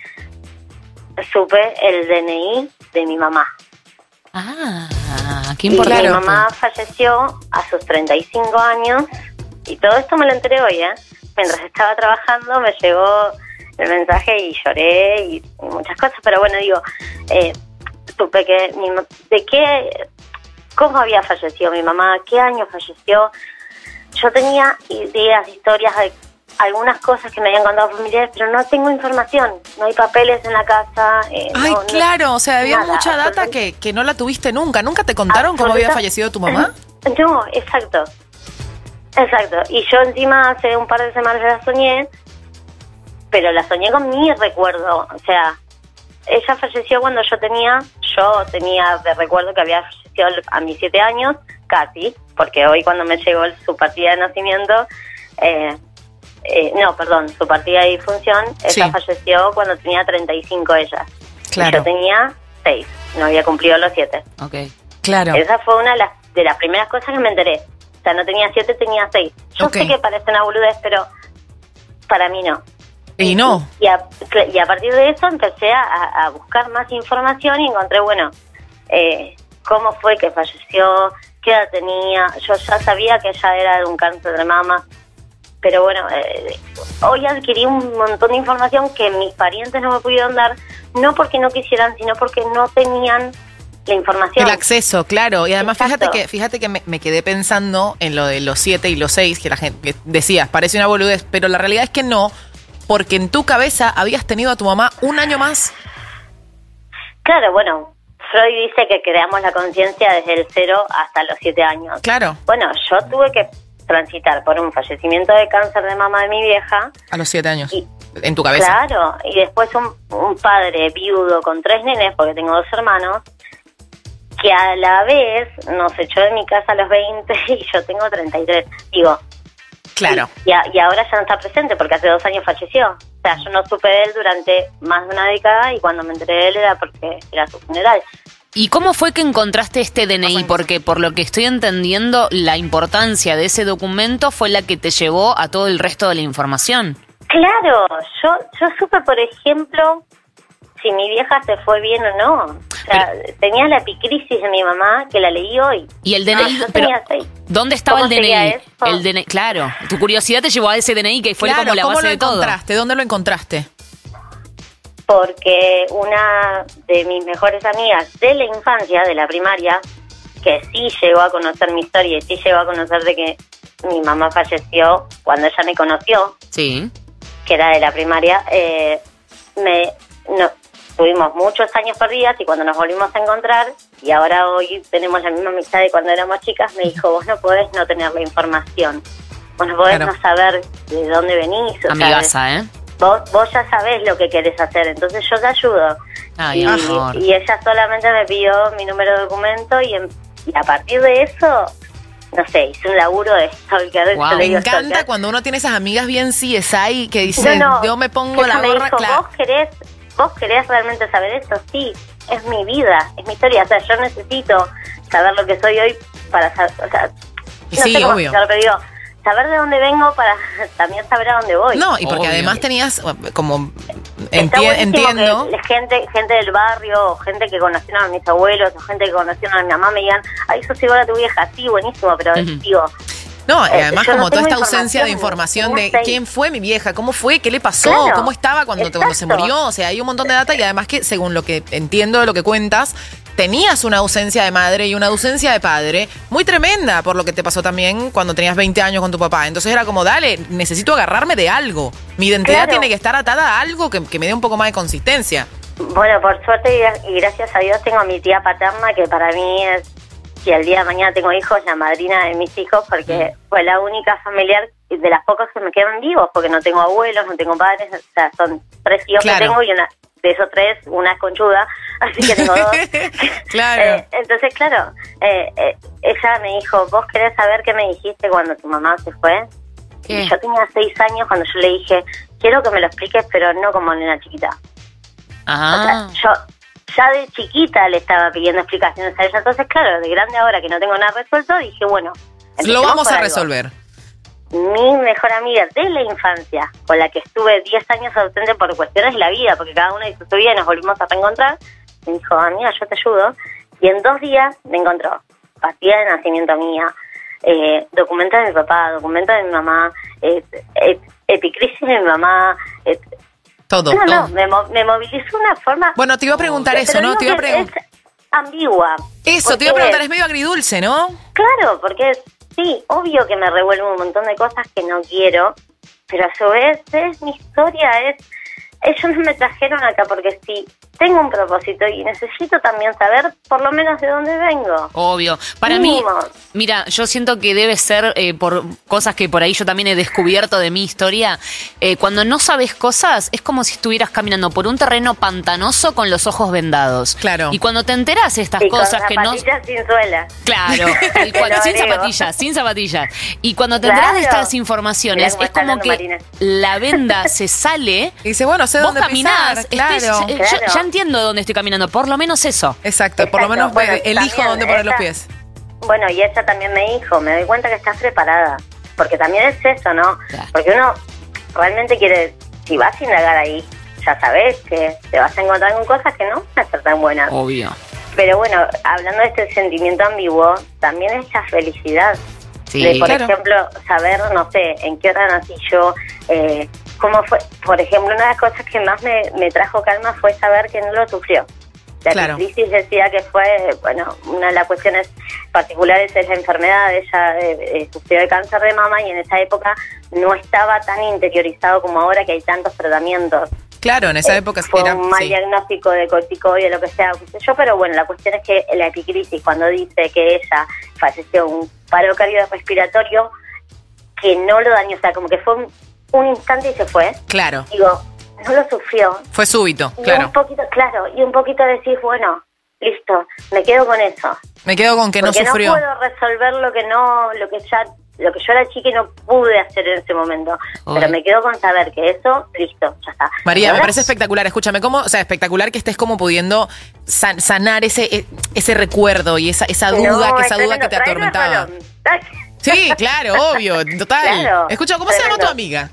supe el D N I de mi mamá. Ah, qué Y importante. mi mamá falleció a sus treinta y cinco años. Y todo esto me lo enteré hoy, ¿eh? Mientras estaba trabajando me llegó el mensaje y lloré y, y muchas cosas. Pero bueno, digo, eh, supe que mi, ma- de qué, cómo había fallecido mi mamá, qué año falleció. Yo tenía ideas, historias de algunas cosas que me habían contado familiares, pero no tengo información. No hay papeles en la casa. Eh, Ay, no- no- claro, o sea, había nada, mucha data absolutamente. que, que no la tuviste nunca. ¿Nunca te contaron cómo había Absoluta- fallecido tu mamá? No, exacto. Exacto. Y yo encima hace un par de semanas la soñé, pero la soñé con mi recuerdo. O sea, ella falleció cuando yo tenía, yo tenía de recuerdo que había fallecido a mis siete años, casi, porque hoy cuando me llegó su partida de nacimiento, eh, eh, no, perdón, su partida de difunción, ella Sí. falleció cuando tenía treinta y cinco ella. Claro. Y yo tenía seis, no había cumplido los siete. Ok. Claro. Esa fue una de las, de las primeras cosas que me enteré. O sea, no tenía siete, tenía seis. Yo Ok. sé que parece una boludez, pero para mí no. Y no. Y a, y a partir de eso empecé a, a buscar más información y encontré, bueno, eh, cómo fue que falleció, qué edad tenía. Yo ya sabía que ella era de un cáncer de mama, pero bueno, eh, hoy adquirí un montón de información que mis parientes no me pudieron dar, no porque no quisieran, sino porque no tenían la información. El acceso, claro. Y además Exacto. fíjate que fíjate que me, me quedé pensando en lo de los siete y los seis, que la gente que decías, parece una boludez, pero la realidad es que no, porque en tu cabeza habías tenido a tu mamá un año más. Claro, bueno, Freud dice que creamos la conciencia desde el cero hasta los siete años. Claro. Bueno, yo tuve que transitar por un fallecimiento de cáncer de mama de mi vieja. A los siete años. Y- en tu cabeza. Claro, y después un, un padre viudo con tres nenes, porque tengo dos hermanos, que a la vez nos echó de mi casa a los veinte y yo tengo treinta y tres. Digo, Claro. y, a- y ahora ya no está presente porque hace dos años falleció. O sea, yo no supe de él durante más de una década y cuando me enteré de él era porque era su funeral. ¿Y cómo fue que encontraste este D N I? Porque por lo que estoy entendiendo, la importancia de ese documento fue la que te llevó a todo el resto de la información. Claro, yo yo supe, por ejemplo, si mi vieja se fue bien o no. O sea, tenía la epicrisis de mi mamá, que la leí hoy. Y el D N I, Ah, yo pero tenía seis. ¿dónde estaba ¿Cómo el D N I? sería eso? El D N I, claro. Tu curiosidad te llevó a ese D N I que fue Claro, como la ¿cómo base lo de todo. encontraste? ¿Dónde lo encontraste? Porque una de mis mejores amigas de la infancia, de la primaria, que sí llegó a conocer mi historia y sí llegó a conocer de que mi mamá falleció cuando ella me conoció, Sí. que era de la primaria, eh, me no, tuvimos muchos años perdidas y cuando nos volvimos a encontrar, y ahora hoy tenemos la misma amistad de cuando éramos chicas, me dijo, vos no podés no tener la información, vos no podés Claro. no saber de dónde venís. O sea, Amigaza, ¿eh? Vos, vos ya sabés lo que querés hacer, entonces yo te ayudo. Ay, y, amor. y ella solamente me pidió mi número de documento y, en- y a partir de eso, no sé, hice un laburo de stalker. Wow. yo le Me digo encanta stalker. cuando uno tiene esas amigas bien C S I que dicen, No, no, yo me pongo ella la me gorra, dijo, claro. ¿Vos querés, ¿Vos querés realmente saber esto? Sí, es mi vida, es mi historia. O sea, yo necesito saber lo que soy hoy para saber, o sea, Y no sí, sé cómo obvio. explicarlo, pero digo, saber de dónde vengo para también saber a dónde voy. No, y porque Obvio. además tenías, como, Está enti- buenísimo entiendo. que gente gente del barrio, o gente que conocieron a mis abuelos, o gente que conocieron a mi mamá me digan, ay, sos igual a tu vieja, sí, buenísimo, pero Ujú. digo... No, y eh, además yo no como toda tengo esta ausencia de información, información de tenía seis. quién fue mi vieja, cómo fue, qué le pasó, Claro, cómo estaba cuando, te- cuando se exacto. murió. O sea, hay un montón de data y además que, según lo que entiendo de lo que cuentas, tenías una ausencia de madre y una ausencia de padre muy tremenda por lo que te pasó también cuando tenías veinte años con tu papá. Entonces era como, dale, necesito agarrarme de algo. Mi identidad Claro. tiene que estar atada a algo que, que me dé un poco más de consistencia. Bueno, por suerte y gra- y gracias a Dios tengo a mi tía paterna, que para mí es, si el día de mañana tengo hijos, la madrina de mis hijos, porque fue la única familiar de las pocas que me quedan vivos, porque no tengo abuelos, no tengo padres, o sea, son tres hijos Claro. que tengo y una de esos tres, una es conchuda, así que tengo dos. Claro. Eh, entonces, claro, eh, eh, ella me dijo, ¿vos querés saber qué me dijiste cuando tu mamá se fue? ¿Qué? Y yo tenía seis años cuando yo le dije, quiero que me lo expliques, pero no como nena chiquita. Ah. O sea, yo ya de chiquita le estaba pidiendo explicaciones a ella. Entonces, claro, de grande ahora que no tengo nada resuelto, dije, bueno, Lo empecemos vamos por a algo. resolver. Mi mejor amiga de la infancia, con la que estuve diez años ausente por cuestiones de la vida, porque cada una hizo su vida y nos volvimos a reencontrar, me dijo, amiga, yo te ayudo. Y en dos días me encontró partida de nacimiento mía, eh, documentos de mi papá, documentos de mi mamá, eh, eh, epicrisis de mi mamá, eh, Todo, no, todo. no, me, mo- me movilizó una forma... Bueno, te iba a preguntar Pero eso, ¿no? digo Te iba a que preguntar. es ambigua. Eso, te iba a Porque- preguntar, es medio agridulce, ¿no? Claro, porque es- sí, obvio que me revuelvo un montón de cosas que no quiero, pero a su vez es mi historia, es... Ellos me trajeron acá porque sí, tengo un propósito y necesito también saber por lo menos de dónde vengo. Obvio. Para Mínimo. mí, mira, yo siento que debe ser eh, por cosas que por ahí yo también he descubierto de mi historia. Eh, cuando no sabes cosas, es como si estuvieras caminando por un terreno pantanoso con los ojos vendados. Claro. Y cuando te enteras de estas Y con cosas que no... zapatillas sin suela. Claro, tal Te cual, lo sin digo. zapatillas, sin zapatillas. Y cuando te enteras de Claro. estas informaciones, Mirá cómo es está como hablando que Marina. la venda se sale. Y dice, bueno, sé Vos dónde caminás, pisar, estés- claro. eh, Claro. Yo ya entiendo dónde estoy caminando, por lo menos eso. Exacto, por lo Exacto. menos Bueno, eh, elijo también dónde poner los esa- pies. Bueno, y ella también me dijo, me doy cuenta que estás preparada, porque también es eso, ¿no? Claro. Porque uno realmente quiere, si vas a indagar ahí, ya sabes que te vas a encontrar con cosas que no van a ser tan buenas. Obvio. Pero bueno, hablando de este sentimiento ambiguo, también es la felicidad. Sí. De, por Claro. ejemplo, saber, no sé, en qué hora nací yo, eh, cómo fue. Por ejemplo, una de las cosas que más me, me trajo calma fue saber que no lo sufrió. La Claro. crisis decía que fue, bueno, una de las cuestiones particulares es la enfermedad. Ella eh, eh, sufrió de cáncer de mama y en esa época no estaba tan interiorizado como ahora, que hay tantos tratamientos. Claro, en esa Eh, época fue era... un mal sí. diagnóstico de corticoide, lo que sea, qué sé yo, pero bueno, la cuestión es que la epicrisis, cuando dice que ella falleció un paro cardiorrespiratorio, que no lo dañó, o sea, como que fue un, un instante y se fue, Claro, digo, no lo sufrió. fue súbito, Y claro. un poquito, claro, y un poquito decís, bueno, listo, me quedo con eso. Me quedo con que no Porque sufrió. no puedo resolver lo que no, lo que ya, lo que yo era chica y no pude hacer en ese momento. Ay. Pero me quedo con saber que eso, listo, ya está. María, me Ahora, parece espectacular. Escúchame, ¿cómo? O sea, espectacular que estés como pudiendo san- sanar ese e- ese recuerdo y esa esa duda, no, que es esa duda que tremendo, te tráelo al atormentaba. salón. Ay, Sí, claro, obvio, total. Claro, Escucha, ¿cómo se llama tremendo. tu amiga?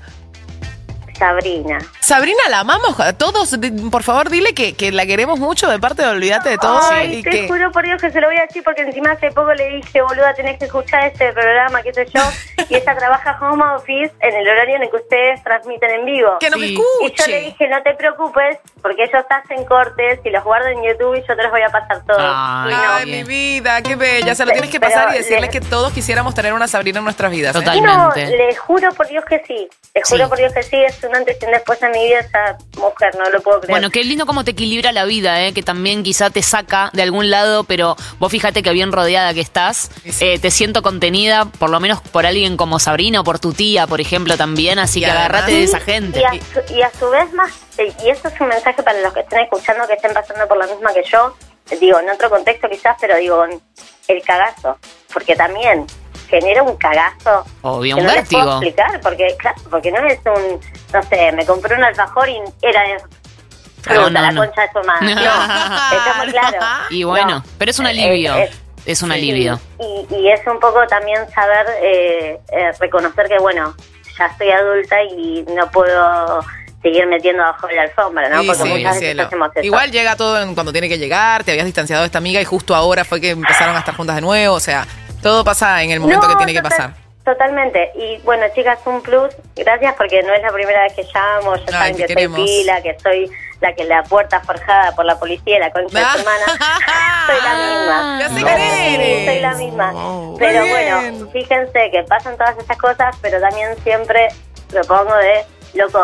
Sabrina. Sabrina, la amamos a todos. De- Por favor, dile que, que la queremos mucho de parte de Olvídate de Todo. Ay, y te que... juro por Dios que se lo voy a decir porque encima hace poco le dije, boluda, tenés que escuchar este programa, qué sé yo, y ella trabaja home office en el horario en el que ustedes transmiten en vivo. Que nos Sí. Y yo escuche. le dije, no te preocupes, porque ellos hacen cortes y los guardo en YouTube y yo te los voy a pasar todos. Ay, Y no. Ay, mi vida, qué bella. Se lo tienes que Pero pasar y decirles le- que todos quisiéramos tener una Sabrina en nuestras vidas. ¿eh? Total. No, Totalmente. le juro por Dios que sí. Le juro Sí. por Dios que sí. Es un antes y un después en mi vida esa mujer, no lo puedo creer. Bueno, qué lindo cómo te equilibra la vida, ¿eh? Que también quizá te saca de algún lado, pero vos fíjate que bien rodeada que estás. Eh, te siento contenida, por lo menos por alguien como Sabrina o por tu tía, por ejemplo, también. Así Y que además- agárrate de esa Y gente. a, su, y a su vez más, y esto es un mensaje para los que estén escuchando, que estén pasando por la misma que yo, digo, en otro contexto quizás, pero digo, con el cagazo, porque también genera un cagazo Obvio, que un no les puedo vértigo. explicar, porque, claro, porque no es un, no sé, me compré un alfajor y era de fruta, No, no, la no. concha de su madre. No, estamos claros. Y bueno, No. pero es un Eh, alivio. eh, Es un Sí, alivio. Y, y es un poco también saber eh, eh, reconocer que, bueno, ya estoy adulta y no puedo seguir metiendo abajo de la alfombra, ¿no? Sí, Porque sí, muchas veces cielo. hacemos eso. Igual llega todo en- cuando tiene que llegar, te habías distanciado de esta amiga y justo ahora fue que empezaron a estar juntas de nuevo, o sea, todo pasa en el momento No, que tiene que total- pasar. Totalmente. Y bueno, chicas, un plus. Gracias porque no es la primera vez que llamo. Ya Ay, saben te que queremos. soy pila, que soy la que la puerta forjada por la policía, la concha de su hermana. Soy la misma. Ya sé Sí, quién eres. soy la misma. Wow. Pero Muy bueno, bien. fíjense que pasan todas estas cosas, pero también siempre propongo de, loco,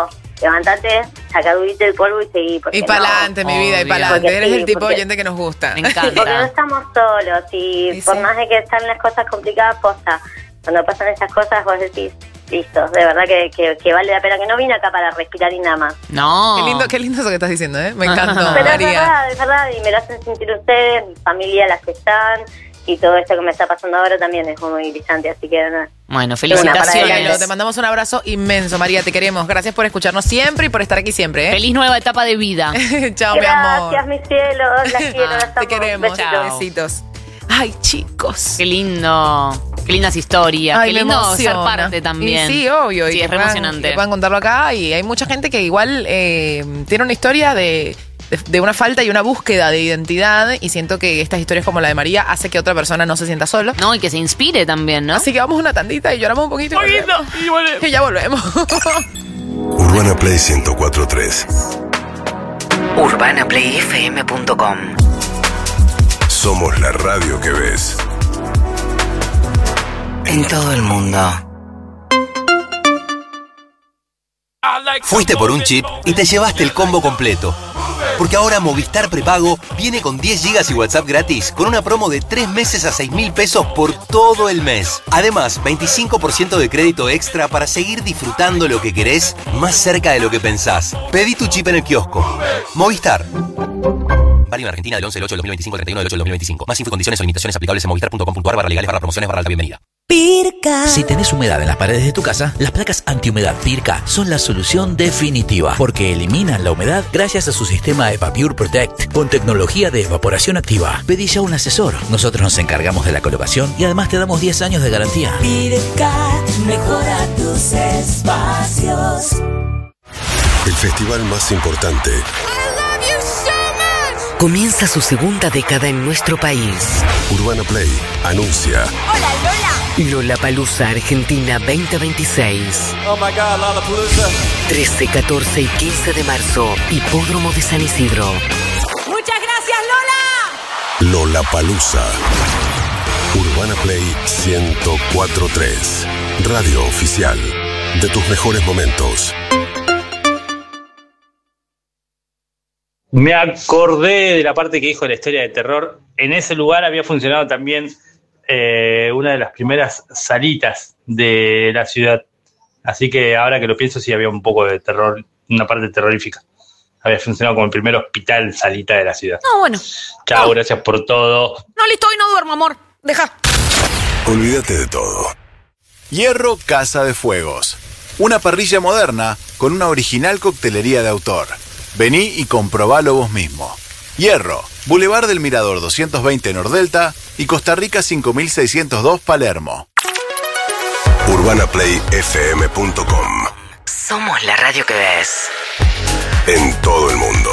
levántate, sacudite el polvo y seguí. Y pa'lante, no, mi vida, y pa'lante. Eres sí, el tipo de porque, oyente que nos gusta. Me encanta. Porque no estamos solos y Sí, por sí. más de que están las cosas complicadas, posta, cuando pasan esas cosas vos decís, listo, de verdad que, que, que vale la pena, que no vine acá para respirar y nada más. No. Qué lindo, qué lindo eso que estás diciendo, ¿eh? Me encantó, Pero es María. verdad, es verdad, y me lo hacen sentir ustedes, mi familia, las que están, y todo esto que me está pasando ahora también es muy brillante, así que nada. Bueno, Bueno, felicitaciones. te mandamos un abrazo inmenso, María, te queremos. Gracias por escucharnos siempre y por estar aquí siempre, ¿eh? Feliz nueva etapa de vida. Chao, mi amor. Gracias, mis cielos, las quiero, las Te amo. queremos. Besitos. Besitos. Ay, chicos. Qué lindo. Qué lindas historias. Ay, Qué me lindo ser emociona. parte también. Y sí, obvio. Sí, y que es re puedan- emocionante. Que puedan contarlo acá. Y hay mucha gente que igual eh, tiene una historia de, de, de una falta y una búsqueda de identidad. Y siento que estas historias como la de María hace que otra persona no se sienta solo. No, y que se inspire también, ¿no? Así que vamos una tandita y lloramos un poquito. Y volvemos. Y volvemos. Y ya volvemos. Urbana Play ciento cuatro punto tres. urbana play f m punto com. Somos la radio que ves. En todo el mundo. Fuiste por un chip y te llevaste el combo completo. Porque ahora Movistar Prepago viene con diez gigas y WhatsApp gratis con una promo de tres meses a seis mil pesos por todo el mes. Además, veinticinco por ciento de crédito extra para seguir disfrutando lo que querés más cerca de lo que pensás. Pedí tu chip en el kiosco. Movistar. Válido en Argentina del once del ocho del dos mil veinticinco al treinta y uno del ocho del dos mil veinticinco. Más info y condiciones o limitaciones aplicables en movistar punto com punto a r barra legales barra promociones barra alta bienvenida. Pirca. Si tenés humedad en las paredes de tu casa, las placas antihumedad Pirca son la solución definitiva porque eliminan la humedad gracias a su sistema EvaPure Protect con tecnología de evaporación activa. Pedí ya un asesor. Nosotros nos encargamos de la colocación y además te damos diez años de garantía. Pirca mejora tus espacios. El festival más importante. Comienza su segunda década en nuestro país. Urbana Play anuncia. Hola, Lola. Lollapalooza Argentina veinte veintiséis. Oh my God, Lollapalooza. trece, catorce y quince de marzo. Hipódromo de San Isidro. Muchas gracias, Lola. Lollapalooza. Urbana Play ciento cuatro punto tres. Radio oficial de tus mejores momentos. Me acordé de la parte que dijo de la historia de terror. En ese lugar había funcionado también eh, una de las primeras salitas de la ciudad. Así que ahora que lo pienso, sí había un poco de terror, una parte terrorífica. Había funcionado como el primer hospital salita de la ciudad. No, bueno. Chao, gracias por todo. No, listo, hoy no duermo, amor. Deja. Olvídate de todo. Hierro Casa de Fuegos. Una parrilla moderna con una original coctelería de autor. Vení y comprobalo vos mismo. Hierro, Boulevard del Mirador doscientos veinte Nordelta y Costa Rica cinco mil seiscientos dos Palermo. urbana play f m punto com. Somos la radio que ves. En todo el mundo.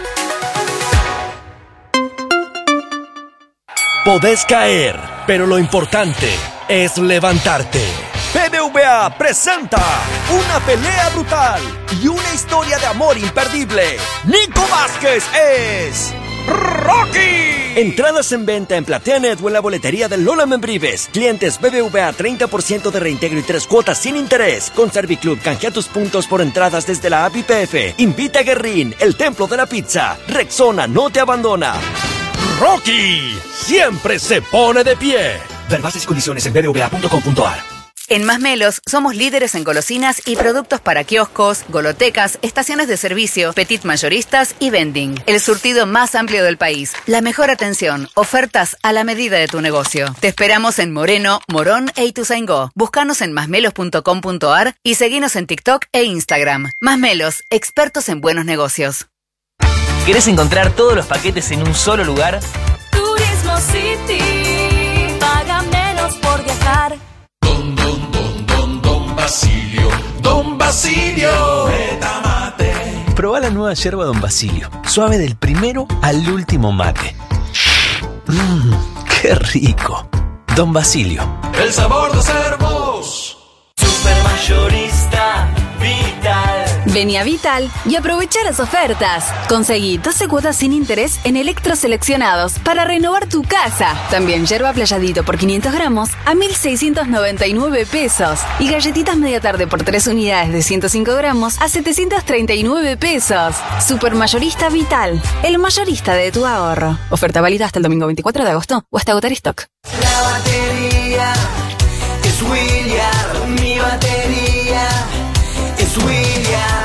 Podés caer, pero lo importante es levantarte. B B V A presenta una pelea brutal y una historia de amor imperdible. Nico Vázquez es Rocky. Entradas en venta en Plateanet o en la boletería de Lola Membrives. Clientes B B V A treinta por ciento de reintegro y tres cuotas sin interés. Con Serviclub canjea tus puntos por entradas desde la app I P F. Invita a Guerrín, el templo de la pizza. Rexona no te abandona. Rocky siempre se pone de pie. Ver bases y condiciones en b b v a punto com punto a r. En Masmelos somos líderes en golosinas y productos para kioscos, golotecas, estaciones de servicio, petit mayoristas y vending. El surtido más amplio del país. La mejor atención, ofertas a la medida de tu negocio. Te esperamos en Moreno, Morón e Ituzaingó. Búscanos en masmelos punto com punto a r y seguinos en TikTok e Instagram. Masmelos, expertos en buenos negocios. ¿Querés encontrar todos los paquetes en un solo lugar? Turismo City. Paga menos por viajar. Don, don, don, don, don Basilio. Don Basilio. Metamate. Probá la nueva yerba Don Basilio. Suave del primero al último mate. Mmm, qué rico. Don Basilio. El sabor de ser vos. Supermayorista Vital. Vení a Vital y aprovecha las ofertas. Conseguí doce cuotas sin interés en electros seleccionados para renovar tu casa. También yerba playadito por quinientos gramos a mil seiscientos noventa y nueve pesos. Y galletitas media tarde por tres unidades de ciento cinco gramos a setecientos treinta y nueve pesos. Supermayorista Vital, el mayorista de tu ahorro. Oferta válida hasta el domingo veinticuatro de agosto o hasta agotar stock. La batería es William, mi batería es William.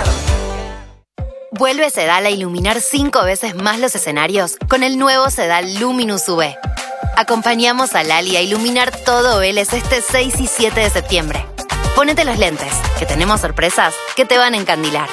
Vuelve Sedal a iluminar cinco veces más los escenarios con el nuevo Sedal Luminous U V. Acompañamos a Lali a iluminar todo Vélez este seis y siete de septiembre. Ponete los lentes, que tenemos sorpresas que te van a encandilar.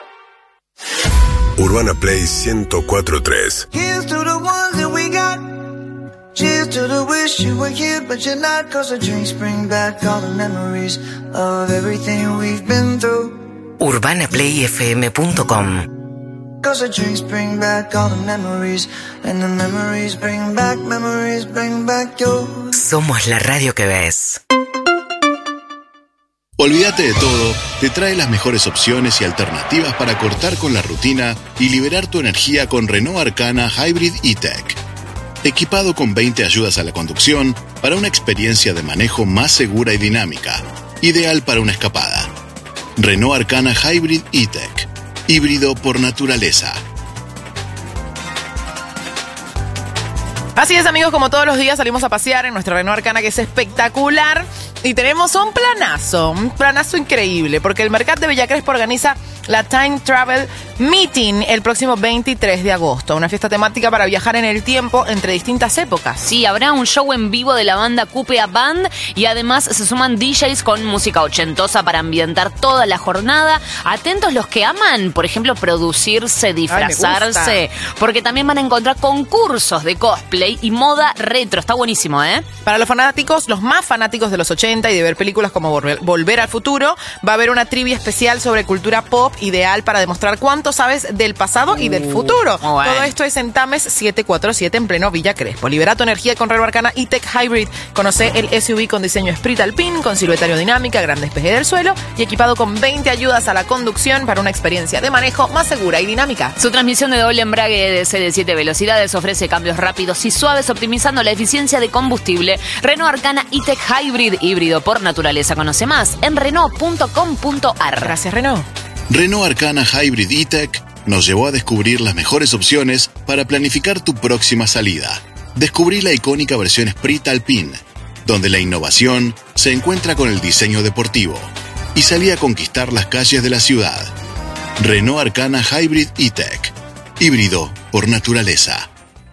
Urbana Play ciento cuatro punto tres. Here's to the ones that we got. Cheers to the wish you were here, but you're not. Cause the drinks bring back all the memories of everything we've been through. urbana play f m punto com. Cause the drinks bring back all the memories, and the memories bring back, memories bring back you. Somos la radio que ves. Olvídate de todo, te trae las mejores opciones y alternativas para cortar con la rutina y liberar tu energía con Renault Arcana Hybrid E-Tech. Equipado con veinte ayudas a la conducción para una experiencia de manejo más segura y dinámica, ideal para una escapada. Renault Arcana Hybrid E-Tech, híbrido por naturaleza. Así es, amigos, como todos los días salimos a pasear en nuestra Renault Arcana, que es espectacular. Y tenemos un planazo, un planazo increíble, porque el Mercat de Villa Crespo organiza la Time Travel Meeting el próximo veintitrés de agosto. Una fiesta temática para viajar en el tiempo entre distintas épocas. Sí, habrá un show en vivo de la banda Cupea Band y además se suman D Js con música ochentosa para ambientar toda la jornada. Atentos los que aman, por ejemplo, producirse, disfrazarse, porque también van a encontrar concursos de cosplay y moda retro. Está buenísimo, ¿eh? Para los fanáticos, los más fanáticos de los ochenta y de ver películas como Volver, Volver al Futuro, va a haber una trivia especial sobre cultura pop, ideal para demostrar cuánto sabes del pasado y del futuro. Uh, bueno. Todo esto es en Tames setecientos cuarenta y siete en pleno Villa Crespo. Libera tu energía con Renault Arcana E-Tech Hybrid. Conoce el S U V con diseño Sprint Alpine, con silueta aerodinámica, gran despegue del suelo y equipado con veinte ayudas a la conducción para una experiencia de manejo más segura y dinámica. Su transmisión de doble embrague E D C de siete velocidades ofrece cambios rápidos y suaves, optimizando la eficiencia de combustible. Renault Arcana E-Tech Hybrid, híbrido por naturaleza. Conoce más en renault punto com punto a r. Gracias, Renault. Renault Arcana Hybrid E-Tech nos llevó a descubrir las mejores opciones para planificar tu próxima salida. Descubrí la icónica versión Sprint Alpine, donde la innovación se encuentra con el diseño deportivo, y salí a conquistar las calles de la ciudad. Renault Arcana Hybrid E-Tech, híbrido por naturaleza.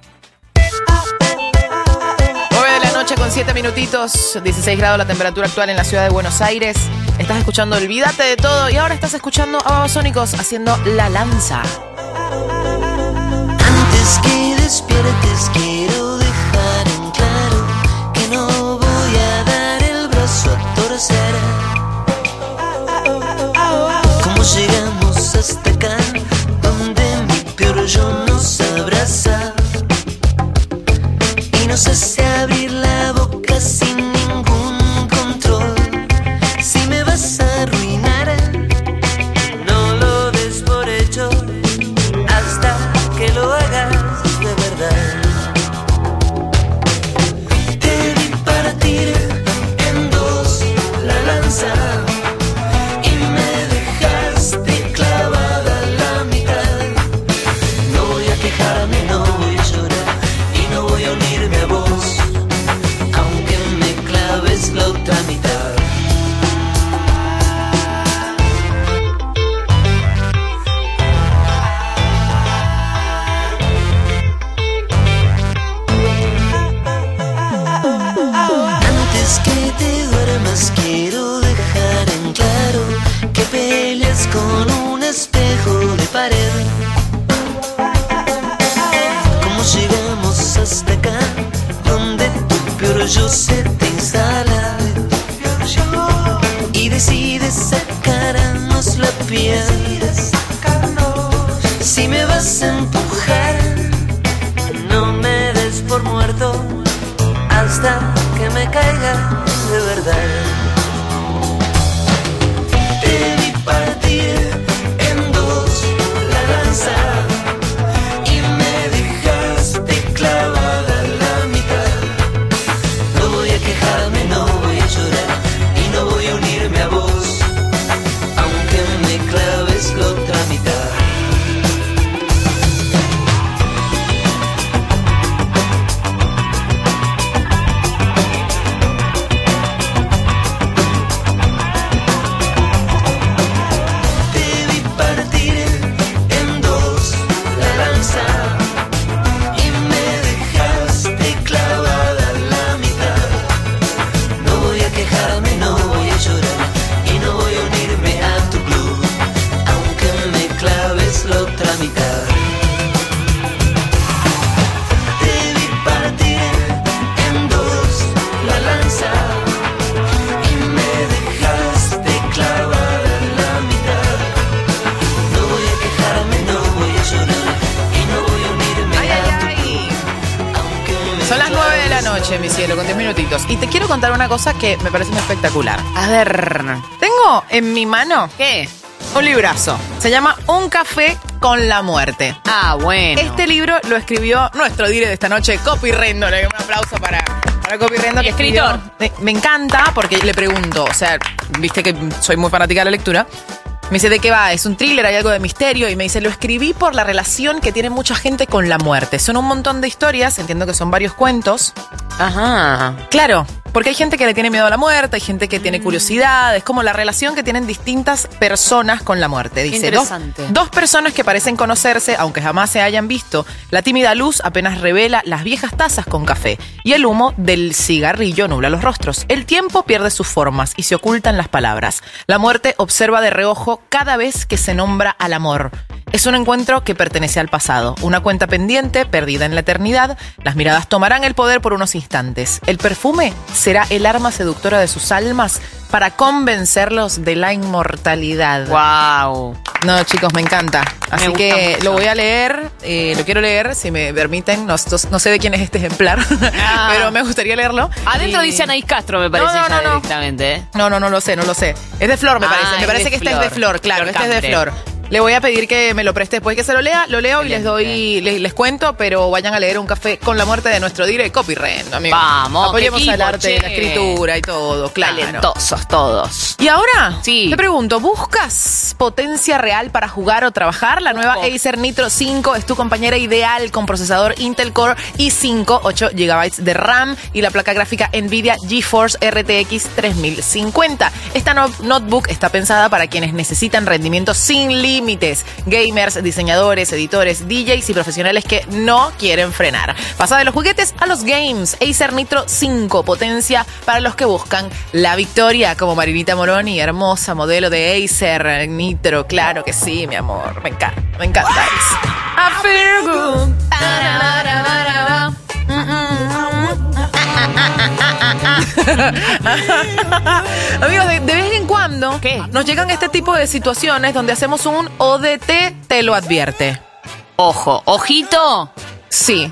Con siete minutitos, dieciséis grados la temperatura actual en la ciudad de Buenos Aires. Estás escuchando Olvídate de Todo y ahora estás escuchando a Babasónicos haciendo La Lanza. Antes que despiertes quiero dejar en claro que no voy a dar el brazo a torcer. ¿Cómo llegamos hasta acá? Donde mi peor yo nos abraza y nos hace abrir la boca sin ningún control. Si me vas a arruinar, no lo des por hecho hasta que lo hagas de verdad. Te vi partir en dos la lanza y me dejaste clavada a la mitad. No voy a quejarme, no voy a llorar y no voy a unirme a vos, aunque me claves la otra mitad. Antes que te duermas quiero dejar en claro que peleas con un espejo de pared. ¿Cómo llegamos hasta acá? Donde tu peor yo se te instala y decides sacarnos la piel. Si me vas a empujar, no me des por muerto hasta que me caiga de verdad. Te vi partir en cielo, con diez minutitos. Y te quiero contar una cosa que me parece muy espectacular. A ver, tengo en mi mano... ¿Qué? Un librazo. Se llama Un café con la muerte. Ah, bueno. Este libro lo escribió nuestro dire de esta noche, Copy Rendon. Un aplauso para, para Copy Rendon. Que escritor. Escribió. Me, me encanta porque le pregunto, o sea, viste que soy muy fanática de la lectura. Me dice, ¿de qué va? ¿Es un thriller? ¿Hay algo de misterio? Y me dice, lo escribí por la relación que tiene mucha gente con la muerte. Son un montón de historias, entiendo que son varios cuentos. Ajá. Claro, porque hay gente que le tiene miedo a la muerte, hay gente que tiene curiosidad, es como la relación que tienen distintas personas con la muerte. Dice, dos, interesante. dos personas que parecen conocerse, aunque jamás se hayan visto. La tímida luz apenas revela las viejas tazas con café y el humo del cigarrillo nubla los rostros. El tiempo pierde sus formas y se ocultan las palabras. La muerte observa de reojo cada vez que se nombra al amor. Es un encuentro que pertenece al pasado, una cuenta pendiente perdida en la eternidad. Las miradas tomarán el poder por unos instantes. El perfume será el arma seductora de sus almas para convencerlos de la inmortalidad. Wow. No, chicos, me encanta. Así Me que gusta mucho. lo voy a leer, eh, lo quiero leer, si me permiten. No, no sé de quién es este ejemplar, Ah. pero me gustaría leerlo. Adentro Y- dice Anaís Castro, me parece, No, no, ya no, no. directamente. ¿eh? No, no, no lo sé, no lo sé. Es de Flor, me Ah, parece. Me es parece de que este es Flor. de Flor, claro, Flor este es de Cambre. Flor. Le voy a pedir que me lo preste después que se lo lea, lo leo y les doy, les, les cuento, pero vayan a leer Un café con la muerte de nuestro dire Copy Rendo, amigos. Vamos, apoyemos qué al equipo, arte, che. la escritura y todo, claro. Talentosos todos. Y ahora, Sí. te pregunto, ¿buscas potencia real para jugar o trabajar? La nueva Busco. Acer Nitro cinco es tu compañera ideal con procesador Intel Core i cinco, ocho gigabytes de RAM y la placa gráfica Nvidia GeForce R T X tres mil cincuenta. Esta no- notebook está pensada para quienes necesitan rendimiento sin límites. Gamers, diseñadores, editores, D Js y profesionales que no quieren frenar. Pasa de los juguetes a los games. Acer Nitro cinco, potencia para los que buscan la victoria, como Marinita Moroni, hermosa modelo de Acer Nitro. Claro que sí, mi amor. Me encanta, me encanta. I feel good. Amigos, de, de vez en cuando ¿Qué? nos llegan este tipo de situaciones donde hacemos un O D T, te lo advierte. Ojo, ojito. Sí.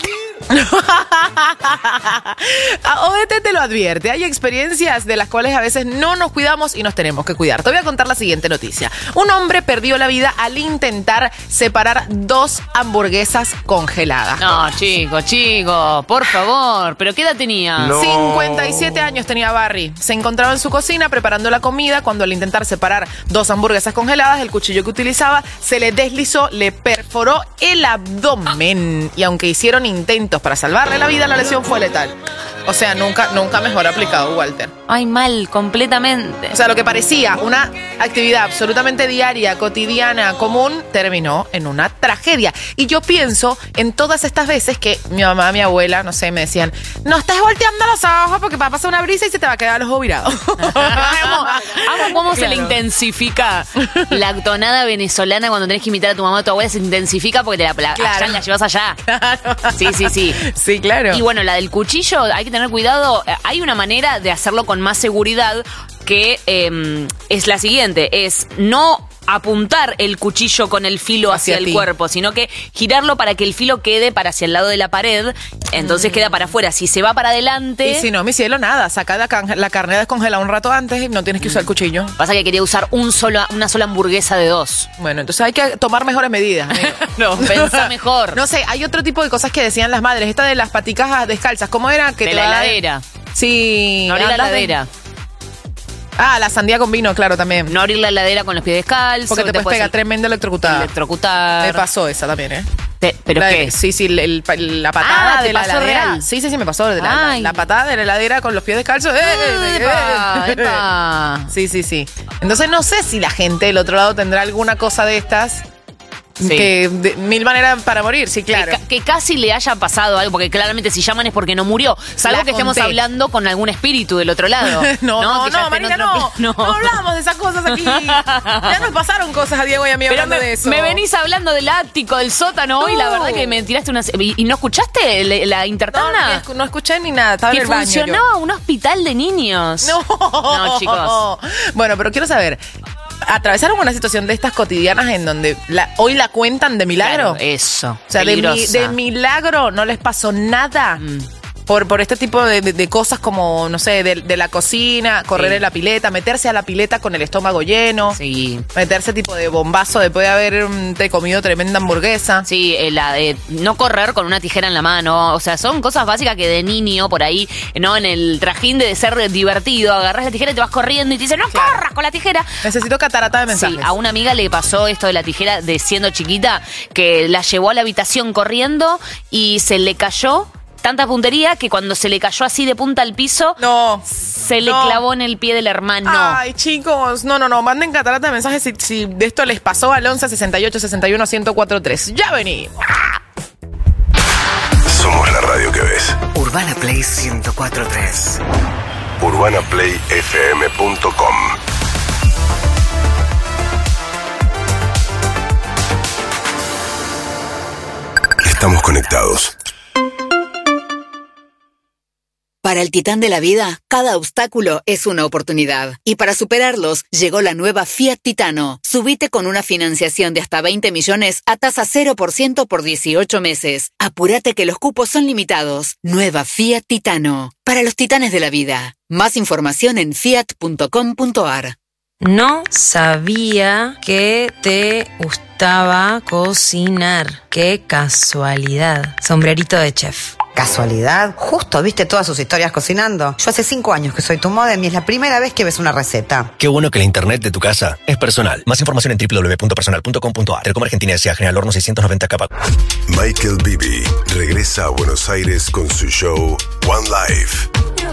A O D T te lo advierte. Hay experiencias de las cuales a veces no nos cuidamos y nos tenemos que cuidar. Te voy a contar la siguiente noticia. Un hombre perdió la vida al intentar separar dos hamburguesas congeladas. No, chicos, chicos, por favor. ¿Pero qué edad tenía? cincuenta y siete años tenía Barry. Se encontraba en su cocina preparando la comida cuando al intentar separar dos hamburguesas congeladas, el cuchillo que utilizaba se le deslizó, le perforó el abdomen. Y aunque hicieron intentos para salvarle la vida, la lesión fue letal. O sea, nunca, nunca mejor aplicado, Walter. Ay, mal, completamente. O sea, lo que parecía una actividad absolutamente diaria, cotidiana, común, terminó en una tragedia. Y yo pienso en todas estas veces que mi mamá, mi abuela, no sé, me decían, no estés volteando los ojos porque va a pasar una brisa y se te va a quedar el ojo virado. Amo, amo cómo se le Claro. intensifica la tonada venezolana cuando tenés que imitar a tu mamá o a tu abuela, se intensifica porque te la, la, Claro. allá la llevas allá. Sí, sí, sí. Sí, claro. Y bueno, la del cuchillo, hay que tener cuidado. Eh, Hay una manera de hacerlo con más seguridad que eh, es la siguiente, es no apuntar el cuchillo con el filo hacia, Hacia el ti. cuerpo, sino que girarlo para que el filo quede para hacia el lado de la pared, entonces queda para afuera. Si se va para adelante... Y si no, mi cielo, nada. Saca la, can- la carne descongelada un rato antes y no tienes que usar el cuchillo. Pasa que quería usar un solo, una sola hamburguesa de dos. Bueno, entonces hay que tomar mejores medidas. amigo. No, pensá mejor. No sé, hay otro tipo de cosas que decían las madres. Esta de las paticas descalzas, ¿cómo era? Que De te la va a dar- heladera. Sí. No abrir la andas de- heladera. Ah, la sandía con vino, claro, también. No abrir la heladera con los pies descalzos. Porque te, puedes pegar tremenda electrocutada. Electrocutar. Me pasó esa también, ¿eh? Te- ¿Pero La- qué? Sí, sí, el- el- la patada Ah, ¿te de la pasó heladera. real? Sí, sí, sí, me pasó. De la, la- Ay. la patada de la heladera con los pies descalzos. ¡Eh, eh, Epa, eh! epa. Sí, sí, sí. Entonces no sé si la gente del otro lado tendrá alguna cosa de estas. Sí. Que de- mil maneras para morir, sí, claro. Que, ca- que casi le haya pasado algo, porque claramente si llaman es porque no murió. Salvo La que estemos conté. hablando con algún espíritu del otro lado. No, no, Que ya no, esté en Marina, otro no. plano. No hablamos de esas cosas aquí. Ya nos pasaron cosas a Diego y a mí Pero hablando me, de eso. me venís hablando del ático, del sótano hoy, No. la verdad que me tiraste una... ¿Y, y no escuchaste la, la No, intertanda? no, no escuché ni nada, estaba que en el baño. yo. funcionaba un hospital de niños. No. No, chicos. Bueno, pero quiero saber, ¿atravesaron una situación de estas cotidianas en donde la- hoy la cuentan de milagro? Claro, eso. O sea, de, mi- peligrosa. de milagro no les pasó nada. Mm. Por, por este tipo de, de, de cosas como, no sé, de, de la cocina, correr Sí. en la pileta, meterse a la pileta con el estómago lleno. Sí. Meterse tipo de bombazo después de haber mm, te comido tremenda hamburguesa. Sí, eh, la de no correr con una tijera en la mano. O sea, son cosas básicas que de niño, por ahí, ¿no? En el trajín de ser divertido, agarras la tijera y te vas corriendo y te dicen, no Claro. corras con la tijera. Necesito catarata de mensajes. Sí, a una amiga le pasó esto de la tijera de siendo chiquita, que la llevó a la habitación corriendo y se le cayó tanta puntería que cuando se le cayó así de punta al piso, no, se le no. clavó en el pie del hermano. Ay, chicos, no, no, no, manden catarata de mensajes si, si de esto les pasó al once sesenta y ocho sesenta y uno ciento cuatro tres. Ya venimos. Somos la radio que ves. Urbana Play ciento cuatro punto tres. urbana play f m punto com. Estamos conectados. Para el titán de la vida, cada obstáculo es una oportunidad. Y para superarlos, llegó la nueva Fiat Titano. Subite con una financiación de hasta veinte millones a tasa cero por ciento por dieciocho meses. Apúrate que los cupos son limitados. Nueva Fiat Titano. Para los titanes de la vida. Más información en fiat punto com punto a r. No sabía que te gustaba cocinar. Qué casualidad. Sombrerito de chef. ¿Casualidad? Justo viste todas sus historias cocinando. Yo hace cinco años que soy tu modem y es la primera vez que ves una receta. Qué bueno que la internet de tu casa es personal. Más información en w w w punto personal punto com punto a r. Telecom Argentina S A General Horno seiscientos noventa K. Michael Bibi regresa a Buenos Aires con su show One Life.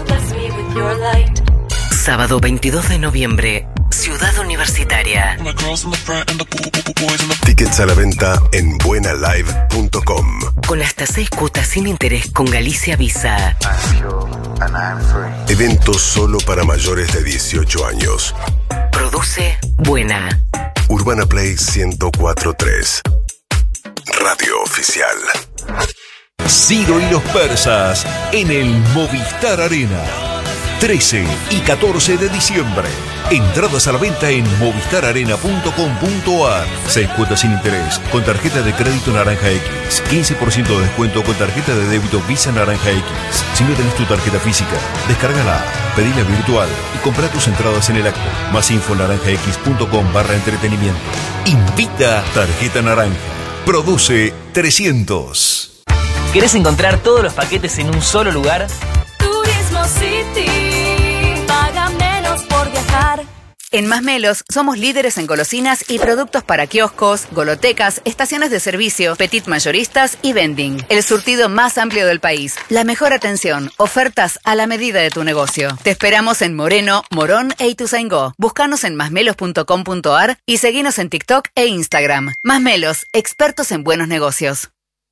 Sábado veintidós de noviembre, Ciudad Universitaria. Tickets a la venta en buena live punto com. Con hasta seis cuotas sin interés con Galicia Visa. Evento solo para mayores de dieciocho años. Produce Buena. Urbana Play ciento cuatro punto tres. Radio oficial. Ciro y los persas en el Movistar Arena. trece y catorce de diciembre. Entradas a la venta en movistar arena punto com punto a r. Seis cuotas sin interés con tarjeta de crédito Naranja X. quince por ciento de descuento con tarjeta de débito Visa Naranja X. Si no tenés tu tarjeta física, descárgala, pedila virtual y compra tus entradas en el acto. Más info en naranja x punto com barra entretenimiento. Invita Tarjeta Naranja. Produce trescientos. ¿Querés encontrar todos los paquetes en un solo lugar? Turismo City, paga menos por viajar. En Más Melos somos líderes en golosinas y productos para kioscos, golotecas, estaciones de servicio, petit mayoristas y vending. El surtido más amplio del país. La mejor atención, ofertas a la medida de tu negocio. Te esperamos en Moreno, Morón e Ituzaingó. Búscanos en masmelos punto com punto a r y seguinos en TikTok e Instagram. Más Melos, expertos en buenos negocios.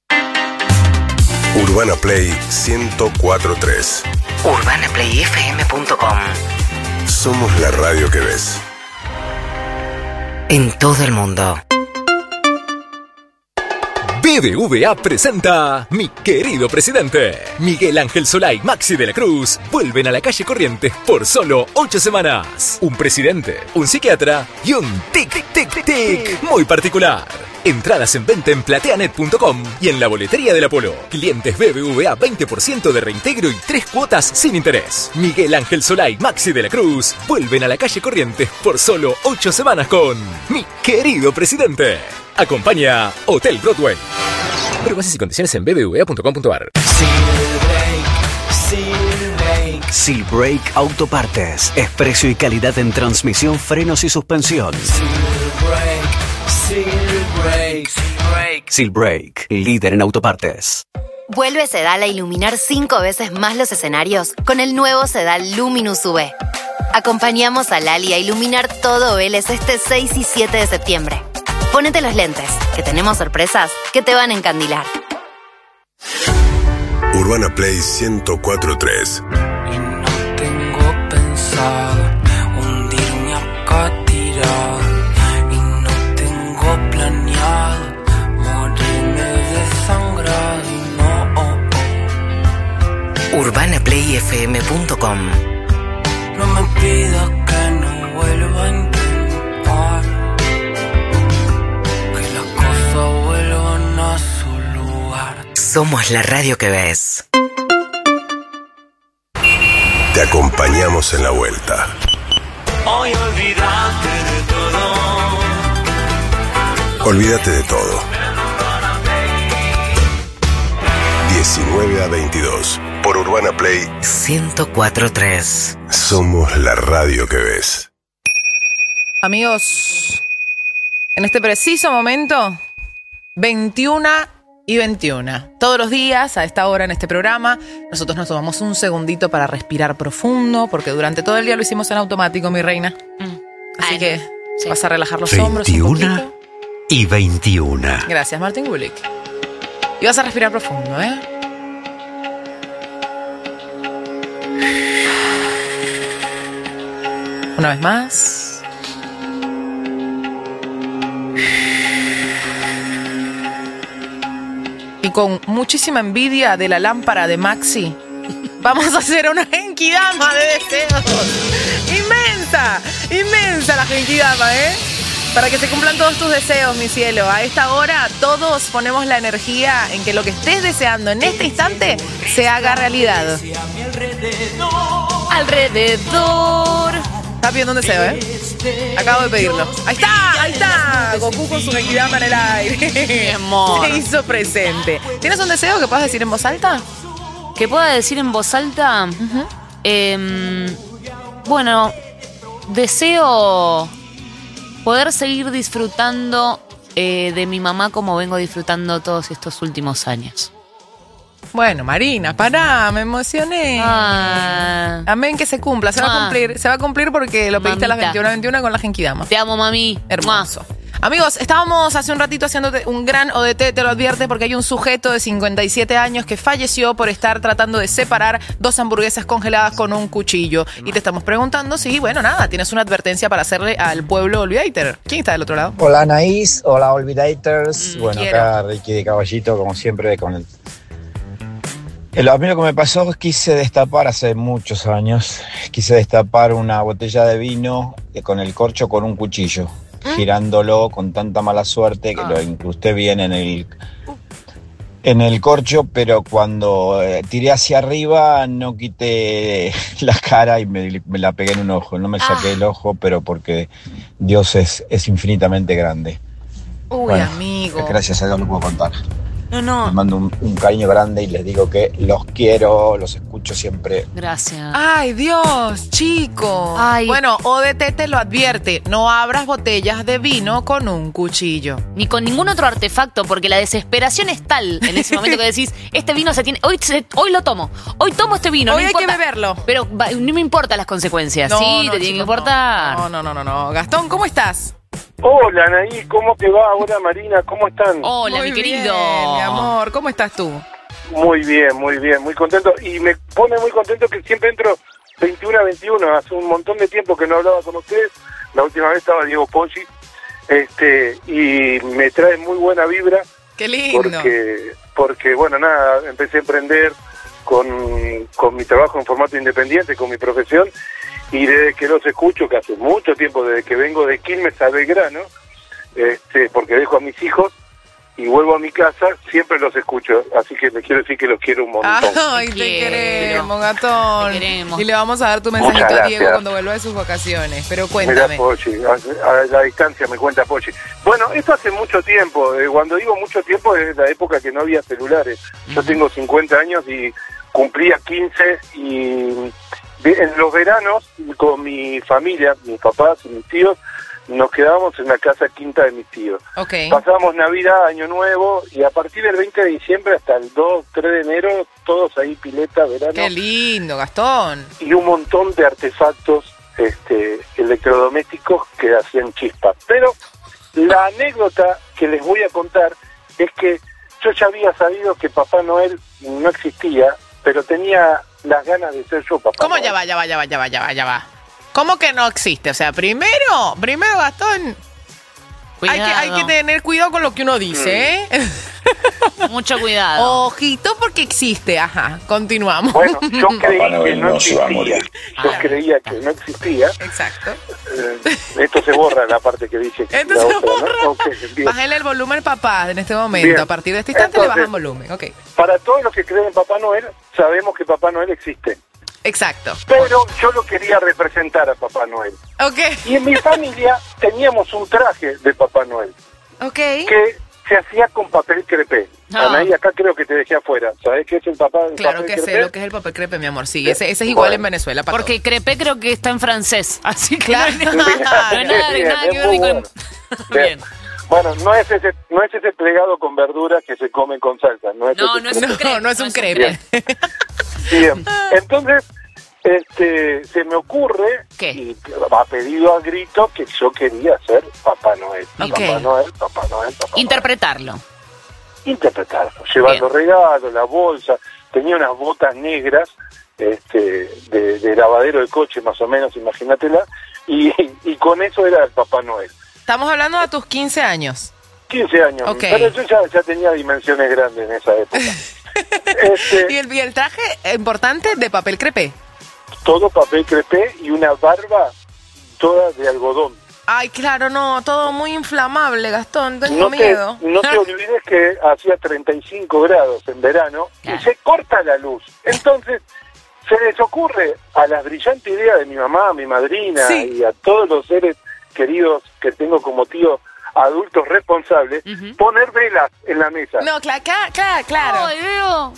Urbana Play ciento cuatro punto tres. urbana play f m punto com. Somos la radio que ves. En todo el mundo. B B V A presenta Mi querido presidente. Miguel Ángel Solá y Maxi de la Cruz vuelven a la calle Corrientes por solo ocho semanas. Un presidente, un psiquiatra y un tic tic tic muy particular. Entradas en venta en plateanet punto com y en la boletería del Apolo. Clientes B B V A veinte por ciento de reintegro y tres cuotas sin interés. Miguel Ángel Solá y Maxi de la Cruz vuelven a la calle Corrientes por solo ocho semanas con Mi querido presidente. Acompaña Hotel Broadway. Pero bases y condiciones en b b v a punto com punto a r. Silbrake Autopartes. Es precio y calidad en transmisión, frenos y suspensión. Silbrake, líder en autopartes. Vuelve Sedal a iluminar cinco veces más los escenarios con el nuevo Sedal Luminous U V. Acompañamos a Lali a iluminar todo Vélez este seis y siete de septiembre. Ponete los lentes, que tenemos sorpresas que te van a encandilar. Urbana Play ciento cuatro punto tres. Tengo pensado hundirme acá tirado y no tengo planeado morirme desangrado y no. Oh, oh. urbana play f m punto com. No me pidas que no vuelva a intentar, que las cosas vuelvan a su lugar. Somos la radio que ves. Te acompañamos en la vuelta. Hoy olvídate de todo. Olvídate de todo. diecinueve a veintidós por Urbana Play ciento cuatro punto tres. Somos la radio que ves. Amigos, en este preciso momento, veintiuna y veintiuna. Todos los días, a esta hora en este programa, nosotros nos tomamos un segundito para respirar profundo, porque durante todo el día lo hicimos en automático, mi reina. Mm. Así Ay, que sí. Vas a relajar los hombros un poquito. Y veintiuna. Gracias, Martín Gulick. Y vas a respirar profundo, ¿eh? Una vez más. Y con muchísima envidia de la lámpara de Maxi, vamos a hacer una genkidama de deseos. Inmensa, inmensa la genkidama, ¿eh? Para que se cumplan todos tus deseos, mi cielo. A esta hora todos ponemos la energía en que lo que estés deseando en este instante se haga realidad. Alrededor. ¿Estás pidiendo un deseo, eh? Acabo de pedirlo. Ahí está, ahí está. Goku con su genkidama en el aire. Mi amor. Se hizo presente. ¿Tienes un deseo que puedas decir en voz alta? ¿Que pueda decir en voz alta? Uh-huh. eh, bueno, deseo poder seguir disfrutando eh, de mi mamá como vengo disfrutando todos estos últimos años. Bueno, Marina, pará, me emocioné. Ah. Amén que se cumpla, se ah. va a cumplir. Se va a cumplir porque lo pediste Mamita. A las veintiuna veintiuna con la genkidama. Te amo, mami. Hermoso. Ah. Amigos, estábamos hace un ratito haciendo un gran O D T, te lo advierte, porque hay un sujeto de cincuenta y siete años que falleció por estar tratando de separar dos hamburguesas congeladas con un cuchillo. Y te estamos preguntando si, bueno, nada, tienes una advertencia para hacerle al pueblo Olvidator. ¿Quién está del otro lado? Hola, Anaís. Hola, Olvidators. Mm, bueno, quiero. Acá Ricky de Caballito, como siempre, con el... El, a mí lo que me pasó es que quise destapar hace muchos años, quise destapar una botella de vino con el corcho con un cuchillo, ¿Mm? girándolo con tanta mala suerte que ah. lo incrusté bien en el, en el corcho, pero cuando eh, tiré hacia arriba no quité la cara y me, me la pegué en un ojo. No me saqué ah. el ojo, pero porque Dios es, es infinitamente grande. Uy, bueno, amigo. Gracias a Dios lo puedo contar. No, no. Les mando un, un cariño grande y les digo que los quiero, los escucho siempre. Gracias. Ay, Dios, chico. Ay. Bueno, O D T te lo advierte. No abras botellas de vino con un cuchillo. Ni con ningún otro artefacto, porque la desesperación es tal en ese momento que decís, este vino se tiene... Hoy, se, hoy lo tomo. Hoy tomo este vino. Hoy no hay importa, que beberlo. Pero va, no me importan las consecuencias. No, sí, no, te tiene que chicos, importar. No, no, no, no, no. Gastón, ¿cómo estás? Hola, Anaí, ¿cómo te va? Hola, Marina, ¿cómo están? Hola, muy mi bien, querido. Mi amor, ¿cómo estás tú? Muy bien, muy bien, muy contento. Y me pone muy contento que siempre entro veintiuno a veintiuno. Hace un montón de tiempo que no hablaba con ustedes. La última vez estaba Diego Poggi. Este, y me trae muy buena vibra. Qué lindo. Porque, porque bueno, nada, empecé a emprender con, con mi trabajo en formato independiente, con mi profesión. Y desde que los escucho, que hace mucho tiempo, desde que vengo de Quilmes a Belgrano, este, porque dejo a mis hijos y vuelvo a mi casa, siempre los escucho. Así que les quiero decir que los quiero un montón. Ay, te queremos, gatón. Te queremos. Y le vamos a dar tu mensajito a Diego cuando vuelva de sus vacaciones. Pero cuéntame. Mirá, Pochi, a, a la distancia me cuenta Pochi. Bueno, esto hace mucho tiempo. Eh, cuando digo mucho tiempo, es la época que no había celulares. Yo tengo cincuenta años y cumplía quince y... En los veranos, con mi familia, mis papás y mis tíos, nos quedábamos en la casa quinta de mis tíos. Okay. Pasábamos Navidad, Año Nuevo, y a partir del veinte de diciembre hasta el dos, tres de enero, todos ahí, pileta, verano. ¡Qué lindo, Gastón! Y un montón de artefactos este, electrodomésticos que hacían chispa. Pero la anécdota que les voy a contar es que yo ya había sabido que Papá Noel no existía, pero tenía las ganas de ser yo Papá ¿Cómo Noel. ya va, ya va, ya va, ya va, ya va, ya va? ¿Cómo que no existe? O sea, primero, primero, Gastón, hay que, hay que tener cuidado con lo que uno dice, ¿eh? Mucho cuidado. Ojito porque existe, ajá. Continuamos. Bueno, yo creí que no existía. Yo creía que no existía. Exacto. Eh, esto se borra la parte que dice que Esto la se otra, borra. ¿no? Okay, Bájale el volumen, papá, en este momento. Bien. A partir de este instante Entonces, le bajan volumen. Ok. Para todos los que creen en Papá Noel, sabemos que Papá Noel existe. Exacto. Pero yo lo quería representar a Papá Noel. Ok. Y en mi familia teníamos un traje de Papá Noel. Ok. Que se hacía con papel crepé. Ah. Anaí, acá creo que te dejé afuera. ¿Sabés qué es el papá del Claro papel que sé crepé? lo que es el papel crepe, mi amor. Sí, ese, ese es igual Bueno. en Venezuela. para Porque crepé creo que está en francés, así que Claro. no hay nada, no hay nada, Bien, nada es que ver muy ni con... bueno. Bien. Bueno, no es ese no es ese plegado con verduras que se comen con salsa. No es, No, ese no es un crepe. crepe. No, no es un crepe. Bien. Entonces, este, se me ocurre, ¿Qué? y ha pedido a grito que yo quería ser Papá Noel. Ok. Papá Noel, Papá Noel, Papá Interpretarlo. Noel. Interpretarlo, llevar los regalos, la bolsa. Tenía unas botas negras este, de, de lavadero de coche, más o menos, imagínatela. Y, y con eso era el Papá Noel. Estamos hablando de tus quince años. quince años. Ok. Pero yo ya, ya tenía dimensiones grandes en esa época. Este, ¿Y el, y el traje importante de papel crepé? todo papel crepé y una barba toda de algodón. Ay, claro, no, todo muy inflamable, Gastón, tengo No te, miedo. no te olvides que hacía treinta y cinco grados en verano y se corta la luz. Entonces, se les ocurre a la brillante idea de mi mamá, mi madrina Sí. y a todos los seres queridos que tengo como tío adultos responsables, poner velas en la mesa. No, claro, claro, claro. Ay, veo.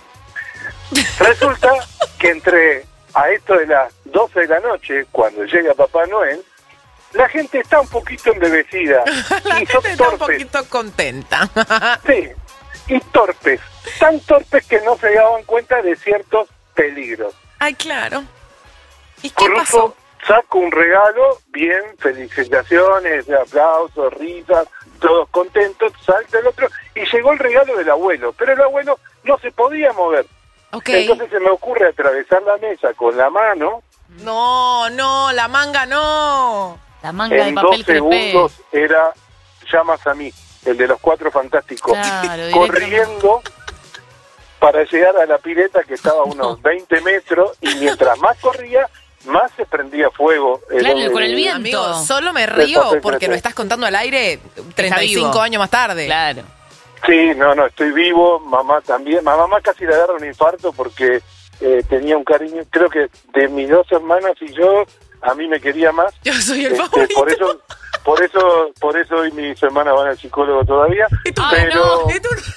Resulta que entre a esto de las doce de la noche, cuando llega Papá Noel, la gente está un poquito embebecida La y son gente está un torpes. poquito contenta. Sí, y torpes, tan torpes que no se daban cuenta de ciertos peligros. Ay, claro. ¿Y qué Cruzo, pasó? saco un regalo, bien, felicitaciones, aplausos, risas, todos contentos, salta el otro, y llegó el regalo del abuelo, pero el abuelo no se podía mover. Ok. Entonces se me ocurre atravesar la mesa con la mano, No, no, la manga no. La manga de en papel dos crepé. segundos era Llamas a mí, el de los Cuatro Fantásticos, Claro, corriendo para llegar a la pileta que estaba a unos veinte metros, y mientras más corría, más se prendía fuego. Claro, con el viento. Amigo, solo me El río papel porque crepé. lo estás contando al aire treinta y cinco vivo. años más tarde. Claro. Sí, no, no, estoy vivo, mamá también. Ma- Mamá casi le agarra un infarto porque eh, tenía un cariño, creo que de mis dos hermanas y yo, a mí me quería más. Yo soy el Este, favorito. por eso, por eso, por eso hoy mis hermanas van al psicólogo todavía. Pero, ¿Y tú no?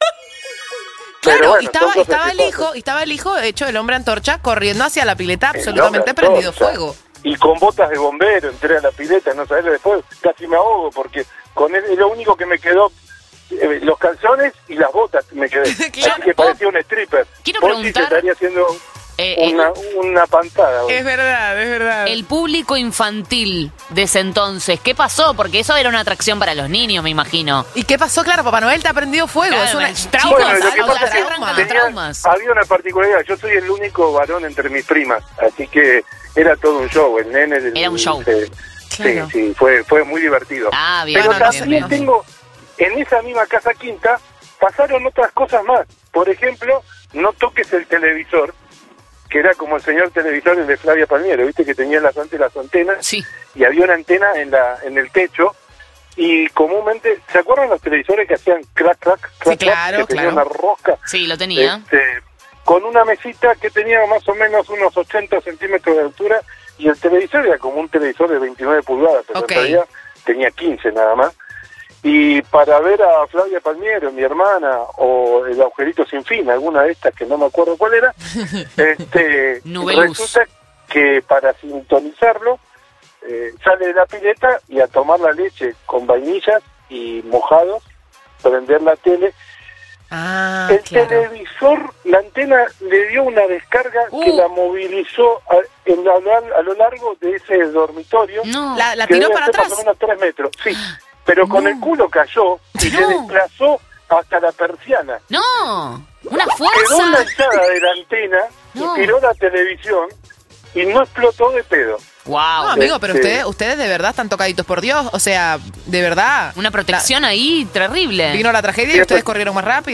pero Claro, bueno, y estaba, son cosas estaba que el pasan. hijo, y estaba el hijo hecho el hombre antorcha corriendo hacia la pileta El absolutamente hombre prendido antorcha. fuego. Y con botas de bombero entré a la pileta, no sabes, después casi me ahogo porque con él es lo único que me quedó, eh, los calzones y las botas me quedé. Claro. Así que parecía un stripper. Quiero Pochi preguntar- se estaría haciendo Eh, una, una pantada. hoy. Es verdad, es verdad. El público infantil de ese entonces, ¿qué pasó? Porque eso era una atracción para los niños, me imagino. ¿Y qué pasó? Claro, Papá Noel te ha prendido fuego. Claro, es una... el trauma, Chicos, Bueno, lo que algo pasa es de que trauma. tenía- tenía- traumas. había una particularidad, yo soy el único varón entre mis primas, así que era todo un show, el nene del- Era un show. se- Claro. Sí, sí, fue, fue muy divertido. Ah, bien. Pero no, no, también no. tengo, en esa misma casa quinta, pasaron otras cosas más. Por ejemplo, no toques el televisor, que era como el señor televisor el de Flavia Palmiero, viste que tenía las, antes las antenas, Sí. y había una antena en la en el techo, y comúnmente, ¿se acuerdan los televisores que hacían crack, crack, crack, crack, claro, que tenían claro. una rosca? Sí, lo tenía. Este, con una mesita que tenía más o menos unos ochenta centímetros de altura, y el televisor era como un televisor de veintinueve pulgadas, pero Ok. en realidad tenía quince nada más. Y para ver a Flavia Palmiero, mi hermana, o El Agujerito Sin Fin, alguna de estas que no me acuerdo cuál era, este, Nubeluz. resulta que para sintonizarlo, eh, sale de la pileta y a tomar la leche con vainillas y mojados, prender la tele. Ah, El claro. televisor, la antena le dio una descarga que Uh. la movilizó a, en la- a lo largo de ese dormitorio. No. La, la que tiró debe para ser atrás. más o menos tres metros, sí. Pero con No. el culo cayó y se No. desplazó hasta la persiana. No. Una Quedó fuerza. enganchada de la antena No. y tiró la televisión y no explotó de pedo. Wow. No, amigo, pero Este- ustedes, ustedes de verdad están tocaditos por Dios. O sea, de verdad. Una protección ahí terrible. Vino la tragedia y Sí, ustedes pues- corrieron más rápido.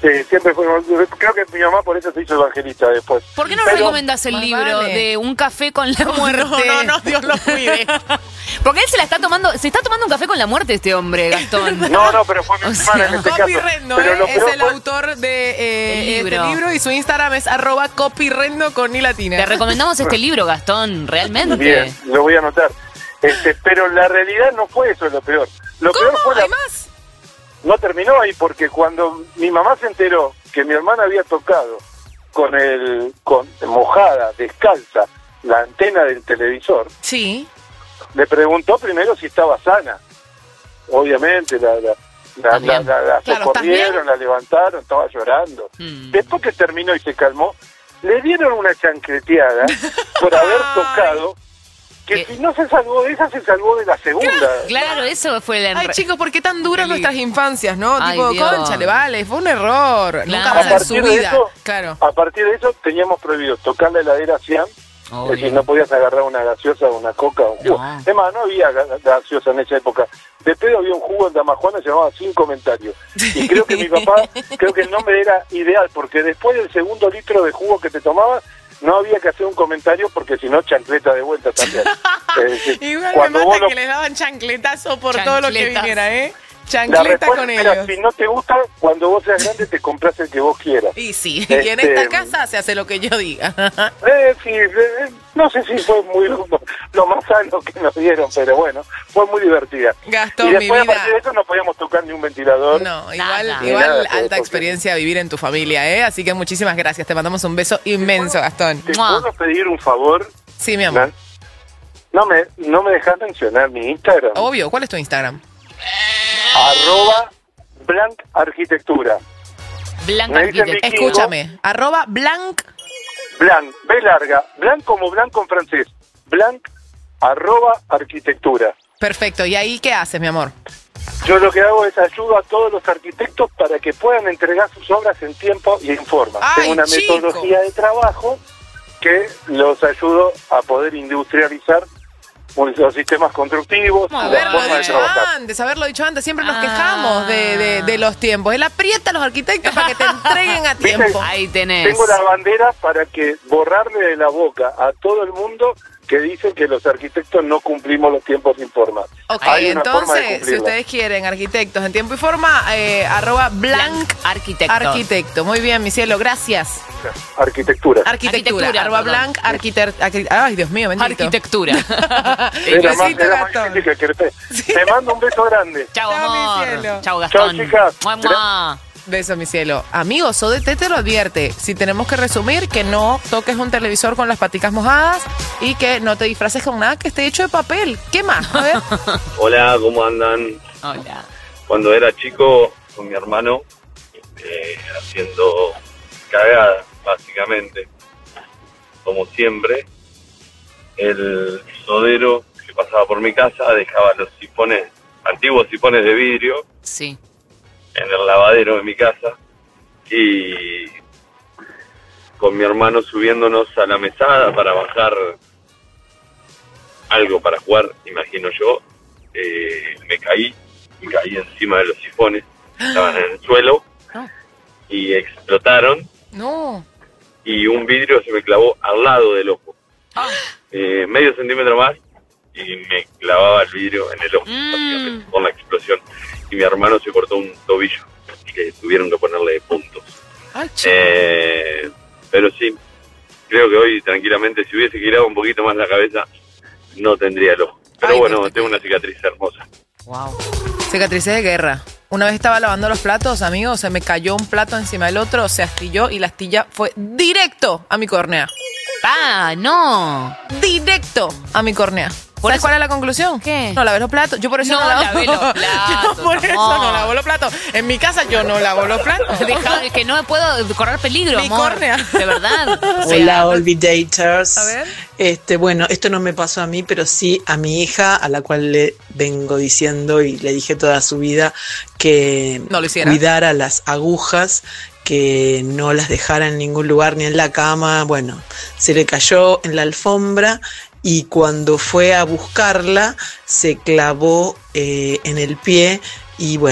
Sí, siempre fue. Creo que mi mamá por eso se hizo evangelista después. ¿Por qué no Pero- recomendás el Más libro vale. de Un café con la muerte? No, no, no, Dios lo cuide. Porque él se la está tomando, se está tomando un café con la muerte este hombre, Gastón. No, no, pero fue mi hermana en este caso. Copyrendo, Pero ¿eh? lo Es peor el fue- autor de eh, El libro. este libro y su Instagram es arroba copyrendo con i latina. Te recomendamos este libro, Gastón, realmente. Bien, lo voy a anotar. Este, pero la realidad no fue eso lo peor. Lo ¿Cómo? peor fue la... ¿Hay más? No terminó ahí porque cuando mi mamá se enteró que mi hermana había tocado con el con mojada, descalza, la antena del televisor, Sí. le preguntó primero si estaba sana. Obviamente la la, la, la, la- la Claro, socorrieron, ¿estás la levantaron, estaba llorando. Mm. Después que terminó y se calmó, le dieron una chancleteada por haber tocado, que si no se salvó de esa, se salvó de la segunda. Claro, eso fue la... Ay, chicos, ¿por qué tan duras Qué nuestras infancias, no? Ay, tipo, Dios. cónchale, vale, fue un error. Nunca Claro. más A en su partir de vida. eso, Claro. a partir de eso teníamos prohibido tocar la heladera Siam. Es decir, no podías agarrar una gaseosa o una coca o un jugo. No. Es más, no había ga- gaseosa en esa época. De pedo había un jugo en Damajuana que se llamaba Sin Comentarios. Y creo que mi papá, creo que el nombre era ideal, porque después del segundo litro de jugo que te tomabas, no había que hacer un comentario, porque si no, chancleta de vuelta también. Es decir, Igual me cuando vos mata lo- que les daban chancletazo por todo lo que Chancletas. viniera, ¿eh? la Chancleta respuesta con era, ellos. si no te gusta, cuando vos seas grande te compras el que vos quieras. Y sí, y en Este, esta casa se hace lo que yo diga. Eh, sí, eh, no sé si fue muy lo, lo más sano que nos dieron, pero bueno, fue muy divertida. Gastón, y después mi vida. a partir de eso no podíamos tocar ni un ventilador. No, igual, Nada. igual Nada, alta porque- experiencia vivir en tu familia, ¿eh? Así que muchísimas gracias. Te mandamos un beso inmenso, Gastón. ¿Te Mua. puedo pedir un favor? Sí, mi amor. No me, no me dejas mencionar mi Instagram. Obvio, ¿cuál es tu Instagram? Arroba Blanc Arquitectura. Blanca Me dicen Arquitectura. vikingo. Escúchame, arroba blanc. Blanc, B larga. Blanc como blanco en francés. Blanc, arroba arquitectura. Perfecto, ¿y ahí qué haces, mi amor? Yo lo que hago es ayudo a todos los arquitectos para que puedan entregar sus obras en tiempo y en forma. ¡Ay, Tengo una chico! metodología de trabajo que los ayudo a poder industrializar los sistemas constructivos, y la Haberlo forma de dicho trabajar. antes, haberlo dicho antes. Siempre nos Ah. quejamos de, de, de los tiempos. Él aprieta a los arquitectos para que te entreguen a ¿Viste? tiempo. Ahí tenés. Tengo la bandera para que borrarle de la boca a todo el mundo que dicen que los arquitectos no cumplimos los tiempos sin forma. Ok, Hay una forma de entonces, si cumplirlo. ustedes quieren arquitectos en tiempo y forma, eh, arroba blanc Arquitecto. arquitecto. Muy bien, mi cielo, gracias. Arquitectura. Arquitectura, Arquitectura, arroba perdón. blanc arquitecto. Ay, Dios mío, bendito. Arquitectura. Era más, Besito, era más Gastón. difícil que crecer. Te mando un beso grande. Chao, Chao, mi amor. cielo. Chao, Gastón. Chao, chicas. Mua, mua. Beso, mi cielo. Amigos, O D T te lo advierte. Si tenemos que resumir, que no toques un televisor con las paticas mojadas y que no te disfraces con nada que esté hecho de papel. ¿Qué más? A ver. Hola, ¿cómo andan? Hola. Cuando era chico, con mi hermano, eh, haciendo cagadas, básicamente, como siempre, el sodero que pasaba por mi casa dejaba los sifones, antiguos sifones de vidrio, Sí. en el lavadero de mi casa, y con mi hermano subiéndonos a la mesada para bajar algo para jugar, imagino yo, eh, me caí, y caí encima de los sifones, estaban en el suelo, y explotaron, No. y un vidrio se me clavó al lado del ojo, eh, medio centímetro más, y me clavaba el vidrio en el ojo, básicamente, por la explosión, y mi hermano se cortó un tobillo, que tuvieron que ponerle puntos. Ay, chico. Eh, pero sí, creo que hoy tranquilamente, si hubiese girado un poquito más la cabeza, no tendría el ojo. Pero Ay, bueno, Dios, tengo una cicatriz hermosa. Wow. Cicatrices de guerra. Una vez estaba lavando los platos, amigos, se me cayó un plato encima del otro, se astilló y la astilla fue directo a mi córnea. Ah, no. Directo a mi córnea. ¿Sabes cuál es la conclusión? ¿Qué? No lavé los platos. Yo por eso No no, lavo lavé los platos, Yo por eso amor. no lavo los platos. En mi casa yo no lavo los platos. Deja, que no puedo correr peligro, Mi amor. córnea. De verdad. O sea, Hola, Olvidators. A ver. Este, bueno, esto no me pasó a mí, pero sí a mi hija, a la cual le vengo diciendo y le dije toda su vida que No lo hiciera. cuidara las agujas, que no las dejara en ningún lugar ni en la cama. Bueno, se le cayó en la alfombra y cuando fue a buscarla se clavó eh, en el pie y bueno,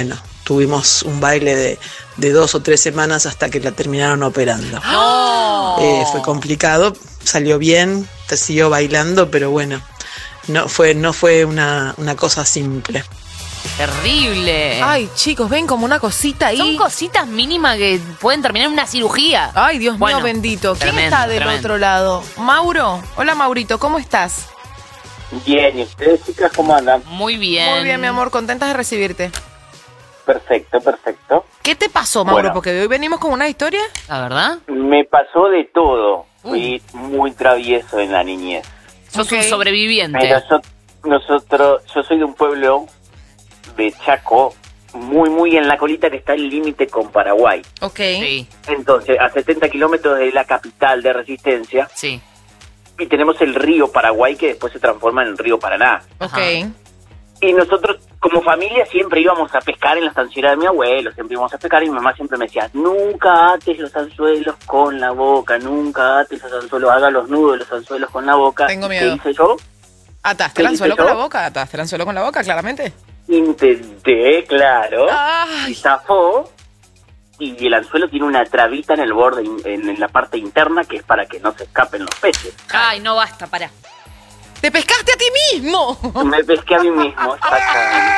tuvimos un baile de, de dos o tres semanas hasta que la terminaron operando. ¡Oh! Eh, fue complicado, salió bien, te siguió bailando, pero bueno, no fue, no fue una, una cosa simple. Terrible. Ay, chicos, ven como una cosita ahí. Son cositas mínimas que pueden terminar en una cirugía. Ay, Dios Bueno, mío bendito. ¿Quién tremendo, está del tremendo. otro lado? Mauro. Hola, Maurito, ¿cómo estás? Bien, ¿y ustedes, chicas, cómo andan? Muy bien. Muy bien, mi amor, contentas de recibirte. Perfecto, perfecto. ¿Qué te pasó, Mauro? Bueno. Porque hoy venimos con una historia. ¿La verdad? Me pasó de todo. Fui muy travieso en la niñez. Sos un sobreviviente. Pero yo, nosotros, yo soy de un pueblo de Chaco, muy, muy en la colita que está el límite con Paraguay. Ok. Sí. Entonces, a setenta kilómetros de la capital de Resistencia. Sí. Y tenemos el río Paraguay que después se transforma en el río Paraná. Ok. Y nosotros, como familia, siempre íbamos a pescar en la estanciera de mi abuelo, siempre íbamos a pescar y mi mamá siempre me decía, nunca ates los anzuelos con la boca, nunca ates los anzuelos, haga los nudos de los anzuelos con la boca. Tengo ¿Y miedo. ¿Qué hice yo? ¿Ataste el ¿Qué hice anzuelo con yo? la boca? ¿Ataste el anzuelo con la boca, claramente? Intenté, claro, Ay. y zafó, y el anzuelo tiene una trabita en el borde, in- en, en la parte interna, que es para que no se escapen los peces. Ay, no basta, pará. ¡Te pescaste a ti mismo! Me pesqué a mí mismo, exactamente.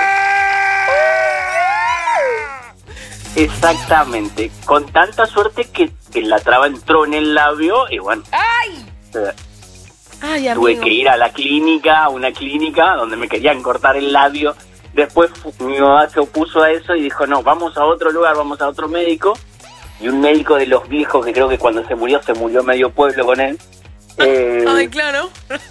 Exactamente, con tanta suerte que, que la traba entró en el labio y bueno, ¡Ay! eh, Ay, tuve amigo. que ir a la clínica, a una clínica donde me querían cortar el labio. Después fu- mi mamá se opuso a eso y dijo, no, vamos a otro lugar, vamos a otro médico. Y un médico de los viejos, que creo que cuando se murió, se murió medio pueblo con él. Eh, Ay, claro.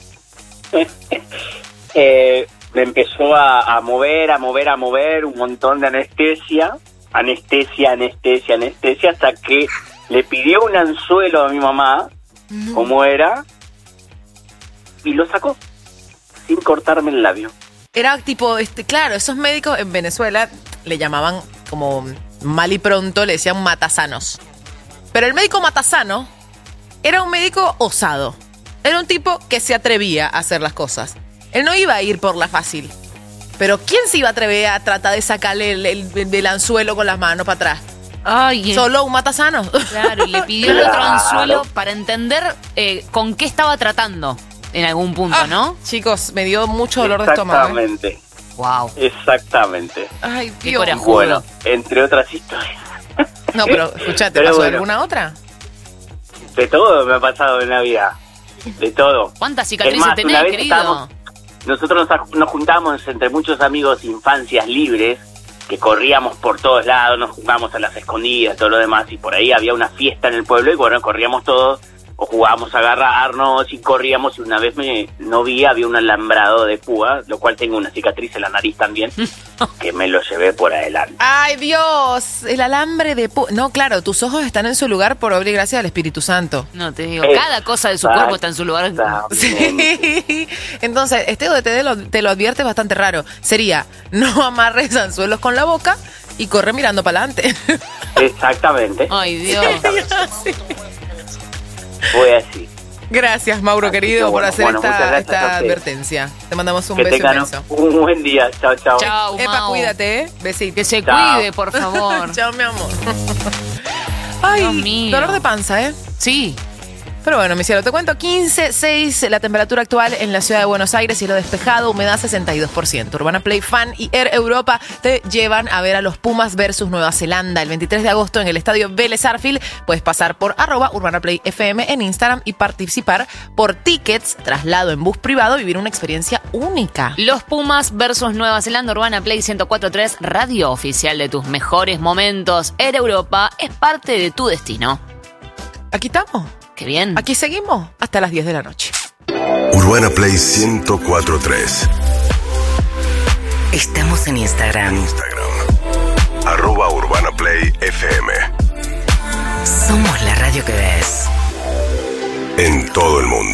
eh, me empezó a, a mover, a mover, a mover, un montón de anestesia, anestesia, anestesia, anestesia, hasta que le pidió un anzuelo a mi mamá, No. como era, y lo sacó, sin cortarme el labio. Era tipo, este, claro, esos médicos en Venezuela le llamaban como mal y pronto, le decían matasanos. Pero el médico matasano era un médico osado. Era un tipo que se atrevía a hacer las cosas. Él no iba a ir por la fácil. Pero ¿quién se iba a atrever a tratar de sacarle el, el- el anzuelo con las manos para atrás? Ay, Solo un matasano. Claro, y le pidió el otro anzuelo para entender eh, con qué estaba tratando en algún punto, Ah, ¿no? Chicos, me dio mucho dolor de estómago. ¿eh? Exactamente. Wow. Exactamente. Ay, Qué Dios. corajudo. Bueno, entre otras historias. No, pero escuchate, Pero ¿pasó bueno. alguna otra? De todo me ha pasado en la vida. De todo. ¿Cuántas Es cicatrices más, tenés, una vez querido? estábamos- nosotros nos, nos juntamos entre muchos amigos infancias libres, que corríamos por todos lados, nos jugábamos a las escondidas, todo lo demás, y por ahí había una fiesta en el pueblo y bueno, corríamos todos, o jugábamos a agarrarnos y corríamos, y una vez me no vi, había un alambrado de púa, lo cual tengo una cicatriz en la nariz también, que me lo llevé por adelante. ¡Ay, Dios! El alambre de... pu- No, claro, tus ojos están en su lugar por obra y gracia del Espíritu Santo. No, te digo, cada cosa de su cuerpo está en su lugar. Sí. Entonces, este O D T D lo- te lo advierte bastante raro. Sería, no amarres anzuelos con la boca y corre mirando para adelante. Exactamente. Ay, Dios. Fue así. Gracias, Mauro, Así que querido, por bueno, hacer bueno, esta, muchas gracias esta a ustedes. advertencia. Te mandamos un Que beso tengan inmenso. un buen día. Chao, chao. Chao, Epa, Mau. cuídate, ¿eh? Besito. Que se Chao. cuide, por favor. Chao, mi amor. Ay, Dios mío. dolor de panza, ¿eh? Sí. Pero bueno, mi cielo, te cuento quince, seis la temperatura actual en la ciudad de Buenos Aires, cielo despejado, humedad sesenta y dos por ciento. Urbana Play Fan y Air Europa te llevan a ver a los Pumas versus Nueva Zelanda el veintitrés de agosto en el estadio Vélez Sarsfield. Puedes pasar por arroba Urbana Play F M en Instagram y participar por tickets, traslado en bus privado, vivir una experiencia única. Los Pumas versus Nueva Zelanda, Urbana Play ciento cuatro punto tres, radio oficial de tus mejores momentos. Air Europa es parte de tu destino. Aquí estamos. Qué bien. Aquí seguimos hasta las diez de la noche. Urbana Play ciento cuatro punto tres. Estamos en Instagram. Instagram. Arroba Urbana Play F M. Somos la radio que ves. En todo el mundo.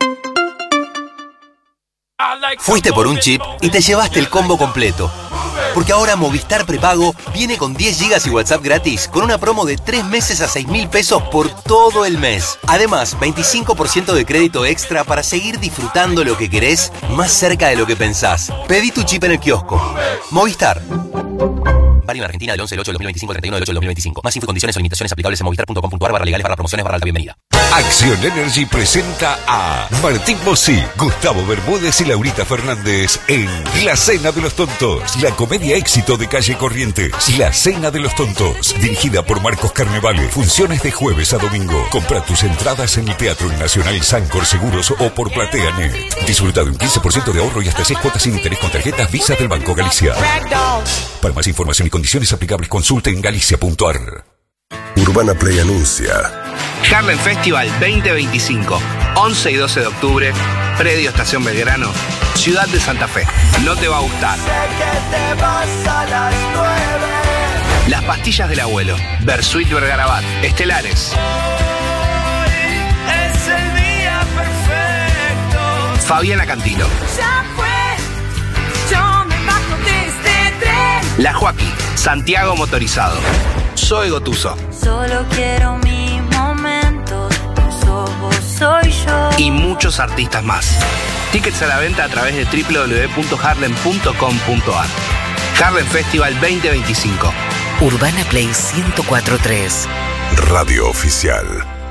Fuiste por un chip y te llevaste el combo completo. Porque ahora Movistar Prepago viene con diez gigas y WhatsApp gratis con una promo de tres meses a seis mil pesos por todo el mes. Además, veinticinco por ciento de crédito extra para seguir disfrutando lo que querés más cerca de lo que pensás. Pedí tu chip en el kiosco. Movistar. Válido en Argentina del once del ocho del dos mil veinticinco al treinta y uno del ocho del dos mil veinticinco. Más info y condiciones o limitaciones aplicables en movistar punto com punto ar barra legales barra promociones barra alta bienvenida. Acción Energy presenta a Martín Bossi, Gustavo Bermúdez y Laurita Fernández en La Cena de los Tontos, la comedia éxito de Calle Corrientes. La Cena de los Tontos, dirigida por Marcos Carnevale. Funciones de jueves a domingo. Compra tus entradas en el Teatro Nacional Sancor Seguros o por PlateaNet. Disfruta de un quince por ciento de ahorro y hasta seis cuotas sin interés con tarjetas Visa del Banco Galicia. Para más información y condiciones aplicables, consulte en galicia punto ar. Urbana Play anuncia Harlem Festival veinte veinticinco, once y doce de octubre, Predio Estación Belgrano, Ciudad de Santa Fe. No te va a gustar. Las Pastillas del Abuelo, Bersuit Vergarabat, Estelares. Es el día perfecto. Fabiana Cantilo. Ya fue, yo me bajo de este tren. La Joaquín, Santiago Motorizado. Soy Gotuso. Solo quiero mi momento, tus ojos soy yo. Y muchos artistas más. Tickets a la venta a través de doble u doble u doble u punto harlem punto com punto ar. Harlem Festival veinte veinticinco. Urbana Play ciento cuatro punto tres. Radio Oficial.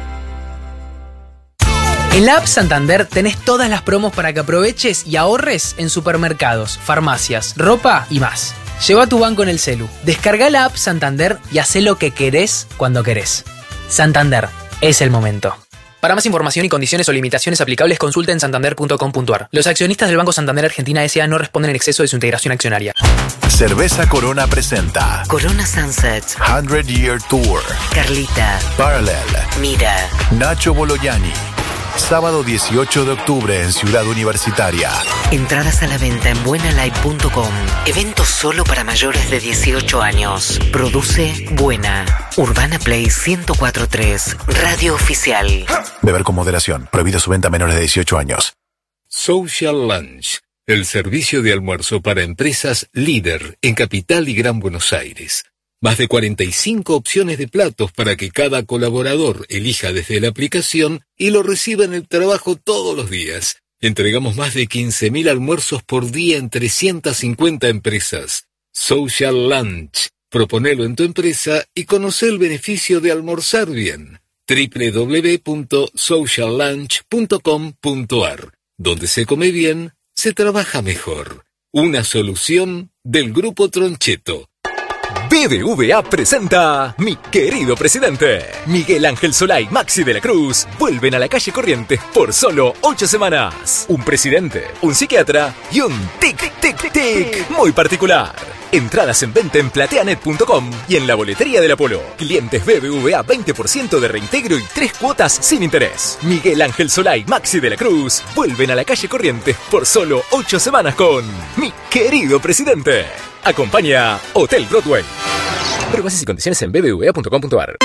En la app Santander tenés todas las promos para que aproveches y ahorres en supermercados, farmacias, ropa y más. Lleva tu banco en el celu, descarga la app Santander y hacé lo que querés cuando querés. Santander, es el momento. Para más información y condiciones o limitaciones aplicables, consulta en santander punto com punto ar. Los accionistas del Banco Santander Argentina S A no responden en exceso de su integración accionaria. Cerveza Corona presenta Corona Sunset, hundred Year Tour, Carlita, Parallel, Mira, Nacho Bolognani. Sábado dieciocho de octubre en Ciudad Universitaria. Entradas a la venta en buena live punto com. Evento solo para mayores de dieciocho años. Produce Buena. Urbana Play ciento cuatro punto tres. Radio Oficial. Beber con moderación. Prohibido su venta a menores de dieciocho años. Social Lunch, el servicio de almuerzo para empresas líder en Capital y Gran Buenos Aires. Más de cuarenta y cinco opciones de platos para que cada colaborador elija desde la aplicación y lo reciba en el trabajo todos los días. Entregamos más de quince mil almuerzos por día en trescientas cincuenta empresas. Social Lunch. Proponelo en tu empresa y conoce el beneficio de almorzar bien. doble u doble u doble u punto social lunch punto com punto ar. Donde se come bien, se trabaja mejor. Una solución del Grupo Troncheto. B B V A presenta Mi Querido Presidente. Miguel Ángel Solá y Maxi de la Cruz vuelven a la calle Corrientes por solo ocho semanas. Un presidente, un psiquiatra y un tic, tic, tic muy particular. Entradas en venta en plateanet punto com y en la boletería del Apolo. Clientes B B V A veinte por ciento de reintegro y tres cuotas sin interés. Miguel Ángel Solá y Maxi de la Cruz vuelven a la calle Corrientes por solo ocho semanas con Mi Querido Presidente. Acompaña Hotel Broadway. Pero bases y condiciones en b b v a punto com punto ar.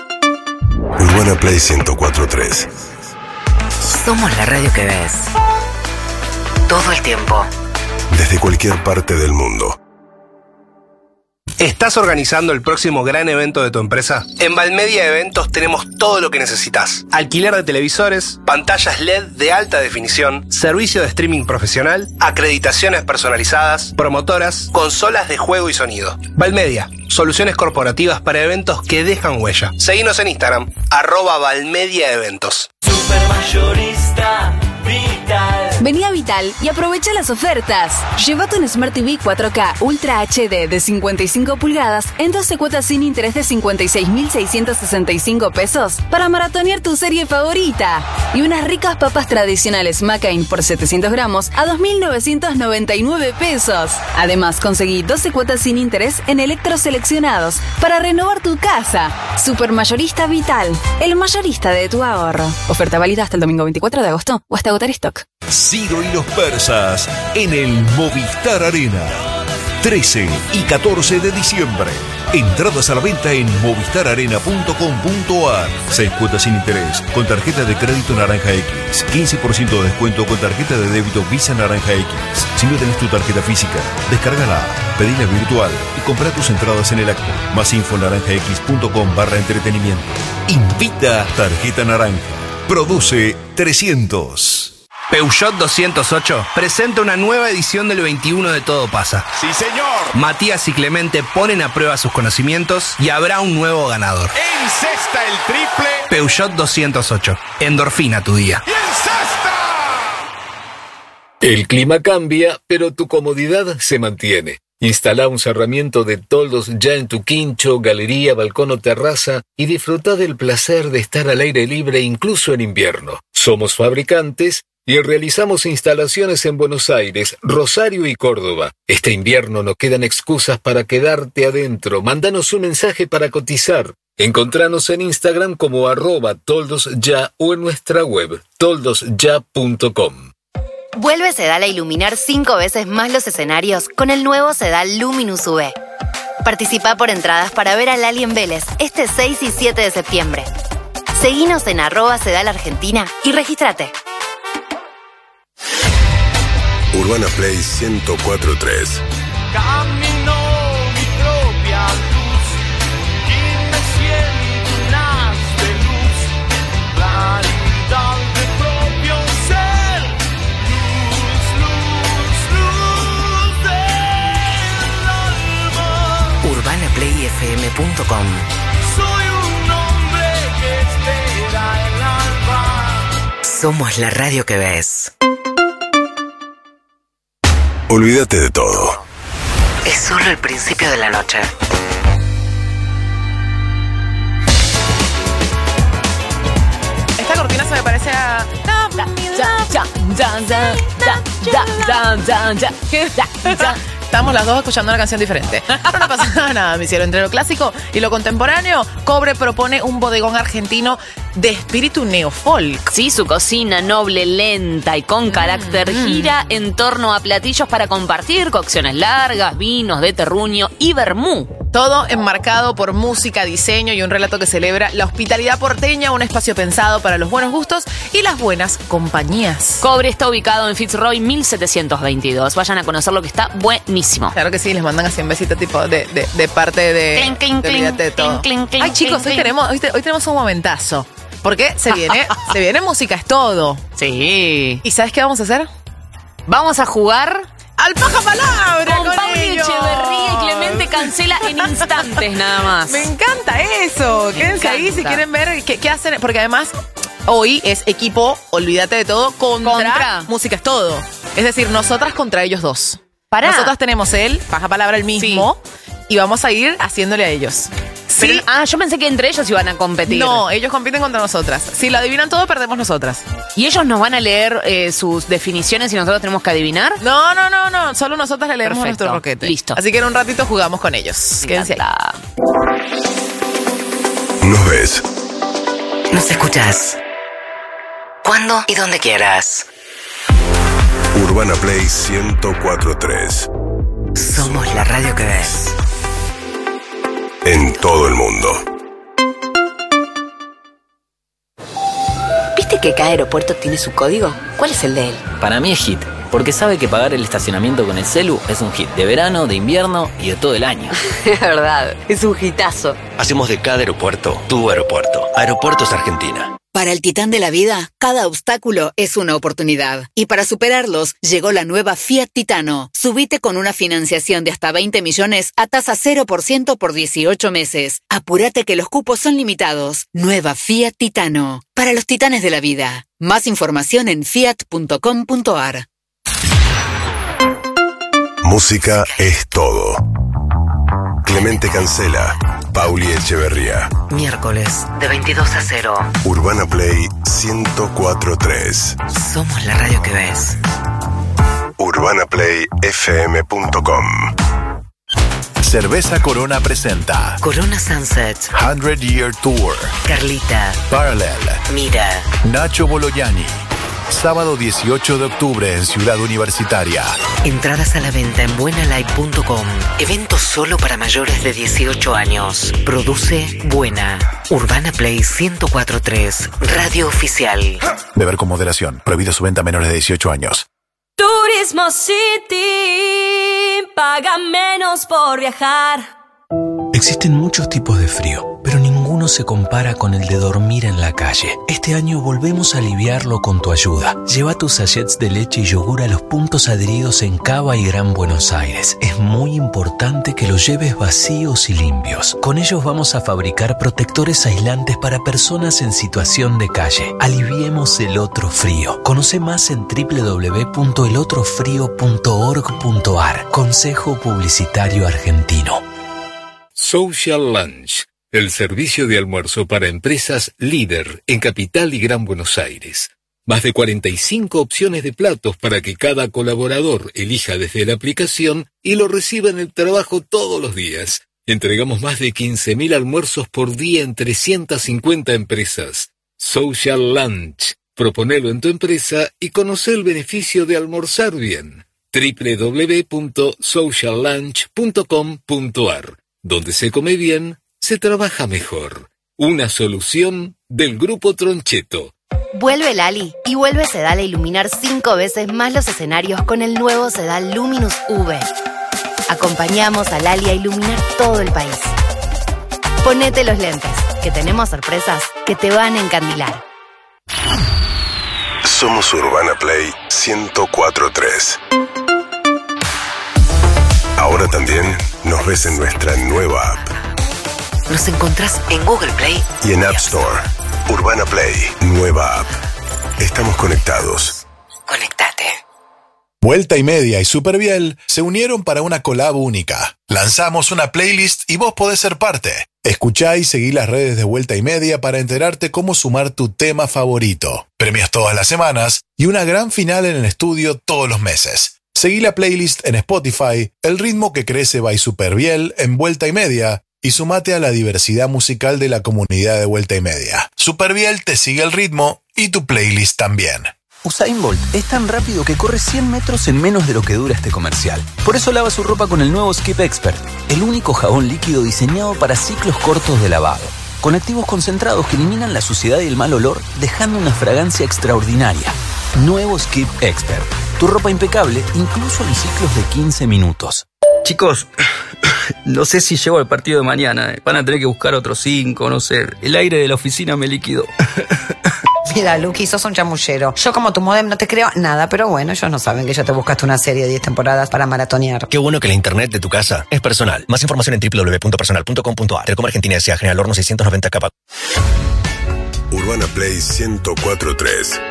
Urbana Play ciento cuatro punto tres. Somos la radio que ves. Todo el tiempo. Desde cualquier parte del mundo. ¿Estás organizando el próximo gran evento de tu empresa? En Valmedia Eventos tenemos todo lo que necesitas. Alquiler de televisores, pantallas L E D de alta definición, servicio de streaming profesional, acreditaciones personalizadas, promotoras, consolas de juego y sonido. Valmedia, soluciones corporativas para eventos que dejan huella. Seguinos en Instagram, arroba Valmedia Eventos. Supermayorista Vital. Vení a Vital y aprovecha las ofertas. Llévate un Smart T V cuatro K Ultra H D de cincuenta y cinco pulgadas en doce cuotas sin interés de cincuenta y seis mil seiscientos sesenta y cinco pesos para maratonear tu serie favorita. Y unas ricas papas tradicionales McCain por setecientos gramos a dos mil novecientos noventa y nueve pesos. Además, conseguí doce cuotas sin interés en electros seleccionados para renovar tu casa. Supermayorista Vital, el mayorista de tu ahorro. Oferta válida hasta el domingo veinticuatro de agosto o hasta agotar stock. Ciro y los persas en el Movistar Arena. trece y catorce de diciembre. Entradas a la venta en movistar arena punto com punto ar. seis cuotas sin interés con tarjeta de crédito Naranja X. quince por ciento de descuento con tarjeta de débito Visa Naranja X. Si no tenés tu tarjeta física, descárgala, pedila virtual y compra tus entradas en el acto. Más info en naranja x punto com barra entretenimiento. Invita Tarjeta Naranja. Produce trescientos. Peugeot doscientos ocho presenta una nueva edición del veintiuno de Todo Pasa. ¡Sí, señor! Matías y Clemente ponen a prueba sus conocimientos y habrá un nuevo ganador. ¡Encesta el triple! Peugeot doscientos ocho. Endorfina tu día. ¡Y encesta! El clima cambia, pero tu comodidad se mantiene. Instala un cerramiento de toldos ya en tu quincho, galería, balcón o terraza y disfruta del placer de estar al aire libre incluso en invierno. Somos fabricantes y realizamos instalaciones en Buenos Aires, Rosario y Córdoba. Este invierno no quedan excusas para quedarte adentro. Mándanos un mensaje para cotizar. Encontranos en Instagram como arroba toldosya o en nuestra web toldosya punto com. Vuelve Sedal a iluminar cinco veces más los escenarios con el nuevo Sedal Luminous U V. Participa por entradas para ver a Lali en Vélez este seis y siete de septiembre. Seguinos en arroba Sedal Argentina y regístrate. Urbana Play ciento cuatro punto tres. Camino mi propia luz y me siento un haz de luz, claridad de propio ser, luz, luz, luz del alma. urbana play f m punto com. Soy un hombre que espera el alba. Somos la radio que ves. Olvídate de todo. Es solo el principio de la noche. Esta cortina se me parece a... Estamos las dos escuchando una canción diferente. Pero no pasa nada, mi cielo. Entre lo clásico y lo contemporáneo, Cobre propone un bodegón argentino de espíritu neofolk. Sí, su cocina noble, lenta y con carácter mm. gira en torno a platillos para compartir, cocciones largas, vinos de terruño y vermú. Todo enmarcado por música, diseño y un relato que celebra la hospitalidad porteña, un espacio pensado para los buenos gustos y las buenas compañías. Cobre está ubicado en Fitzroy mil setecientos veintidós. Vayan a conocerlo que está buenísimo. Claro que sí, les mandan así un besito tipo de, de, de parte de... Clink, clink, de olvídate de todo. clink, clink, Ay, chicos, clink, hoy clink. tenemos, hoy, te- hoy tenemos un momentazo. Porque se viene, se viene Música es Todo. Sí. ¿Y sabes qué vamos a hacer? Vamos a jugar... ¡Al Paja Palabra! Con, con Pauli ellos. Echeverría y Clemente Cancela en instantes nada más. Me encanta eso. Me Quédense ahí si encanta. quieren ver qué, qué hacen. Porque además, hoy es equipo, olvídate de todo, contra, Contra. Música es Todo. Es decir, nosotras contra ellos dos. Pará. Nosotras tenemos el Paja Palabra el mismo y vamos a ir haciéndole a ellos. Pero- Sí. ah, yo pensé que entre ellos iban a competir. No, ellos compiten contra nosotras. Si lo adivinan todo, perdemos nosotras. ¿Y ellos nos van a leer eh, sus definiciones y nosotros tenemos que adivinar? No, no, no, no. Solo nosotras le leemos Perfecto. nuestro roquete. Listo. Así que en un ratito jugamos con ellos. Quédense ahí. Nos ves. Nos escuchás. Cuando y donde quieras. Urbana Play ciento cuatro punto tres. Somos la radio que ves. En todo el mundo. ¿Viste que cada aeropuerto tiene su código? ¿Cuál es el de él? Para mí es hit, porque sabe que pagar el estacionamiento con el celu es un hit de verano, de invierno y de todo el año. Es verdad, es un hitazo. Hacemos de cada aeropuerto tu aeropuerto. Aeropuertos Argentina. Para el titán de la vida, cada obstáculo es una oportunidad. Y para superarlos, llegó la nueva Fiat Titano. Subite con una financiación de hasta veinte millones a tasa cero por ciento por dieciocho meses. Apúrate que los cupos son limitados. Nueva Fiat Titano. Para los titanes de la vida. Más información en fiat punto com punto ar. Música es todo. Clemente Cancela, Pauli Echeverría. Miércoles de veintidós a cero. Urbana Play ciento cuatro punto tres. Somos la radio que ves. urbana play f m punto com. Cerveza Corona presenta Corona Sunset. hundred year Tour. Carlita. Parallel. Mira. Nacho Bolognani. Sábado dieciocho de octubre en Ciudad Universitaria. Entradas a la venta en buena live punto com. Evento solo para mayores de dieciocho años. Produce Buena. Urbana Play ciento cuatro punto tres. Radio oficial. Beber con moderación. Prohibido su venta a menores de dieciocho años. Turismo City, paga menos por viajar. Existen muchos tipos de frío, pero ninguno ninguno se compara con el de dormir en la calle. Este año volvemos a aliviarlo con tu ayuda. Lleva tus sachets de leche y yogur a los puntos adheridos en Cava y Gran Buenos Aires. Es muy importante que los lleves vacíos y limpios. Con ellos vamos a fabricar protectores aislantes para personas en situación de calle. Aliviemos el otro frío. Conoce más en doble u doble u doble u punto el otro frío punto org punto a r. Consejo Publicitario Argentino. Social Lunch, el servicio de almuerzo para empresas líder en Capital y Gran Buenos Aires. Más de cuarenta y cinco opciones de platos para que cada colaborador elija desde la aplicación y lo reciba en el trabajo todos los días. Entregamos más de quince mil almuerzos por día en trescientas cincuenta empresas. Social Lunch. Proponelo en tu empresa y conoce el beneficio de almorzar bien. doble u doble u doble u punto social lunch punto com punto a r. Donde se come bien, se trabaja mejor. Una solución del Grupo Troncheto. Vuelve Lali y vuelve Sedal a iluminar cinco veces más los escenarios con el nuevo Sedal Luminous V. Acompañamos a Lali a iluminar todo el país. Ponete los lentes, que tenemos sorpresas que te van a encandilar. Somos Urbana Play ciento cuatro punto tres. Ahora también nos ves en nuestra nueva app. Nos encontrás en Google Play y en App Store. Urbana Play, nueva app. Estamos conectados. Conectate. Vuelta y Media y Superviel se unieron para una collab única. Lanzamos una playlist y vos podés ser parte. Escuchá y seguí las redes de Vuelta y Media para enterarte cómo sumar tu tema favorito. Premios todas las semanas y una gran final en el estudio todos los meses. Seguí la playlist en Spotify, El ritmo que crece by Superviel en Vuelta y Media y sumate a la diversidad musical de la comunidad de Vuelta y Media. Superviel te sigue el ritmo y tu playlist también. Usain Bolt es tan rápido que corre cien metros en menos de lo que dura este comercial. Por eso lava su ropa con el nuevo Skip Expert, el único jabón líquido diseñado para ciclos cortos de lavado, con activos concentrados que eliminan la suciedad y el mal olor, dejando una fragancia extraordinaria. Nuevo Skip Expert, tu ropa impecable incluso en ciclos de quince minutos. Chicos, no sé si llego al partido de mañana. Van a tener que buscar otros cinco, no sé. El aire de la oficina me liquidó. Mira, Luqui, sos un chamullero. Yo como tu modem no te creo nada, pero bueno, ellos no saben que ya te buscaste una serie de diez temporadas para maratonear. Qué bueno que la internet de tu casa es personal. Más información en doble u doble u doble u punto personal punto com punto a r. Telecom Argentina S A General Horno seiscientos noventa K. Urbana Play ciento cuatro punto tres.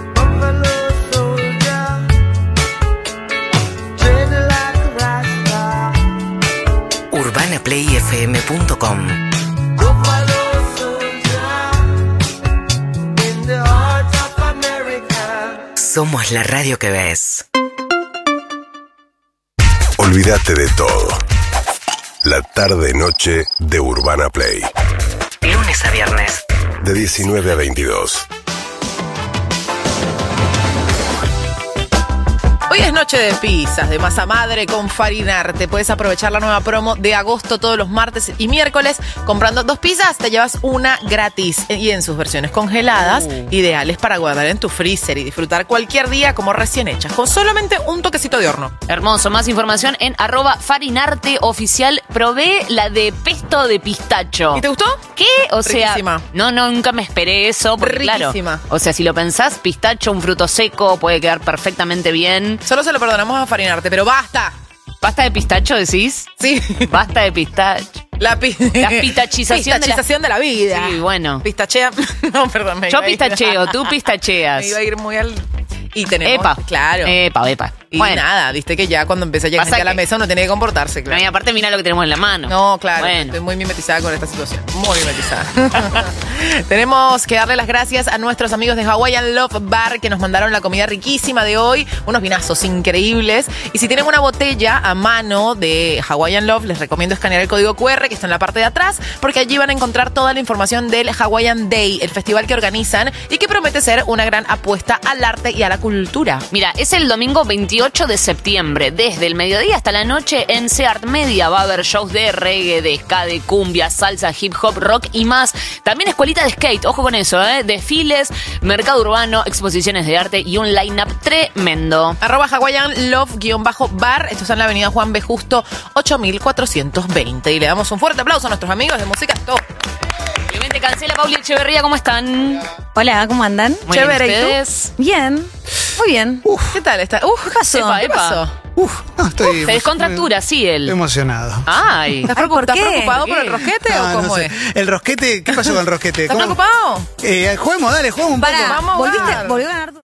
urbana play f m punto com. Somos la radio que ves. Olvídate de todo. La tarde-noche de Urbana Play. Lunes a viernes. De diecinueve a veintidós. Hoy es noche de pizzas, de masa madre con Farinarte. Puedes aprovechar la nueva promo de agosto todos los martes y miércoles. Comprando dos pizzas te llevas una gratis. Y en sus versiones congeladas, uh. ideales para guardar en tu freezer y disfrutar cualquier día como recién hechas, con solamente un toquecito de horno. Hermoso. Más información en arroba Farinarte Oficial. Probé la de pesto de pistacho. ¿Y te gustó? ¿Qué? O sea, riquísima. no, no, nunca me esperé eso. Porque, riquísima. Claro, o sea, si lo pensás, pistacho, un fruto seco, puede quedar perfectamente bien. Solo se lo perdonamos a Farinarte, pero basta. ¿Basta de pistacho, decís? Sí. Basta de pistacho. La, pi la pistachización, pistachización de, la... de la vida. Sí, bueno. Pistachea. No, perdón. Me Yo iba pistacheo, a ir... tú pistacheas. Me iba a ir muy al... Y tenemos... Epa. Claro. Epa, epa. Y bueno. nada, viste que ya cuando empieza a llegar gente a la mesa uno tiene que comportarse, claro. No, y aparte mira lo que tenemos en la mano. No, claro, bueno. Estoy muy mimetizada con esta situación. Muy mimetizada. Tenemos que darle las gracias a nuestros amigos de Hawaiian Love Bar que nos mandaron la comida riquísima de hoy. Unos vinazos increíbles. Y si tienen una botella a mano de Hawaiian Love, les recomiendo escanear el código cu erre que está en la parte de atrás, porque allí van a encontrar toda la información del Hawaiian Day, el festival que organizan y que promete ser una gran apuesta al arte y a la cultura. Mira, es el domingo veintiocho de septiembre. Desde el mediodía hasta la noche en Seart Media va a haber shows de reggae, de ska, de cumbia, salsa, hip hop, rock y más. También escuelita de skate, ojo con eso, ¿eh? Desfiles, mercado urbano, exposiciones de arte y un line-up tremendo. Arroba Hawaiian Love-bar. Esto está en la avenida Juan B. Justo ocho mil cuatrocientos veinte. Y le damos un fuerte aplauso a nuestros amigos de Música Stop. Cancela, Pauli Echeverría, ¿cómo están? Hola, ¿cómo andan? Muy Chévere, bien, ¿y tú? ¿ustedes? Bien, muy bien. ¿Qué tal está? Uf, ¿Qué pasó? Epa, ¿Qué epa. pasó? Uf, no, estoy... Se descontractura, sí, él. Emocionado. Ay. ¿Estás, Ay, preocup- ¿por ¿estás qué? preocupado ¿Por por qué? el rosquete No, o no cómo sé. es? El rosquete, ¿qué pasó con el rosquete? ¿Estás ¿Cómo? preocupado? Eh, juguemos, dale, juguemos un Pará, poco. Vamos a volviste, jugar. volvió a ganar